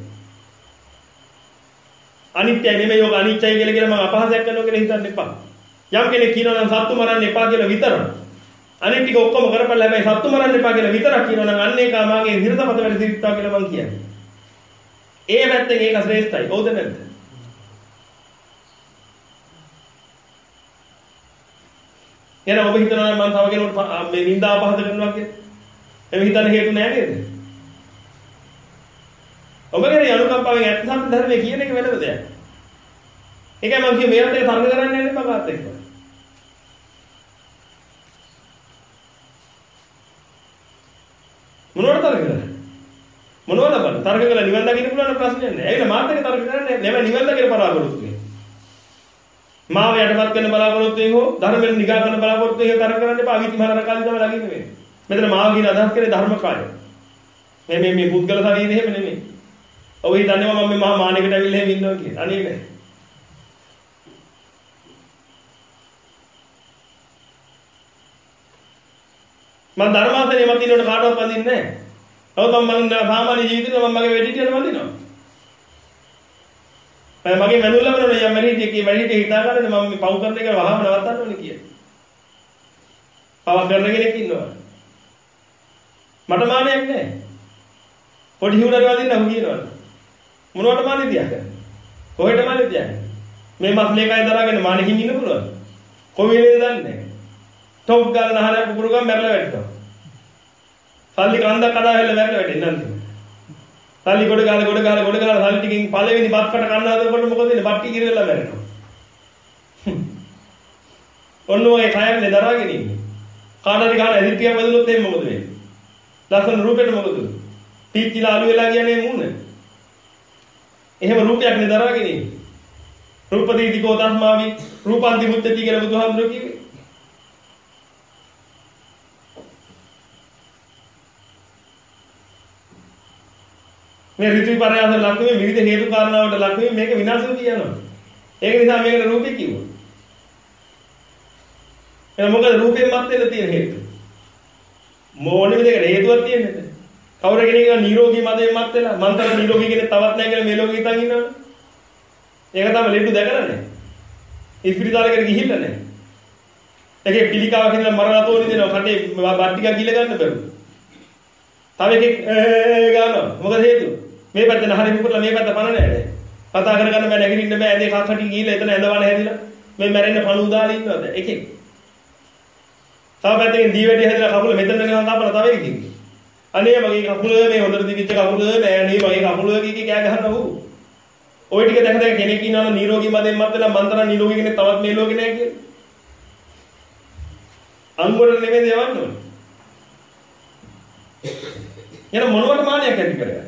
අනිත්‍යයි නෙමෙයි ඔක අනිත්‍යයි කියලා කියලා මම අපහාසයක් කරනවා කියලා හිතන්න එපා. යම් කෙනෙක් කියනවා නම් සත්තු මරන්න එපා කියලා විතරක්. අනිත් ටික ඔක්කොම කරපළා හැබැයි සත්තු මරන්න එපා කියලා විතරක් කියනවා නම් අන්න ඒක මාගේ හිරත මත වැඩ සිටිත්වා කියලා මම කියන්නේ. ඒ පැත්තෙන් ඒක ශ්‍රේෂ්ඨයි. හවුද නැද්ද? එන ඔබ හිතනවා නම් මම තව කෙනෙකුට මේ නින්දා අපහාස කරනවා කියලා. එහෙම හිතන්න හේතු නැහැ නේද? ඔබගේ අනුකම්පාවෙන් ඇත්ත සත්‍ය ධර්මයේ කියන එක වෙනම දෙයක්. ඒකයි මම කිය මේවත් එක තර්ක කරන්නේ නැහැ බගාත් එක්ක. මොනවද තර්ක කරන්නේ? මොනවද බලන්න? තර්ක කරලා නිවන් දකින්න පුළුවන් ප්‍රශ්නයක් නෑ. ඒක මාත් එක තර්ක කරන්නේ නැහැ. නිවන් දකින්න බලාපොරොත්තු වෙන්නේ. මාව යටපත් කරන බලාපොරොත්තු වෙන්නේ හෝ ධර්මයෙන් නිගා කරන බලාපොරොත්තු වෙන්නේ තර්ක කරන්න එපා. අවිති මහරකාලේ තමයි ලගින්න වෙන්නේ. මෙතන මාව කියන අදහස් කරේ ධර්ම කාර්යය. මේ මේ මේ පුද්ගල ශරීරය එහෙම නෙමෙයි. ඔබ හිතන්නේ මම මේ මහා මානෙකට ඇවිල්ලා එහෙම ඉන්නවා කියලා. අනේ නෑ. මම ධර්මාසනේ මත ඉන්නකොට කාටවත් වඳින්නේ නෑ. නමුත් මම සාමාන්‍ය ජීවිතේ මම මගේ වෙඩිටියට වඳිනවා. මම මගේ මනුල්ල වරන යම් වැඩිටිය කී වැඩිටිය හිතා ගන්නද මම මේ පව් කරන එක වහම නවත්තන්න ඕනේ කියලා. පව කරන කෙනෙක් ඉන්නවා. මට මානයක් නෑ. පොඩි හිවුරට වදින්න අහු කියනවා. මොනවට මානෙ තියාගන්න? කොහෙට මානෙ තියාගන්න? මේ මස්ලේ කය දරාගෙන මානෙකින් ඉන්න පුළුවන්. කොහේද දන්නේ? ටොප් ගන්න හරය කුකුරු ගම මැරලා වැටෙනවා. සල්ලි කන්දක් කඩා වෙලා මැරලා වැටෙන්නේ නැන්ද? සල්ලි ගොඩ ගාලා ගොඩ ගාලා ගොඩ ගාලා සල්ලි ටිකෙන් පළවෙනි බත්කට කන්න හදනකොට මොකද වෙන්නේ? බට්ටි කිරෙලා මැරෙනවා. ඔන්න ඔය කයන්නේ දරාගෙන ඉන්නේ. කාටරි ගන්න ඇදිටියක් වැදුනොත් එහෙම මොකද වෙන්නේ? ලස්සන රූපෙට මොකද වෙන්නේ? පීච්චිලා අලු වෙලා කියන්නේ මූණ. එහෙම රූපයක් නේ දරාගෙන ඉන්නේ. රූපදීතිකෝ තස්මාවි රූපාන්ති මුත්තති කියලා බුදුහාමුදුරුවෝ කිව්වේ. මේ ඍතු විපර්යාස ලක්ෂණය විවිධ හේතු කාරණාවලට ලක්ෂණය මේක විනාශ වෙවි යනවා. ඒක නිසා මේකට රූපේ කිව්වා. එහෙනම් මොකද රූපයෙන් මත් වෙන්න තියෙන හේතු? මොන්නේ මේකට හේතුවක් තියෙන්නේ? කවුරු කෙනෙක් නිරෝගී මදයෙන් මත් වෙලා මන්තර නිරෝගී කෙනෙක් තවත් නැහැ කියලා මේ ලෝකෙ හිතන් ඉන්නවනේ. ඒක තමයි ලෙඩු දැකලා නැහැ. ඉස්පිරිතාලෙකට ගිහිල්ලා නැහැ. ඒකේ පිළිකාවක් ඉඳලා මරලා තෝරි දෙනවා කටේ බත් ටිකක් ගිල ගන්න බැරුව. තව එකෙක් ගන්නවා. මොකද හේතුව? මේ පැත්ත නහරේ පුපුරලා මේ පැත්ත පණ නැහැ. කතා කරගන්න බෑ නැගිටින්න බෑ ඇඳේ කක්කටින් ගිහිල්ලා එතන ඇඳවන හැදිලා මේ මැරෙන්න පණු දාලා ඉන්නවද? එකෙක්. තව පැත්තකින් දී වැඩි හැදලා කකුල මෙතන නිකන් කපලා තව එකකින්. අනේ මගේ කකුල මේ හොඳට දිවිච්ච කකුල නෑ නේ මගේ කකුල කීකී කෑ ගහනවා ඌ. ওই ටික දැක දැක කෙනෙක් ඉන්නවනම් නිරෝගී මදෙන් මත් වෙලා මන්තර නිරෝගී කෙනෙක් තවත් මේ ලෝකේ නෑ කියලා. අංගවල නෙමෙයි යවන්න ඕනේ. එන මොනවට මානයක් ඇති කරගන්න.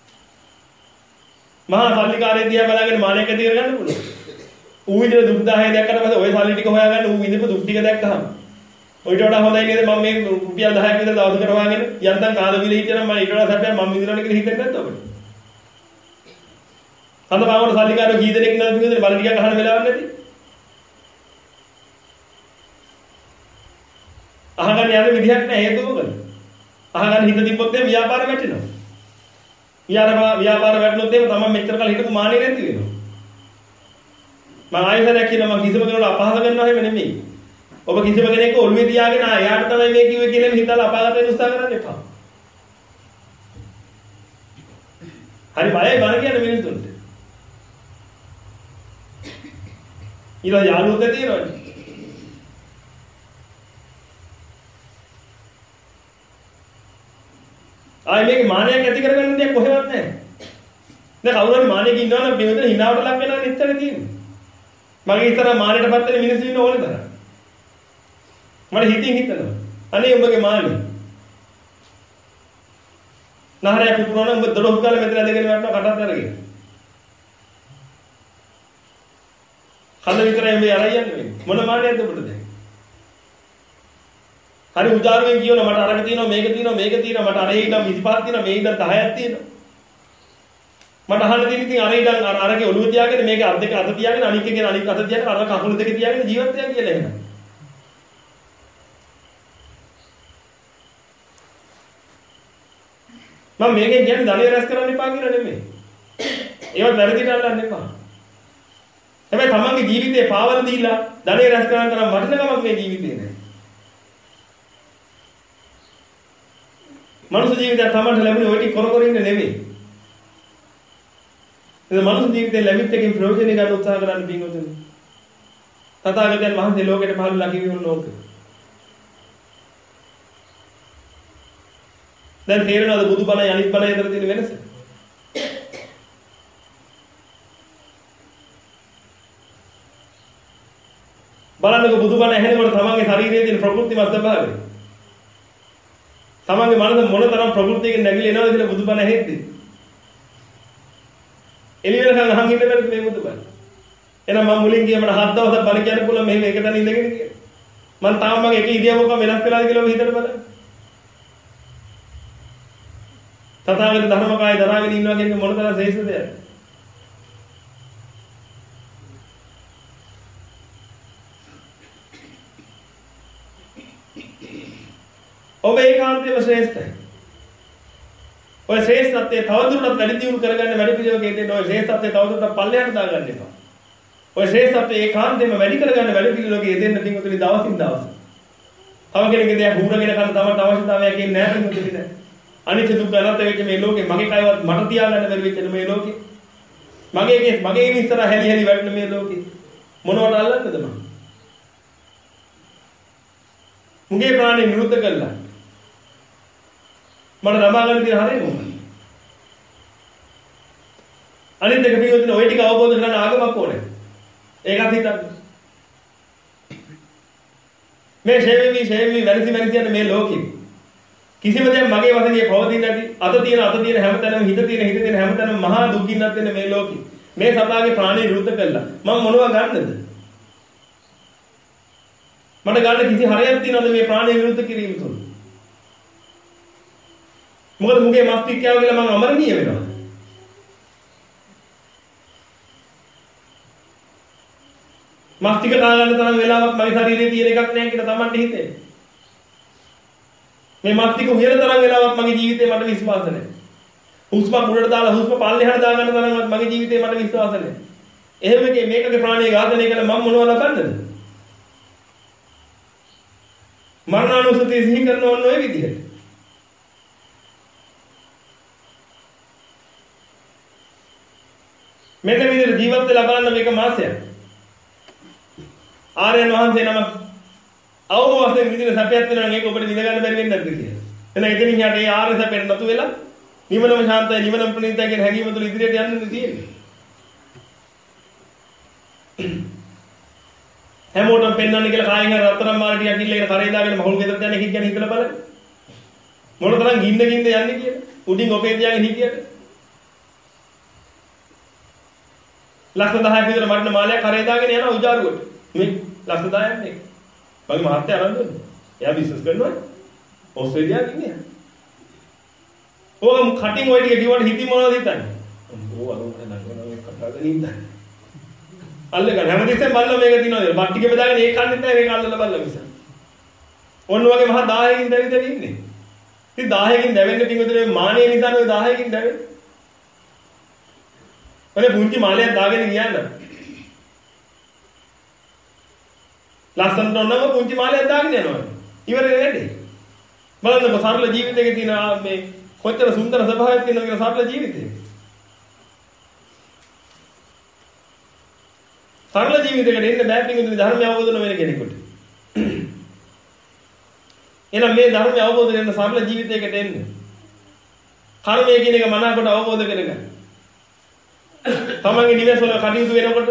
මහා සල්ලිකාරය දිහා බලාගෙන මානයක් ඇති කරගන්න පුළුවන්. ඌ විදිහට දුක් දහය දැක්කට පස්සේ ওই සල්ලි ටික හොයාගන්න ඌ විඳපු දුක් ටික දැක්කහම ඔයිට වඩා හොඳයි නේද මම මේ රුපියල් දහයක් විතර දවසකට හොයාගෙන යන්තම් කාල බිල හිටියනම් මම ඊට වඩා සැපයක් මම විඳිනවනේ කියලා හිතෙන්නේ නැද්ද ඔබට? අද පාවර සල්ලිකාරයෝ කී දෙනෙක් ඉන්නවද කියන්නේ බල ටිකක් අහන්න වෙලාවක් නැති. අහගන්න යන විදිහක් නැහැ හේතුව මොකද? අහගන්න හිත තිබ්බොත් එහේ ව්‍යාපාර වැටෙනවා. ව්‍යාපාර ව්‍යාපාර වැටුනොත් එහේ තමයි මෙච්චර කාල හිටපු මානෙ නැති වෙනවා. මම ආයෙත් කියනවා මම කිසිම කෙනෙකුට අපහාස කරනවා නෙමෙයි නෙමෙයි. ඔබ කිසිම කෙනෙක් ඔළුවේ තියාගෙන ආ එයාට තමයි මේ කිව්වේ කියලා හිතලා අපාගත වෙන්න උත්සාහ කරන්න එපා. හරි බයයි බල කියන්නේ මිනිස්සුන්ට. ඊළඟ යාළුවෝ තියෙනවනේ. ආයි මේක මානයක් ඇති කරගන්න දෙයක් කොහෙවත් නැහැ. දැන් කවුරු හරි මානෙක ඉන්නවනම් මේ විතර හිනාවට ලක් වෙලා නෙච්චර තියෙන්නේ. මගේ ඉතර මානෙටපත් වෙන මිනිස්සු ඉන්න ඕනේ තරම්. මට හිතින් හිතනවා. අනේ උඹගේ මානෙ. නහරයක් පුරවන උඹ දොළොස් කාලේ මෙතන ඇදගෙන වටනවා කටත් අරගෙන. කන්න විතරයි මේ අරයි යන්නේ. මොන මානෙයක්ද උඹට දැන්? හරි උදාරුවෙන් කියනවා මට අරක තියෙනවා මේක තියෙනවා මේක තියෙනවා මට අරේ ඉඳන් විසිපහක් තියෙනවා මේ ඉඳන් දහයක් තියෙනවා. මට අහන්න තියෙන ඉතින් අර ඉඳන් අර අරගේ ඔළුව තියාගෙන මේක අත් දෙක අත තියාගෙන අනික් එකේ අනික් අත තියාගෙන අර කකුල දෙක තියාගෙන ජීවත් වෙනවා කියලා එහෙනම්. මම මේකෙන් කියන්නේ ධනෙ රැස් කරන්න එපා කියලා නෙමෙයි. ඒවත් වැරදිට අල්ලන්න එපා. හැබැයි තමන්ගේ ජීවිතේ පාවල දීලා ධනෙ රැස් කරන්න තරම් වටිනකමක් මේ ජීවිතේ නෑ. මනුස්ස ජීවිතය තමන්ට ලැබුණේ ඔය ටික කර කර ඉන්න නෙමෙයි. ඒ මනුස්ස ජීවිතේ ලැබිච්ච එකෙන් ප්‍රයෝජන ගන්න උත්සාහ කරන්න පින්වතුනි. තථාගතයන් වහන්සේ ලෝකෙට පහළ ලකිවි වුණ ලෝකෙ. දැන් තේරෙනවද බුදුබණයි අනිත් බණයි අතර තියෙන වෙනස? බලන්නකො බුදුබණ ඇහෙනකොට තමන්ගේ ශරීරයේ තියෙන ප්‍රകൃතිමත් ස්වභාවය. තමන්ගේ මනස මොන තරම් ප්‍රകൃතියකින් නැගිලා එනවද කියලා බුදුබණ ඇහෙද්දි. එළි වෙනකන් අහන් ඉන්න බැරිද මේ බුදුබණ? එහෙනම් මම මුලින් ගියේ මට හත් දවසක් බණ කියන්න පුළුවන් මෙහෙම එක තැන ඉඳගෙන කියලා. මම තාම මගේ එක ඉරියව්වක වෙනස් වෙලාද කියලා ඔබ හිතන්න බලන්න. තථාගත ධර්මකාය දරාගෙන ඉන්නවා කියන්නේ මොන තරම් ශ්‍රේෂ්ඨ දෙයක්ද? ඔබ ඒකාන්තයෙන්ම ශ්‍රේෂ්ඨයි. ඔය ශ්‍රේෂ්ඨත්වයේ තවදුරටත් වැඩි දියුණු කරගන්න වැඩි පිළිවෙලක දෙන්න ඔය ශ්‍රේෂ්ඨත්වයේ තවදුරටත් පල්ලෙහාට දාගන්න එපා. ඔය ශ්‍රේෂ්ඨත්වයේ ඒකාන්තයෙන්ම වැඩි කරගන්න වැඩි පිළිවෙලක දෙන්න පිටුතුනි දවසින් දවස. තව කෙනෙක්ගේ දෙයක් හුරගෙන කරන්න තමයි අවශ්‍යතාවයක් ඉන්නේ නැහැ පිටුතුනි දැන්. අනිත්‍ය දුක්ඛ අනාත්ම වෙච්ච මේ ලෝකේ මගේ කයවත් මට තියාගන්න බැරි වෙච්ච මේ ලෝකේ. මගේ කේස් මගේ ඉස්සර හැලි හැලි වැටෙන මේ ලෝකේ. මොනවට අල්ලන්නද මම? මුගේ ප්‍රාණය නිරුද්ධ කළා. මට ලබා ගන්න තියෙන හරිය මොකක්ද? අනිත් එක පිළිවෙතින් ওই ටික අවබෝධ කරගන්න ආගමක් ඕනේ. ඒකත් හිතන්න. මේ ෂේවිවි ෂේවිවි වැරදි වැරදි යන මේ ලෝකෙ කිසිම දෙයක් මගේ වශයෙන් පවතින්නේ නැති අත තියෙන අත තියෙන හැමතැනම හිත තියෙන හිත තියෙන හැමතැනම මහා දුකින්නක් වෙන මේ ලෝකෙ මේ සතාගේ ප්‍රාණය නිරුද්ධ කළා. මම මොනවා ගන්නද? මට ගන්න කිසි හරයක් තියනවද මේ ප්‍රාණය නිරුද්ධ කිරීම තුළ? මොකද මුගේ මස්තිෂ්කයව කියලා මම අමරණීය වෙනවා. මස්තිෂ්ක කා ගන්න තරම් වෙලාවක් මගේ ශරීරයේ තියෙන එකක් නැහැ කියලා Tamanට හිතෙන්නේ. මේ මස්තිෂ්ක උයන තරම් වෙලාවක් මගේ ජීවිතේ මට විශ්වාස නැහැ. හුස්ම මුලට දාලා හුස්ම පල්ලෙහාට දා ගන්න තරම්වත් මගේ ජීවිතේ මට විශ්වාස නැහැ. එහෙම එකේ මේකගේ ප්‍රාණය ඝාතනය කළා මම මොනවද ලබන්නද? මරණානුස්සතිය සිහි කරන ඕන ඔය විදිහට. මෙන්න විදිහට ජීවත් වෙලා බලන්න මේක මාසයක්. ආර්යයන් වහන්සේ නම අවම වශයෙන් විදිහට සැපයක් වෙනවා නම් ඒක ඔබට විඳ ගන්න බැරි වෙන්නේ නැද්ද කියලා. එහෙනම් එතනින් යට ඒ ආර්ය සැපෙන් නතු වෙලා නිවනම ශාන්තයි නිවනම ප්‍රණීතයි කියන හැඟීම තුළ ඉදිරියට යන්න තියෙන්නේ. හැමෝටම පෙන්වන්න කියලා කායින් හරි රත්තරන් මාල ටිකක් ඉල්ලගෙන කරේ දාගෙන මහුල් ගෙදරට යන එකක් ගැන හිතලා බලන්න. මොන තරම් ගින්න ගින්න යන්නේ කියලා. උඩින් ඔපේ තියාගෙන හිටියට. ලක්ෂ දහයක් විතර මඩන මාලයක් කරේ දාගෙන යනවා උජාරුවට. මේ ලක්ෂ දහයක් නේ. මගේ මහත්තයා අරන් දුන්නා. එයා බිස්නස් කරනවා. ඕස්ට්‍රේලියාවේ ඉන්නේ. ඕම් කටින් ඔය ටික කිව්වට හිතින් මොනවද හිතන්නේ? ඕ අර උනේ නංගනවා කතා කරගෙන ඉඳන්. අල්ලගන්න හැමතිස්සෙම බල්ලා මේක දිනනවා. බත් ටික බෙදාගෙන ඒක කන්නෙත් නැහැ මේක අල්ලලා බල්ලා මිස. ඔන්න වගේ මහා දහයකින් දැවි දැවි ඉන්නේ. ඉතින් දහයකින් දැවෙන්න පිටුනේ මානෙ නිසානේ ඔය දහයකින් දැවෙන්නේ. ඔනේ පුංචි මාලයක් දාගෙන ගියාන. ලස්සනට ඔන්නම පුංචි මාලයක් දාගෙන යනවා. ඉවරනේ නැටි. බලන්නකො සරල ජීවිතයක තියෙන මේ කොච්චර සුන්දර ස්වභාවයක් තියෙනවද කියලා සරල ජීවිතේ. සරල ජීවිතයකට එන්න බෑ පින්වතුනි ධර්මය අවබෝධ නොවන කෙනෙකුට. එහෙනම් මේ ධර්මය අවබෝධ කරගෙන සරල ජීවිතයකට එන්න. කර්මය කියන එක මනාකොට අවබෝධ කරගන්න. තමන්ගේ නිවෙස් වල කටයුතු වෙනකොට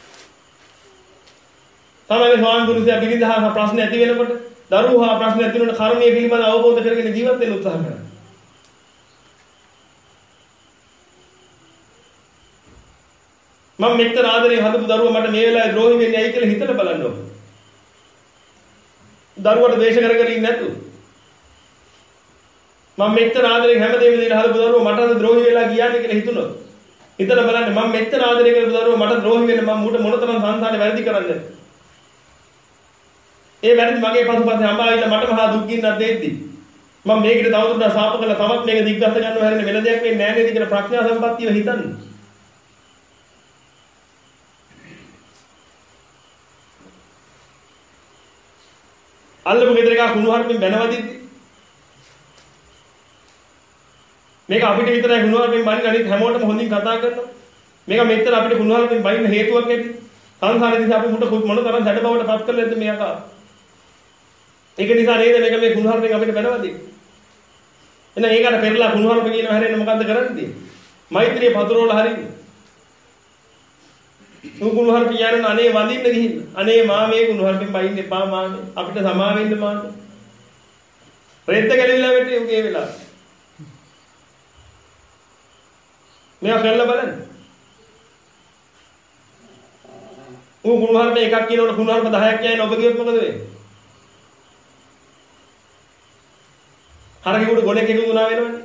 තමන්ගේ ස්වාමි පුරුෂයා පිළිදහා ප්‍රශ්න ඇති වෙනකොට දරුවෝ හා ප්‍රශ්න ඇති වෙනකොට කර්මය පිළිබඳව අවබෝධ කරගෙන ජීවත් වෙන්න උත්සාහ කරන්න. මම මෙච්චර ආදරේ හදපු දරුවා මට මේ වෙලාවේ ද්‍රෝහි වෙන්නේ ඇයි කියලා හිතලා බලන්න ඕන. දරුවට ද්වේෂ කර කර ඉන්නේ නැතු. මම මෙච්චර ආදරේ හැමදේම දීලා හදපු දරුවා මට ද්‍රෝහි වෙලා ගියානේ කියලා හිතුණොත්. හිතලා බලන්න මම මෙච්චර ආදරේ කරපු දරුවා මට ද්‍රෝහි වෙන්න මම මුට මොනතරම් සංසාරේ වැරදි කරන්නද? ඒ වැරදි මගේ පසුපස්සේ අම්මාවිලා මට මහා දුක් ගින්නක් දෙද්දි මම මේකට තවදුරටත් සාප කළා තවත් මේක දිග්ගස්ත ගන්නව හැරෙන්න වෙන දෙයක් වෙන්නේ නැහැ නේද කියලා ප්‍රඥා සම්පත්තිය හිතන්න. අල්ලපු ගෙදර එකා කුණු හarpෙන් බැනවදිද්දි මේක අපිට විතරයි කුණු හarpෙන් බන්නේ අනිත් හැමෝටම හොඳින් කතා කරනවා. මේක මෙච්චර අපිට කුණු හarpෙන් බයින්න හේතුවක් ඇති. සංසාරේ දිහා අපි මුට මොන තරම් සැඩ බවට පත් කරලා නැද්ද මේක? ඒක නිසා නේද මේක මේ කුණු හarpෙන් අපිට බැනවදින්නේ. එහෙනම් ඒකට පෙරලා කුණු හarpe කියන හැරෙන්න මොකද්ද කරන්නේ? මෛත්‍රිය පතුරවල හරින්නේ. කුණු හarpe කියන අනේ වඳින්න ගිහින් අනේ මාමේ කුණු හarpෙන් බයින්න එපා මාමේ අපිට සමා වෙන්න මාමේ. රෙද්ද ගැලවිලා වෙටේ උගේ වෙලා. මෙයා කරලා බලන්න. ඌ කුණු හarpe එකක් කියනකොට කුණු හarpe දහයක් කියයින ඔබ කියොත් මොකද වෙන්නේ? හරකෙකුට ගොඩක් එකතු වුණා වෙනවනේ.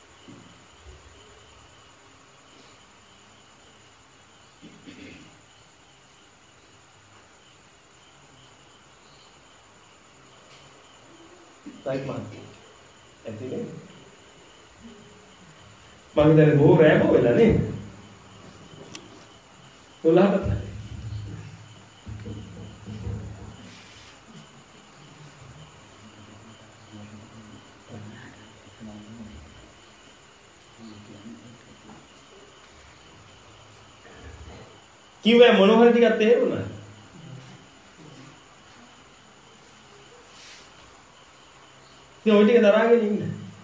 right මාත්. ඇතිනේ. මම දැන් බෝ රෑබෝ වෙලා නේ. කොල්ලහකට. කිව්වේ මොන හරි ටිකක් තේරුණා. ඉතින් ඔය ටික දරාගෙන ඉන්න.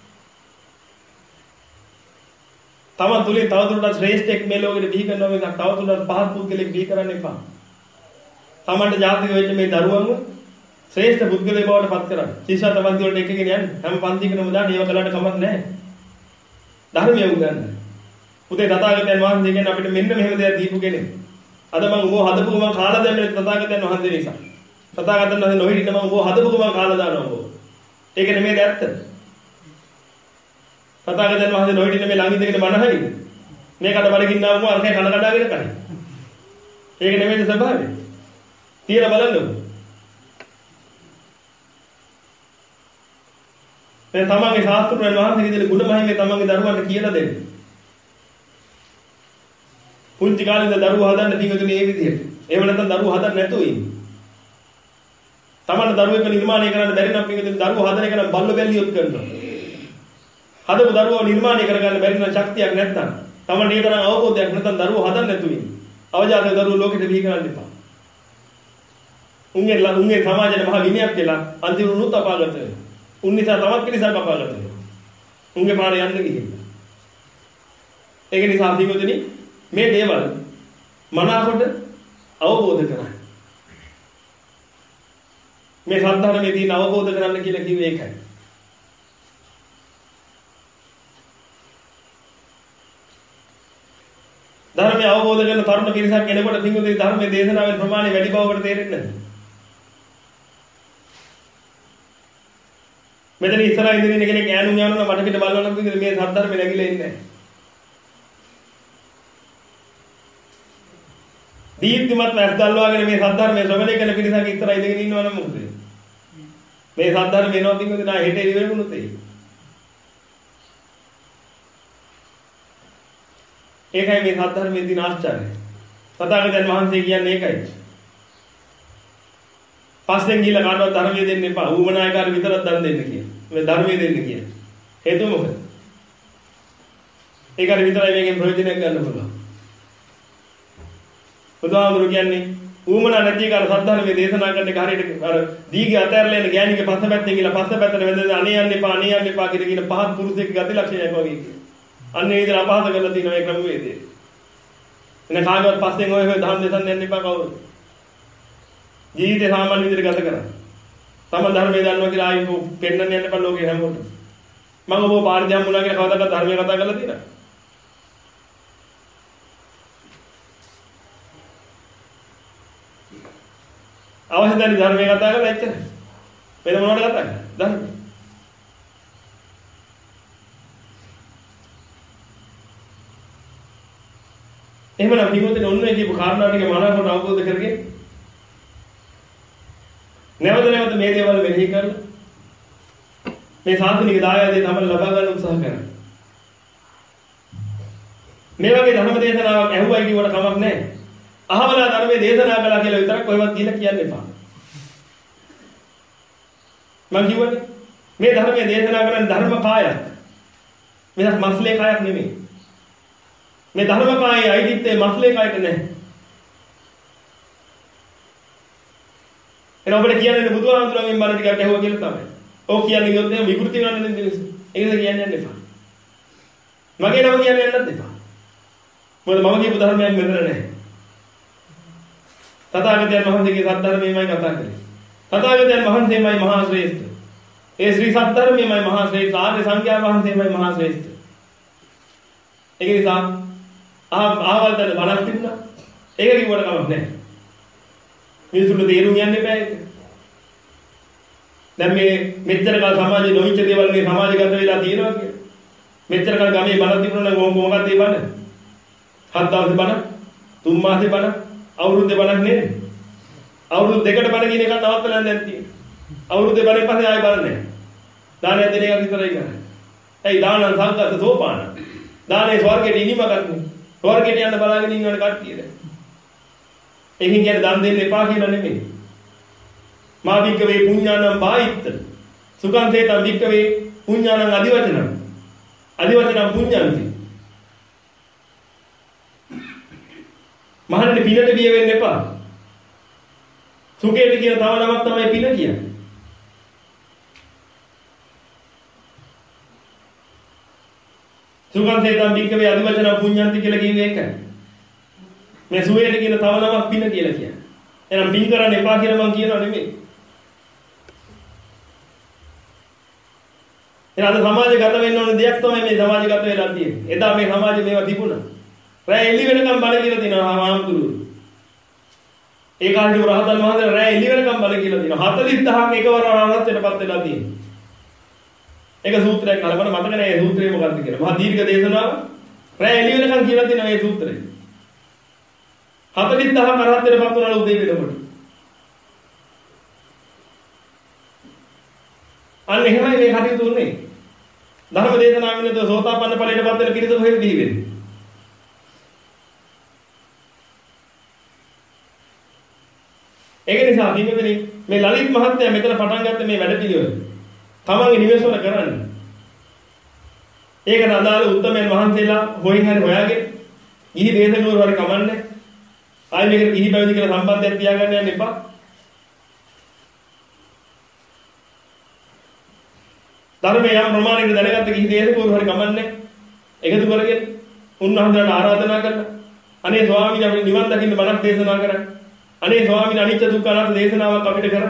තමන් තුලින් තවදුරටත් ශ්‍රේෂ්ඨෙක් මේ ලෝකෙට බිහි කරනවා මිසක් තවදුරටත් පහත් පුද්ගලෙක් බිහි කරන්න එපා. තමන්ට ජාතික වෙච්ච මේ දරුවන්ව ශ්‍රේෂ්ඨ පුද්ගලයෙක් බවට පත් කරන්න. ශිෂ්‍ය තමන්ති වලට එකගෙන යන්න. හැම පන්තිකනම දාන්න ඒව කළාට කමක් නැහැ. ධර්මය උගන්වන්න. පුතේ තථාගතයන් වහන්සේ කියන්නේ අපිට මෙන්න මෙහෙම දෙයක් දීපු කෙනෙක්. අද මම උඹව හදපු ගමන් කාලා දැම්මේ තථාගතයන් වහන්සේ නිසා. තථාගතයන් වහන්සේ නොහිටින්න මම උඹව හදපු ගමන් කාලා දානවා උඹව. ඒක නෙමෙයි ඇත්ත. තථාගතයන් වහන්සේ නොහිටින්න මේ ළඟ ඉඳගෙන බණ හරිද? මේකට බඩගින්නාම මම අරකේ කන කඩාගෙන කයි. ඒක නෙමෙයි ස්වභාවය. තියලා බලන්නකො. මේ තමන්ගේ ශාස්ත්‍රඥ වහන්සේගේ දෙන ගුණ මහිමේ තමන්ගේ දරුවන්ට කියලා දෙන්න. පුංචි කාලේ ඉඳන් දරුවෝ හදන්න පිටුනේ මේ විදිහට. එහෙම නැත්නම් දරුවෝ හදන්න නැතුව ඉන්නේ. තමන්ට දරුවෙක් නිර්මාණය කරන්න බැරි නම් පිටුනේ දරුවෝ හදන එක නම් බල්ල බැල්ලියොත් කරනවා. හදපු දරුවෝ නිර්මාණය කරගන්න බැරි නම් ශක්තියක් නැත්නම් තමන්ට ඒ තරම් අවබෝධයක් නැත්නම් දරුවෝ හදන්න නැතුව ඉන්නේ. අවජාතක දරුවෝ ලෝකෙට බිහි කරන්න එපා. උන්ගේ උන්ගේ සමාජයේ මහ විනයක් කියලා අන්තිම උනුත් අපාගත වෙනවා. උන් නිසා තවත් කෙනෙක් අපාගත වෙනවා. උන්ගේ පාරේ යන්න ගිහින්. ඒක නිසා පිටුනේ මේ දේවල් මනාකොට අවබෝධ කරගන්න. මේ සද්ධර්මයේ තියෙන අවබෝධ කරගන්න කියලා කිව්වේ ඒකයි. ධර්මය අවබෝධ කරන තරුණ පිරිසක් එනකොට පින්වතුනි ධර්මයේ දේශනාවෙන් ප්‍රමාණය වැඩි බවකට තේරෙන්නේ නැහැ. මෙතන ඉස්සරහින් ඉන්න කෙනෙක් ඈනුම් යනවා මට පිට බලනවා නම් මේ සද්ධර්මයේ නැගිලා ඉන්නේ නැහැ. දීප්තිමත් වැස්දල්වාගෙන මේ සද්ධර්මයේ ශ්‍රවණය කරන පිරිසක් ඉස්සරහ ඉඳගෙන ඉන්නවනම් මොකද? මේ සද්ධර්ම වෙනවා පින්වතුනි නා හෙට ඉවර වුණොත් ඒ. ඒකයි මේ සද්ධර්මයේ තියෙන ආශ්චර්යය. තථාගතයන් වහන්සේ කියන්නේ ඒකයි. පස්යෙන් ගිහලා කාටවත් ධර්මයේ දෙන්න එපා. ඌමනායකාර විතරක් දන් දෙන්න කියන. මේ ධර්මයේ දෙන්න කියන. හේතුව මොකද? ඒකට විතරයි මේකෙන් ප්‍රයෝජනයක් ගන්න පුළුවන්. බුදුහාමුදුරු කියන්නේ ඌමනා නැති කාල සද්ධර්මයේ දේශනා කරන එක හරියට අර දීගේ අතහැරලා එන ගෑණිගේ පස්ස පැත්තෙන් ගිහලා පස්ස පැත්තට වැදෙන අනේ යන්න එපා අනේ යන්න එපා කියන කියන පහත් පුරුෂයෙක් ගති ලක්ෂණයක් වගේ කියන. අන්නේ විදිහට අපහාස කරලා තියෙන මේ ක්‍රමවේදය. එන කාගවත් පස්සෙන් ඔය ඔය දහම් දෙසන්න යන්න එපා කවුරුත්. ජීවිතේ සාමාන්‍ය විදිහට ගත කරන්න. තම ධර්මයේ දන්නවා කියලා ආයි පෙන්නන්න යන්න එපා ලෝකේ හැමෝටම. මම ඔබ පාරිදි හම්බුණා කියලා කවදාවත් ධර්මයේ කතා කරලා තියෙනවද? අවශ්‍යතාවයි ධර්මයේ කතා කරලා එච්චරයි. වෙන මොනවද කතා කරන්නේ? ධර්ම. එහෙමනම් පිටුතේ ඔන්න ඒ කියපු කාරණා ටික මනකට අවබෝධ කරගෙන නැවත නැවත මේ දේවල් මෙනෙහි කරලා මේ සාන්තිනික දායාදේ තමයි ලබා ගන්න උත්සාහ කරන්නේ. මේ වගේ ධර්ම දේශනාවක් ඇහුවයි කියවට කමක් නැහැ. අහවලා ධර්මයේ දේශනා කළා කියලා විතරක් කොහෙවත් කියලා කියන්න එපා. මම කියවනේ මේ ධර්මයේ දේශනා කරන ධර්ම කායක්. මේක මස්ලේ කායක් නෙමෙයි. මේ ධර්ම කායේ අයිතිත්වයේ මස්ලේ කායට නැහැ. එන ඔබට කියන්නේ බුදුහාමුදුරන්ගෙන් බණ ටිකක් ඇහුවා කියලා තමයි. ඔව් කියන්නේ ගියොත් එහෙනම් විකෘති වෙනවන්නේ නේද? ඒක කියන්නේ යන්න එපා. මගේ නම කියන්නේ යන්නත් එපා. මොකද මම කියපු ධර්මයක් මෙතන නැහැ. තථාගතයන් වහන්සේගේ සත්‍යධර්මයමයි කතා කරන්නේ. තථාගතයන් වහන්සේමයි මහා ශ්‍රේෂ්ඨ. ඒ ශ්‍රී සත්‍යධර්මයමයි මහා ශ්‍රේෂ්ඨ. ආර්ය සංඝයා වහන්සේමයි මහා ශ්‍රේෂ්ඨ. ඒක නිසා ආ ආවල්තන බණක් තිබුණා. ඒක කිව්වට කමක් නැහැ. මිනිසුන්ට තේරුම් යන්න එපා ඒක. දැන් මේ මෙච්චර කාල සමාජයේ නොවිච්ච දේවල් මේ සමාජගත වෙලා තියෙනවා කියලා. මෙච්චර කාල ගමේ බණ තිබුණා නම් මොකක්ද ඒ බණ? හත් දවසේ බණ, තුන් මාසේ බණ, අවුරුද්දේ බණක් නේද? අවුරුදු දෙකට බණ කියන එක නවත්තලා නැත්නම් අවුරුද්දේ බණෙන් පස්සේ ආයෙ බණ නැහැ. දානය දෙන එක විතරයි කරන්නේ. ඇයි දානං සංඝස්ස සෝපාන. දානේ ස්වර්ගයට ඉනිම කරන්නේ. ස්වර්ගයට යන්න බලාගෙන ඉන්නවනේ කට්ටියද? ඒකින් කියන්නේ දන් දෙන්න එපා කියලා නෙමෙයි. මා වික්කවේ පුඤ්ඤානම් බායිත්ත. සුඛංසේතං වික්කවේ පුඤ්ඤානම් අදිවචනං. අදිවචනං පුඤ්ඤාන්ති. මහණෙනි පිනට බිය වෙන්න එපා. සුඛයට කියන තව නමක් තමයි පින කියන්නේ. සුඛංසේතං වික්කවේ අදිවචනං පුඤ්ඤාන්ති කියලා කියන්නේ ඒකයි. මේ සුවයට කියන තව නමක් පින කියලා කියන්නේ. එහෙනම් පින් කරන්න එපා කියලා මම කියනවා නෙමෙයි. එහෙනම් අද සමාජගත වෙන්න ඕන දෙයක් තමයි මේ සමාජගත වෙලා තියෙන්නේ. එදා මේ සමාජේ මේවා තිබුණා. රැය එළි වෙනකම් බල කියලා තිනවා ආම්තුරු. ඒ කාලේ රහතන් වහන්සේ රැය එළි වෙනකම් බල කියලා තිනවා. හතළිස් දහසක් එකවර රහත්ත්වයටපත් වෙලා තියෙනවා. ඒක සූත්‍රයක් අහලා මට මතක නෑ ඒ සූත්‍රය මොකක්ද කියලා. මහා දීර්ඝ දේශනාව රැය එළි වෙනකම් කියලා තිනවා මේ සූත්‍රය. හතළිස් දහසක් රහත්ත්වයටපත් වුණා උදේ වෙනකොට. අන්න එහෙමයි මේ කටයුතු උනේ. ධර්ම දේශනාවෙන් නේද සෝතාපන්න ඵලයටපත් වෙන පිරිස කොහෙද බිහි වෙන්නේ? ඒක නිසා පින්වතුනි මේ ලලිත් මහත්තයා මෙතන පටන් ගත්ත මේ වැඩපිළිවෙල තමන්ගේ නිවෙස්වල කරන්නේ. ඒකට අදාළ උත්තරමයන් වහන්සේලා හොයින් හරි හොයාගෙන ගිහි දේශනුවර හරි කමන්නේ. ආයි මේකට ගිහි පැවිදි කියලා සම්බන්ධයක් තියාගන්න යන්න එපා. ධර්මයේ යම් ප්‍රමාණයකට දැනගත්ත ගිහි දේශනුවර හරි කමන්නේ. එකතු කරගෙන උන්වහන්සේලාට ආරාධනා කරලා අනේ ස්වාමීන් වහන්සේ නිවන් දකින්න බණක් දේශනා කරන්න. අනේ ස්වාමීන් අනිත්‍ය දුක්ඛ අනාත්ම දේශනාවක් අපිට කරන්න.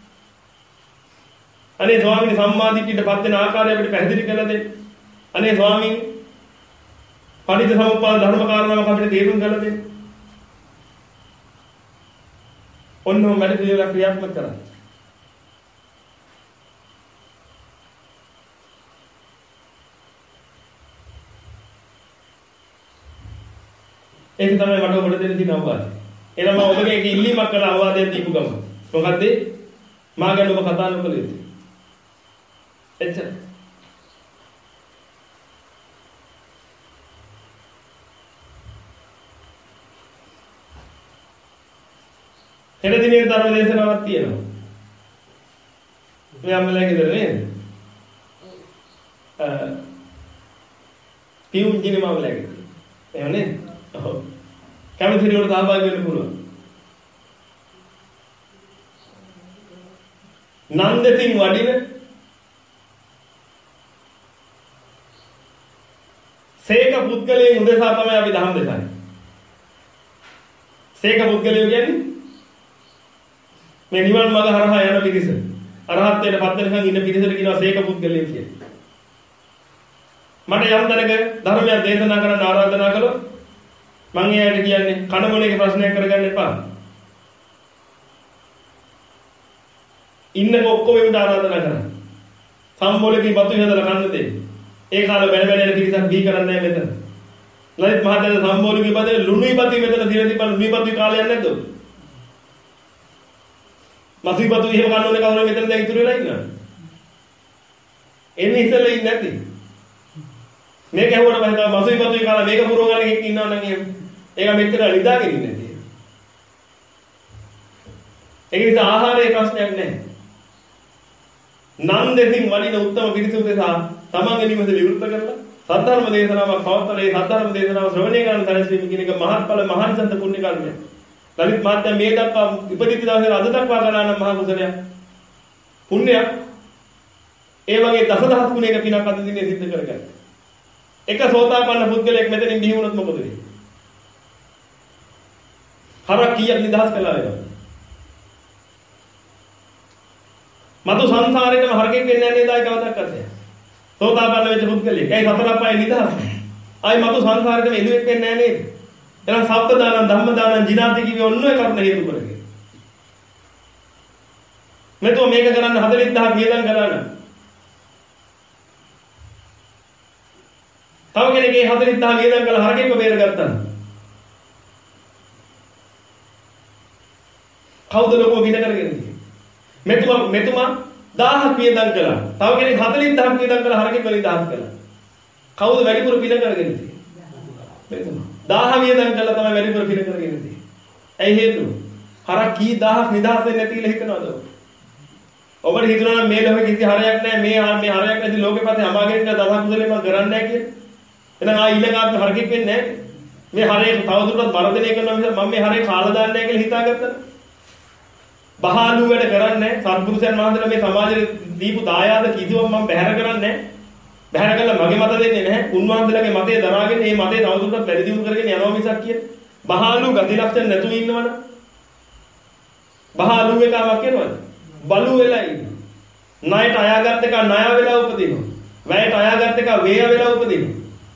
අනේ ස්වාමීන් සම්මාදිට්ඨියට පත් වෙන ආකාරය අපිට පැහැදිලි කරලා දෙන්න. අනේ ස්වාමීන් පටිච්ච සමුප්පාද ධර්ම කාරණාවක් අපිට තේරුම් කරලා දෙන්න. ඔන්නෝ වැඩ පිළිවෙල ක්‍රියාත්මක කරන්න. ඒක තමයි මට ඔබට දෙන්න තියෙන අවවාදය. එහෙනම් මම ඔබගේ එක ඉල්ලීමක් කරලා අවවාදයක් දීපු ගමන්. මොකද්ද? මා ගැන ඔබ කතා නොකළ යුතුයි. එච්චර. හෙට දිනේ ධර්ම දේශනාවක් තියෙනවා. මේ අම්මලාගේ දර නේද? අ පියුම් දිනේ මවලාගේ. එහෙම නේද? ඔව්. කැමති හිරියට සහභාගී වෙන්න පුළුවන්. නන්දෙතින් වඩින සේක පුද්ගලයන් උදෙසා තමයි අපි දහම් දෙසන්නේ. සේක පුද්ගලයෝ කියන්නේ මේ නිවන් මාර්ග හරහා යන පිරිස. අරහත්ත්වයට පත් වෙනකන් ඉන්න පිරිසට කියනවා සේක පුද්ගලයෝ කියලා. මට යම් තැනක ධර්මයක් දේශනා කරන්න ආරාධනා කළොත් මම එයාට කියන්නේ කන මොලේක ප්‍රශ්නයක් කරගන්න එපා. ඉන්නක ඔක්කොම ඒකට ආරාධනා කරා. සම්බෝලකී බතු හදලා කන්න දෙන්න. ඒ කාලේ බැල බැලේන පිරිසක් බී කරන්නේ නැහැ මෙතන. ලලිත් මහත්තයා සම්බෝලකී බතේ ලුණුයි බතු මෙතන දින දීපන් ලුණුයි බතු කාලයක් නැද්ද? මසුයි බතු එහෙම ගන්න ඕනේ කවුරු මෙතන දැන් ඉතුරු වෙලා ඉන්නවා. එන්නේ ඉතල ඉන්නේ නැති. මේක ඇහුවට මම හිතුවා මසුයි බතුයි කාලා මේක පුරව ගන්න එකෙක් ඉන්නවා නම් එහෙම. ඒක මෙතන ලිදාගෙන ඉන්නේ නැති. ඒක නිසා ආහාරයේ ප්‍රශ්නයක් නැහැ. නන් දෙසින් වලින උත්තම පිරිසු දෙසා තමන්ගේ නිවස විවෘත කරලා සද්ධර්ම දේශනාවක් පවත්වලා ඒ සද්ධර්ම දේශනාව ශ්‍රවණය කරන තරස්වීම කියන එක මහත්ඵල මහානිසංස පුණ්‍ය කර්මයක්. ලලිත් මහත්තයා මේ දක්වා ඉපදිච්ච දවසේ අද දක්වා කළා නම් මහා කුසලයක්. පුණ්‍යයක්. ඒ වගේ දසදහස් ගුණයක පිනක් අද දිනේ සිද්ධ කරගන්න. එක සෝතාපන්න පුද්ගලයෙක් මෙතනින් බිහි වුණොත් මොකද වෙන්නේ? හරක් කීයක් නිදහස් කළා වෙනවා. මතු සංසාරේටම හරකෙක් වෙන්නේ නැහැ නේද ආයි කවදාවත් නැහැ. සෝතාපන්න වෙච්ච පුද්ගලයෙක්. ඒයි හතර පහේ නිදහස්. ආයි මතු සංසාරේටම එළුවෙක් වෙන්නේ නැහැ නේද? එහෙනම් සත්ත්ව දානං ධම්ම දානං ජිනාති කිව්වේ ඔන්න ඔය කරුණ හේතු කරගෙන. මෙතෝ මේක කරන්න හතළිස් දහසක් වියදම් කරා නම්. තව කෙනෙක් ඒ හතළිස් දහසක් වියදම් කළා හරකෙක්ව බේරගත්තා නම්. කවුද ලෝකෙ විඳ කරගෙන ඉන්නේ? මෙතුමා මෙතුමා දහසක් වියදම් කළා. තව කෙනෙක් හතළිස් දහසක් වියදම් කළා හරකෙක් වලින් දහස් කළා. කවුද වැඩිපුර පින කරගෙන ඉන්නේ? මෙතුමා. දහස වියදම් කළා තමයි වැඩිපුර පින කරගෙන ඉන්නේ. ඇයි හේතුව? හරක් කී දහසක් නිදහස් වෙන්නේ නැති කියලා හිතනවද? ඔබට හිතනවා නම් මේ ලෝකෙ කිසි හරයක් නැහැ මේ මේ හරයක් නැති ලෝකෙ පස්සේ අමාගෙන ඉන්න දහස් කුසලෙ මම කරන්නේ නැහැ කියලා. එහෙනම් ආ ඊළඟාත් හරකෙක් වෙන්නේ නැහැ. මේ හරේ තවදුරටත් වර්ධනය කරනවා මිස මම මේ හරේ කාලා දාන්නේ නැහැ කියලා හිතාගත්තා. බහාලු වැඩ කරන්නේ සත්පුරුෂයන් වහන්සේලා මේ සමාජයේ දීපු දායාද කිසිවම් මම බැහැර කරන්නේ බැහැර කළා මගේ මත දෙන්නේ නැහැ උන්වහන්සේලාගේ මතය දරාගෙන මේ මතය තවදුරටත් වැඩි දියුණු කරගෙන යනවා මිසක් කිය බහාලු ගති ලක්ෂණ නැතුව ඉන්නවනම් බහාලු එකමක් වෙනවද බලු වෙලා ඉන්න ණයට අයාගත් එක ණය වෙලා උපදිනවා වැයට අයාගත් එක වේය වෙලා උපදිනවා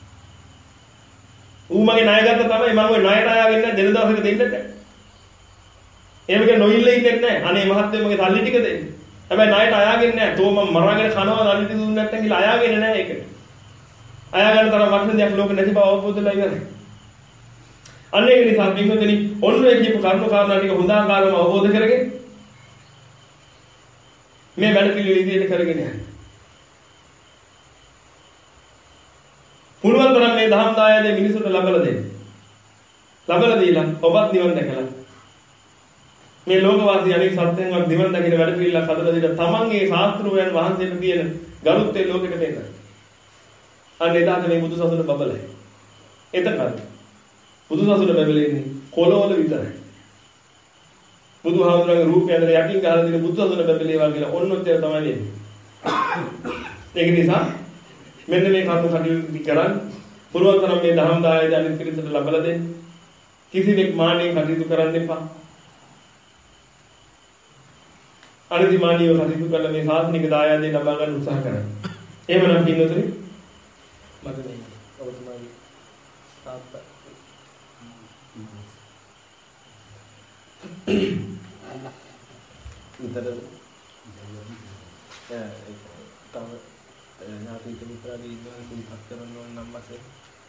ඌ මගේ ණය ගත්ත තමයි මම ওই ණයට අයාගෙන දෙන දවසක දෙන්නද එහෙමක නොඉල්ල ඉන්නේ නැහැ. අනේ මහත්තයෝ මගේ සල්ලි ටික දෙන්න. හැබැයි ණයට අයාගෙන නැහැ. තෝ මම මරාගෙන කනවා සල්ලි ටික දුන්නේ නැත්නම් කියලා අයාගෙන නැහැ ඒක. අයාගන්න තරම් වටින දෙයක් ලෝකෙ නැති බව අවබෝධලා ඉවරයි. අන්න ඒක නිසා පින්වතුනි ඔන්න ඔය කියපු කර්ම කාරණා ටික හොඳාකාරව අවබෝධ කරගෙන මේ වැඩ පිළිවෙල ඉදිරියට කරගෙන යන්න. පුළුවන් තරම් මේ දහම් දායදේ මිනිසුන්ට ලබලා දෙන්න. ලබලා දීලා ඔබත් නිවන් දැකලා මේ ලෝකවාසී අනෙක් සත්‍යයන්වත් නිවන් දකින වැඩ පිළිලක් හදලා දෙන්න තමන්ගේ ශාස්ත්‍රෝයන් වහන්සේට තියෙන ගරුත්වය ලෝකෙට දෙන්න. අන්න එදාට මේ බුදු සසුන බබලයි. එතනත් බුදු සසුන බබලෙන්නේ කොළවල විතරයි. බුදුහාමුදුරන්ගේ රූපය ඇඳලා යකින් ගහලා දෙන බුදු සසුන බබලේවා කියලා ඔන්නොත් ඒක තමයි වෙන්නේ. ඒක නිසා මෙන්න මේ කර්ම කටයුතු කරන් පුළුවන් තරම් මේ දහම් දායද අනිත් පිළිසට ලබලා දෙන්න. කිසිවෙක් මානෙන් කටයුතු කරන්න එපා. අනිදිමානීය කටයුතු කරලා මේ සාසනික දායාදේ ලබා ගන්න උත්සාහ කරන්න. එහෙමනම් පින්නතුනි මට මේ ඔබතුමාගේ තාත්තා විතර යා ඒක තව නාටි විතරයි ඉන්න කුලිපත් කරන්න ඕන නම් මාසේ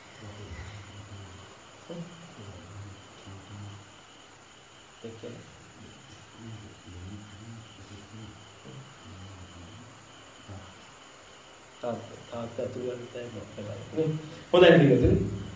එක්කේ තාත්තා තුයන් තමයි හොඳයි නේද?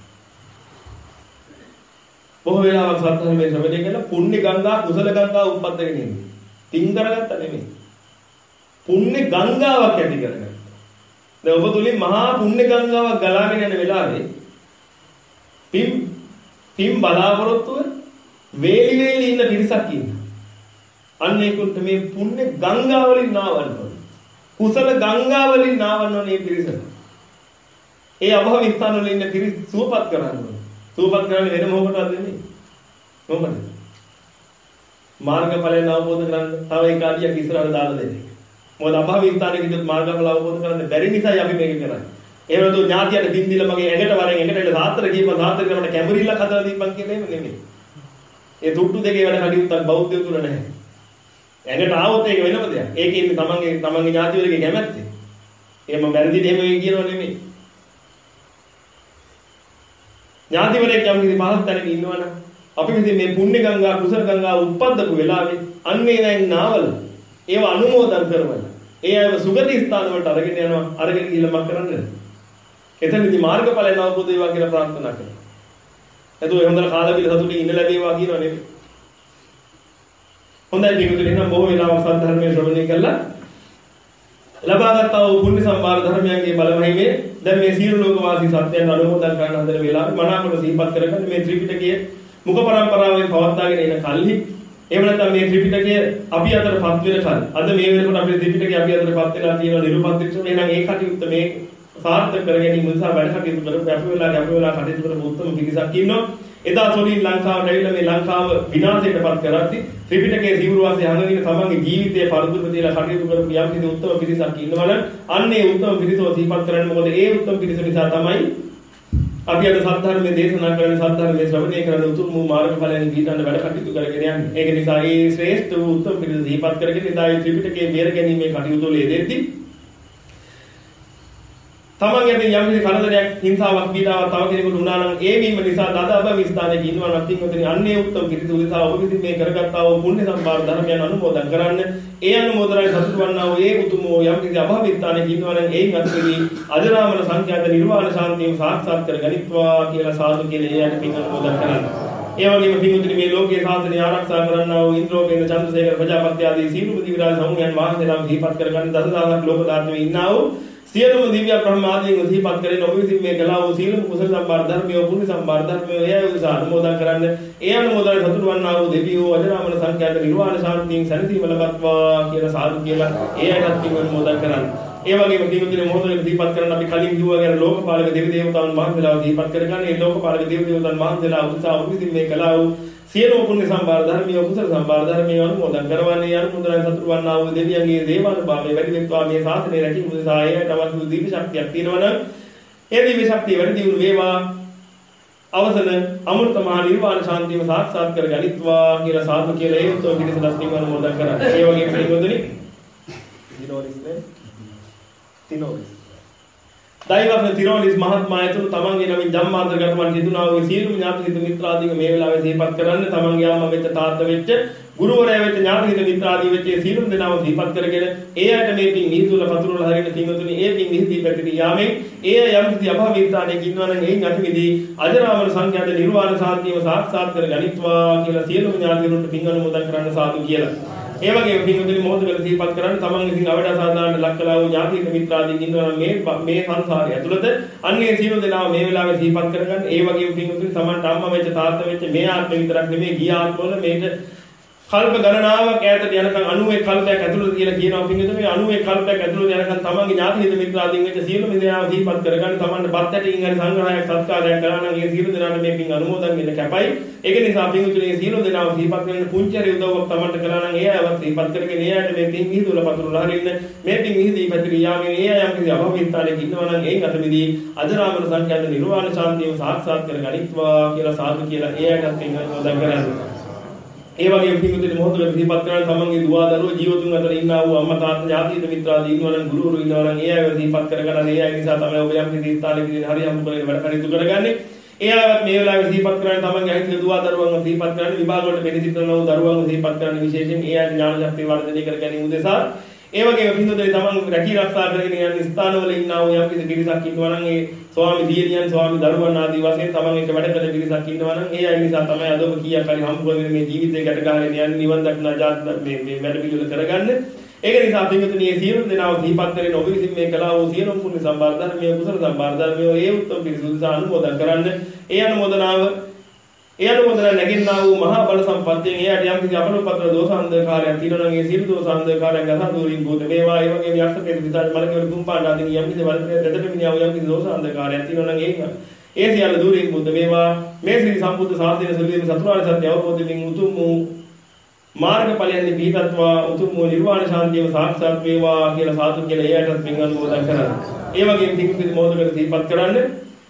බොහෝ වෙලාවක් සත්‍යමේ ශ්‍රවණය කළා පුණ්‍ය ගංගා කුසල ගංගා උප්පත්තගෙන ඉන්නේ. තින් කරගත්ත නෙමෙයි. පුණ්‍ය ගංගාවක් ඇති කරගත්තා. දැන් ඔබ තුලින් මහා පුණ්‍ය ගංගාවක් ගලාගෙන යන වෙලාවේ පින් පින් බලාපොරොත්තුව වේලි වේලි ඉන්න පිරිසක් ඉන්නවා. අන්න ඒකුන්ට මේ පුණ්‍ය ගංගාවලින් නාවන්න ඕනේ. කුසල ගංගාවලින් නාවන්න ඕනේ මේ පිරිස. ඒ අභව ස්ථාන වල ඉන්න පිරිස සුවපත් කරන්න ඕනේ. සුවපත් කරන්නේ වෙන මොකටද නෙමෙයි. මොකද? මාර්ගඵලයන් අවබෝධ කරගන්න තව එක අඩියක් ඉස්සරහට දාලා දෙන්නේ. මොකද අභව ස්ථානයේ විදිහට මාර්ගඵල අවබෝධ කරගන්න බැරි නිසායි අපි මේක කරන්නේ. එහෙම නැතු ඥාතියට බින් දීලා මගේ ඇඟට වරෙන් ඇඟට එන්න සාත්‍තර කියපන් සාත්‍තර කරනකොට කැමරිල්ලක් හදලා දීපන් කියලා එහෙම නෙමෙයි. ඒ තුට්ටු දෙකේ වැඩ කටයුත්තක් බෞද්ධයෝ තුල නැහැ. ඇඟට ආවොත් ඒක වෙනම දෙයක්. ඒකේ ඉන්නේ තමන්ගේ තමන්ගේ ඥාතිවලගේ කැමැත්තේ. එහෙම වැරදිට එහෙම වෙයි කියනව නෙමෙයි. ඥාතිවරයෙක් යම් කිසි පහත් තැනක ඉන්නවනම් අපි මෙතන මේ පුණ්‍ය ගංගා කුසල ගංගා උප්පද්දපු වෙලාවේ අන්නේ දැන් නාවල ඒව අනුමෝදන් කරවල ඒ අයව සුගති ස්ථාන වලට අරගෙන යනවා අරගෙන ගිහලා මක් කරන්නද එතනදී මාර්ගඵලයන් අවබෝධ වේවා කියලා ප්‍රාර්ථනා කරනවා එතකොට හොඳට කාලා බිල සතුටින් ඉන්න ලැබේවා කියනවා නෙමෙයි හොඳයි පිටුදේ නම් බොහෝ වෙලාවක් සද්ධර්මයේ ශ්‍රවණය කළා ලබාගත්තා වූ පුණ්‍ය සම්භාර ධර්මයන්ගේ බලමහිමේ දැන් මේ සීල ලෝක වාසී සත්‍යයන් අනුමෝදන් කරන හදන වෙලාවේ මනාකොට සිහිපත් කරගන්න මේ ත්‍රිපිටකයේ මුඛ පරම්පරාවෙන් පවත්වාගෙන එන කල්හි එහෙම නැත්නම් මේ ත්‍රිපිටකය අපි අතරපත් වෙන කල් අද මේ වෙනකොට අපේ ත්‍රිපිටකය අපි අතරපත් වෙලා තියෙන නිරුපද්‍රිත එහෙනම් ඒ කටයුත්ත මේ සාර්ථක කර ගැනීම නිසා වැඩ කටයුතු කරපු අපි වෙලා අපි වෙලා කටයුතු කරපු උත්තම පිරිසක් ඉන්නවා එදා සොලින් ලංකාවට ඇවිල්ලා මේ ලංකාව විනාශයටපත් කරද්දී ත්‍රිපිටකයේ සිවුරු වාසේ හංගගෙන තමන්ගේ ජීවිතය පරිදුම දීලා කටයුතු කරපු යම් කිසි උත්තම පිරිසක් ඉන්නවනම් අන්න ඒ උත්තම පිරිසව සිහිපත් කරන්න මොකද ඒ උත්තම පිරිස නිසා තමයි අපි අද සත්‍ය දේශනා කරන සත්‍ය ශ්‍රවණය කරන උතුම් වූ මාර්ගඵලයන් දීතන්න වැඩ කටයුතු කරගෙන යන්නේ. ඒක නිසා මේ ශ්‍රේෂ්ඨ වූ උත්තම පිළිස දීපත් කරගෙන ඉදායි ත්‍රිපිටකයේ බේර ගැනීමේ කටයුතු වල යෙදෙද්දී තමන්ගේ මේ යම් කිසි කරදරයක් හිංසාවක් පීඩාවක් තව කෙනෙකුට වුණා නම් ඒ වීම නිසා දදාබ විස්ථානයේ ඉන්නවා නම් තින්වතුනි අන්නේ උත්තම පිළිස උදෙසා ඔබ විසින් මේ කරගත්තා වූ පුණ්‍ය සම්භාර ධර්මයන් අනුමෝදන් කරන්න. ඒ අනුමෝදනයි සතුටු වන්නා වූ ඒ උතුම් වූ යම් කිසි අභව විස්ථානයේ ඉන්නවා නම් ඒන් අත්කදී අජරාමර සංඛ්‍යාත නිර්වාණ ශාන්තියම සාක්ෂාත් කරගනිත්වා කියලා සාදු කියලා ඒ යන පින් අනුමෝදන් කරන්න. ඒ වගේම පින්වතුනි මේ ලෝකයේ ශාසනය ආරක්ෂා කරන්නා වූ ඉන්ද්‍රෝපේන චන්ද්‍රසේකර ප්‍රජාපති ආදී සීලුම දිවිරාජ සමුයන් වහන්සේලාම දීපත් කරගන්න දසදහසක් ලෝක ධාතුවේ ඉන්නා වූ සියලුම දිව්‍ය බ්‍රහ්ම ආදීන් දීපත් කරගෙන ඔබ විසින් මේ කළා වූ සීලම කුසල සම්බාර ධර්මිය පුණ්‍ය සම්බාර ධර්මිය එය උදෙසා අනුමෝදන් කරන්න. ඒ අනුමෝදන සතුටු වන්නා වූ දෙවියෝ අජරාමර සංඛ්‍යාත නිර්වාණ ශාන්තියෙන් සැනසීම ලබත්වා කියලා සාදු කියලා ඒ අයටත් පින් අනුමෝදන් කරන්න. ඒ වගේම පින්වතුනි මොහොතකට දීපත් කරන්න අපි කලින් කිව්වා ගැන ලෝකපාලක දෙවි දේවතාවුන් වහන්සේලාව දීපත් කරගන්න. ඒ ලෝකපාලක දෙවි දේවතාවුන් වහන්සේලා උදෙසා ඔබ විසින් මේ කළා වූ සියලුම පුණ්‍ය සම්භාර ධර්මිය කුසල සම්භාර ධර්මිය අනුමෝදන් කරවන්නේ අනුමෝදන සතුටු වන්නා වූ දෙවියන්ගේ දේවානුභාවයේ වැඩි වෙත්වා මේ ශාසනය රැකීම උදෙසා ඒකට අවශ්‍ය වූ දීප ශක්තියක් තියෙනවනම් ඒ දීප ශක්තිය වැඩි දියුණු වේවා අවසන අමෘත මහ නිර්වාණ ශාන්තියම සාක්ෂාත් කරගනිත්වා කියලා සාදු කියලා ඒ උත්තර පිළිසලස් පින් අනුමෝදන් කරා. ඒ වගේම පින්වතුනි දිනෝරිස්නේ තිනෝරිස් දෛවඥ තිරෝලිස් මහත්මයා ඇතුළු තමන්ගේ නමින් ජම්මාන්තරගතවන් හිතුණා වූ සියලුම ඥාති හිත මිත්‍රාදීන් මේ වෙලාවේ සිහිපත් කරන්න තමන්ගේ අම්මා වෙච්ච තාත්තා වෙච්ච ගුරුවරයා වෙච්ච ඥාති හිත මිත්‍රාදී වෙච්ච සියලුම දෙනාම සිහිපත් කරගෙන ඒ අයට මේ පින් මිහිදුල පතුරවල හරින පින්වතුනි ඒ පින් මිහිදී පැතිරී යාමෙන් ඒ යම් කිසි අභාවිතාණයක ඉන්නවනම් එයින් අතිවිදී අජරාමර සංඛ්‍යාත නිර්වාණ ශාන්තියම සාක්ෂාත් කර ගනිත්වා කියලා සියලුම ඥාතිවරුන්ට පින් අනුමෝදන් කරන්න සාදු කියලා. ඒ වගේම පින්වතුනි මොහොතකට සිහිපත් කරන්න තමන් විසින් අවඩ අසාධාරණ ලක් කළා වූ ඥාතික මිත්‍රාදීන් ඉන්නවනම් මේ මේ සංසාරය ඇතුළත අන්නේ සියලු දෙනාම මේ වෙලාවේ සිහිපත් කරගන්න. ඒ වගේම පින්වතුනි තමන්ට අම්මා වෙච්ච තාත්තා වෙච්ච මේ ආත්ම විතරක් නෙමෙයි ගිය ආත්මවල මේක කල්ප ගණනාවක් ඈතට යනකම් අනූ කල්පයක් ඇතුළත කියලා කියනවා පින්වතුනි. අනූ කල්පයක් ඇතුළත යනකම් තමන්ගේ ඥාතික මිත්‍රාදීන් වෙච්ච සියලු දෙනාම සිහිපත් කරගන්න. තමන්ට බත් ඇටින් හරි සංග්‍රහයක් සත්කාරයක් කරා නම් ඒ සියලු දෙනාට මේ පින් අනුමෝදන් වෙන්න කැපයි. ඒක නිසා පින්වතුනි මේ සියලු දෙනාම සිහිපත් කරගෙන පුංචි උදව්වක් තමන්ට කළා නම් ඒ අයවත් සිහිපත් කරගෙන ඒ අයට මේ පින් මිහිදුල පතුරලා හරින්න මේ පින් මිහිදී පැතිරී යාමෙන් ඒ අයම් කිසි අභවිතාලයක ඉන්නවා නම් ඒන් අතමිදී අජරාමර සංඛ්‍යාත නිර්වාණ ශාන්තියම සාක්ෂාත් කර ගනිත්වා කියලා සාදු කියලා ඒ අයටත් පින් අනුමෝදන් කරන්නේ. ඒ වගේම පින්වතුනි මොහොතකට සිහිපත් කරන තමන්ගේ දුවා දරුවෝ ජීවතුන් අතර ඉන්නා වූ අම්මා තාත්තා ඥාතික මිත්‍රාදී ඉන්නවා නම් ගුරුවරු ඉන්නවා නම් ඒ අයව සිහිපත් කරගන්න. ඒ අය නිසා තමයි ඔබ යම් කිසි ස්ථානයකදී හරි හම්බ කරගෙන වැඩ කටයුතු කරගන්නේ. ඒ අයවත් මේ වෙලාවේ සිහිපත් කරන තමන්ගේ අහිතක දුවා දරුවන්ව සිහිපත් කරන්න විභාග වලට පෙරදිසිටන වූ දරුවන්ව සිහිපත් කරන්න විශේෂයෙන් ඒ අය ඥාන ශක්තිය වර්ධනය කර ගැනීම උදෙසා ඒ වගේම පින්වතුනි තමන් රැකී ආරක්ෂා කරගෙන යන ස්ථානවල ඉන්නා වූ යම් කිසි පිරිසක් ඉන්නවා නම් ඒ ස්වාමි දියණියන් ස්වාමි දරුවන් ආදී වශයෙන් තමන් එක්ක වැඩ කරන පිරිසක් ඉන්නවා නම් ඒ අය නිසා තමයි අද ඔබ කීයක් හරි හම්බ කරගෙන මේ ජීවිතේ ගැට ගහගෙන යන්නේ නිවන් දක්නා ජාත මේ මේ වැඩ පිළිවෙල කරගන්න. ඒක නිසා පින්වතුනි මේ සියලු දෙනාව දීපත් කරගෙන ඔබ විසින් මේ කළා වූ සියලුම පුණ්‍ය සම්බාර ධර්මයේ කුසල සම්බාර ධර්මයේ ඒ උත්තම පිරිසුදු අනුමෝදන් කරන්න. ඒ අනුමෝදනාව ඒ අනුමෝදන නැගින්නා වූ මහා බල සම්පත්තියෙන් එයාට යම් කිසි අපලෝපතර දෝසාන්දකාරයක් තියෙනවා නම් ඒ සියලු දෝසාන්දකාරයන් ගසා දුරින් භූත වේවා. ඒ වගේම යක්ෂ පෙර විතර මලකවල තුම්පාඩ ආදී යම් කිසි වලට දෙදට මිනිහව යම් කිසි දෝසාන්දකාරයක් තියෙනවා නම් ඒක ඒ සියලු දුරින් භූත වේවා. මේ ශ්‍රී සම්බුද්ධ ශාසනය සුළුවීම චතුරාර්ය සත්‍ය අවබෝධයෙන් උතුම් වූ මාර්ගඵලයන්හි පිහිටත්වා උතුම් වූ නිර්වාණ ශාන්තියම සාක්ෂාත් වේවා කියලා සාදු කියලා එයාටත් පින් අනුමෝදන් කරා. ඒ වගේම තින් පිට මොහොතකට සිහිපත් කරන්නේ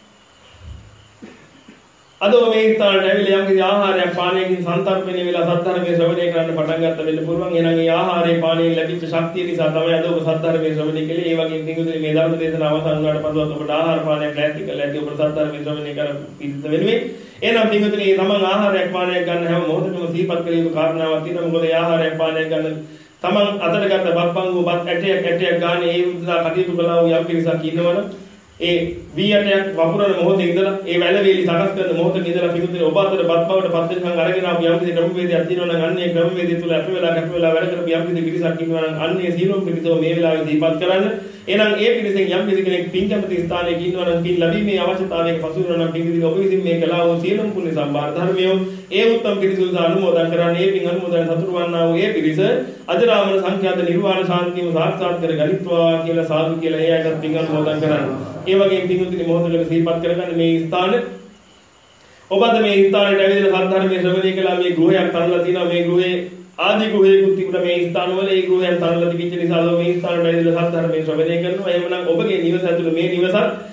අද මේ ස්ථානට ඇවිල්ලා යම් කිසි ආහාරයක් පානයකින් සන්තරපණය වෙලා සද්ධර්මයේ ශ්‍රවණය කරන්න පටන් ගන්න වෙන්න පුළුවන්. එහෙනම් ඒ ආහාරයේ පානයේ ලැබිච්ච ශක්තිය නිසා තමයි අද ඔබ සද්ධර්මයේ ශ්‍රවණය කළේ. ඒ වගේම පිටුදුනේ මේ ධර්ම දේශනාව අවසන් වුණාට පස්සෙත් ඔබට ආහාර පානයක් ලැබති කියලා ඇති ඔබ සද්ධර්මයේ ශ්‍රවණය කර පිළිත වෙනුවේ. එහෙනම් පිටුදුනේ තමන් ආහාරයක් පානයක් ගන්න හැම මොහොතකම සිහිපත් කළ යුතු කාරණාවක් තියෙනවා. මොකද ඒ ආහාරයක් පානයක් ගන්න තමන් අතට ගත්ත බත්පංගු බත් ඇටයක් ඇටයක් ගන්න ඒ උදා කටයුතු කළා වූ යම් පිරිසක් ඉන්නවනම් ඒ වී ඇටයක් වපුරන මොහොතේ ඉඳලා ඒ වැල වේලි සකස් කරන මොහොතේ ඉඳලා පිටුදේ ඔබ අතර බත් බවට පත් වෙනකන් අරගෙන ආපු යම් කිසි ක්‍රමවේදයක් තියෙනවා නම් අන්නේ ක්‍රමවේදය තුල අපේ වෙලා කැප වෙලා වැඩ කරපු යම් කිසි පිරිසක් ඉන්නවා නම් අන්නේ සීලොම් පිරිසෝ මේ වෙලාවේ දීපත් කරන්න. එහෙනම් ඒ පිරිසෙන් යම් කිසි කෙනෙක් පින් කැමති ස්ථානයක ඉන්නවා නම් පින් ලැබීමේ අවශ්‍යතාවයක පසු වෙනවා නම් පින් විදිහට ඔබ විසින් මේ කලාව සීලොම් පුණ්‍ය සම්භාර ධර්මයෝ ඒ උත්තම පිරිසුදු අනුමෝදන් කරන්නේ ඒ පින් අනුමෝදන් සතුරු වන්නා වූ ඒ පිරිස අජරාමර සංඛ්‍යාත නිර්වාණ ශාන්තියම සාක්ෂාත් කර ගනිත්වා කියලා සාදු කියලා ඒ අයට පින් අනුමෝදන් කරන්නේ. ඒ වගේම පින්තුනි මොහොතකට සිහිපත් කරගන්න මේ ස්ථාන ඔබ අද මේ ස්ථානයට ඇවිල්ලා සද්ධර්මයේ ශ්‍රවණය කළා. මේ ගෘහයක් තනලා තියෙනවා. මේ ගෘහේ ආදි ගෘහයකුත් තිබුණා. මේ ස්ථානවල ඒ ගෘහයන් තනලා තිබිච්ච නිසා මේ ස්ථානයට ඇවිල්ලා සද්ධර්මයේ ශ්‍රවණය කරනවා. එහෙමනම් ඔබගේ නිවස ඇතුළේ මේ නිවසත්